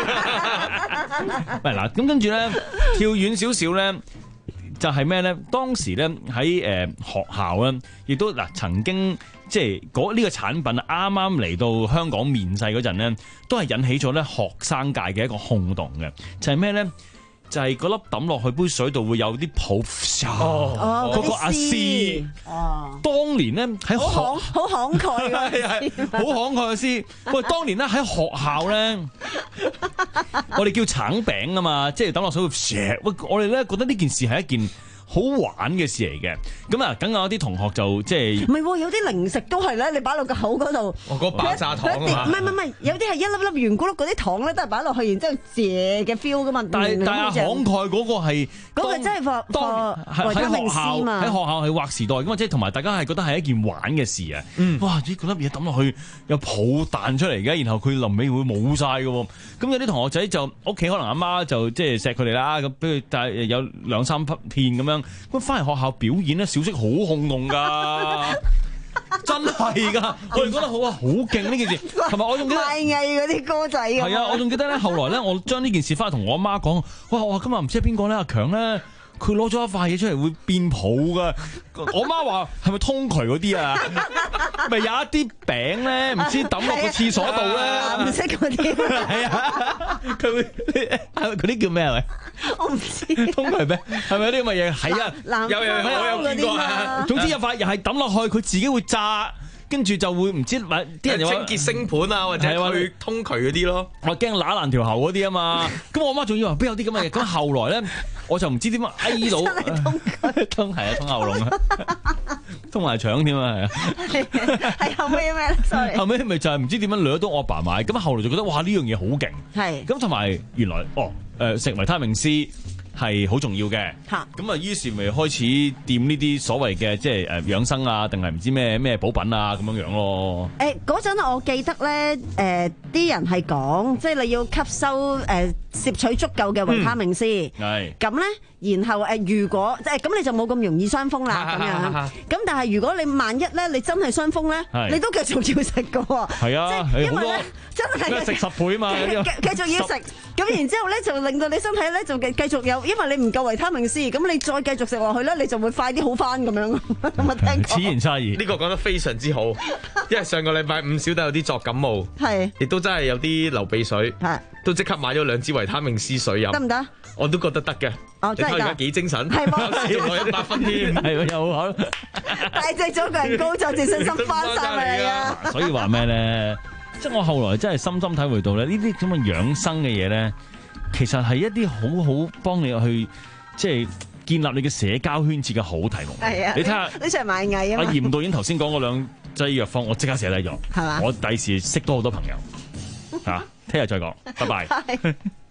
喂嗱，咁跟住咧跳遠少少咧，就係咩咧？當時咧喺誒學校咧，亦都嗱曾經即係嗰呢個產品啱啱嚟到香港面世嗰陣咧，都係引起咗咧學生界嘅一個轟動嘅，就係咩咧？就係嗰粒抌落去杯水度會有啲泡，嗰、哦、個阿師，哦、當年咧喺學好慷慨嘅， 好慷慨嘅師。喂，當年咧喺學校咧，我哋叫橙餅啊嘛，即係抌落水會石。喂，我哋咧覺得呢件事係一件好玩嘅事嚟嘅，咁啊，梗有啲同學就即係唔係，有啲零食都係咧，你擺落個口嗰度， 我個爆炸糖啊嘛，唔係唔係， 有啲係一粒粒圓咕碌嗰啲糖咧，都係擺落去，然之後謝嘅 feel 噶嘛。 但係但係慷慨嗰個係嗰個真係話當喺學校喺學校係劃時代咁啊，即係同埋大家係覺得係一件玩嘅事啊。嗯，哇！咦，嗰粒嘢抌落去有泡彈出嚟嘅，然後佢臨尾會冇晒嘅喎。咁有啲同學仔就屋企可能阿媽就即係錫佢哋啦，咁俾佢帶有兩三片咁樣。咁翻嚟學校表演咧，小息好轟動噶，真係噶，我哋覺得好啊，好勁呢件事。同埋我仲記得賣藝嗰啲歌仔。 係啊，我仲記得咧，後來咧，我將呢件事翻去同我阿媽講，哇！我今日唔知係邊個咧，阿強咧。佢攞咗一塊嘢出嚟會變泡噶，我媽話係咪通渠嗰啲啊？咪有一啲餅咧，唔知抌落個廁所度咧， 藍色嗰啲。 係啊，佢會嗰啲叫咩啊？ 我唔知。 通渠咩？係咪有啲咁嘅嘢？係啊， 有有有我有見過啊。 總之有塊又係抌落去，佢自己會炸。跟住就會唔知啲人又清潔星盤啊，或者去通渠嗰啲咯。 我驚揦爛條喉嗰啲啊嘛。咁我媽仲以為邊有啲咁嘅嘢。咁後來咧，我就唔知點樣翳到通係啊，通喉嚨啊，通埋腸添啊，係啊。 係後尾咩 sorry 後尾咪就係唔知點樣掠到我阿爸買。咁後來就覺得哇呢樣嘢好勁。 係。 咁同埋原來哦誒食維他命 C。係好重要嘅，咁啊於是咪開始掂呢啲所謂嘅即係誒養生啊，定係唔知咩咩補品啊咁樣樣咯。 誒嗰陣我記得咧，誒、呃、啲人係講，即係你要吸收誒、呃、攝取足夠嘅維他命 C，係咁咧，然後誒、呃、如果即係咁你就冇咁容易傷風啦咁樣。咁但係如果你萬一咧你真係傷風咧，你都繼續要食㗎喎。係啊，即係因為咧真係食十倍嘛， 繼續要食。咁然之後咧就令到你身體咧就繼繼續有。因為你唔夠維他命 C，咁你再繼續食落去咧，你就會快啲好翻咁樣。咁啊聽過。 此言差異， 呢個講得非常之好。因為上個禮拜五小弟有啲作感冒，係，亦都真係有啲流鼻水，係，都即刻買咗兩支維他命 C 水飲。得唔得？我都覺得得嘅。哦，真係得。你睇而家幾精神，係冇錯，攞一百分添， 係又好。 大隻咗個人高咗，自信心翻晒嚟啊！ 所以話咩咧？即係我後來真係深深體會到咧，呢啲咁嘅養生嘅嘢咧。其實係一啲好好幫你去即係建立你嘅社交圈子嘅好題目。係啊，你睇下呢場賣藝啊嘛。阿嚴導演頭先講嗰兩劑藥方，我即刻寫低咗。係嘛？我第時識多好多朋友。嚇，聽日再講，拜拜。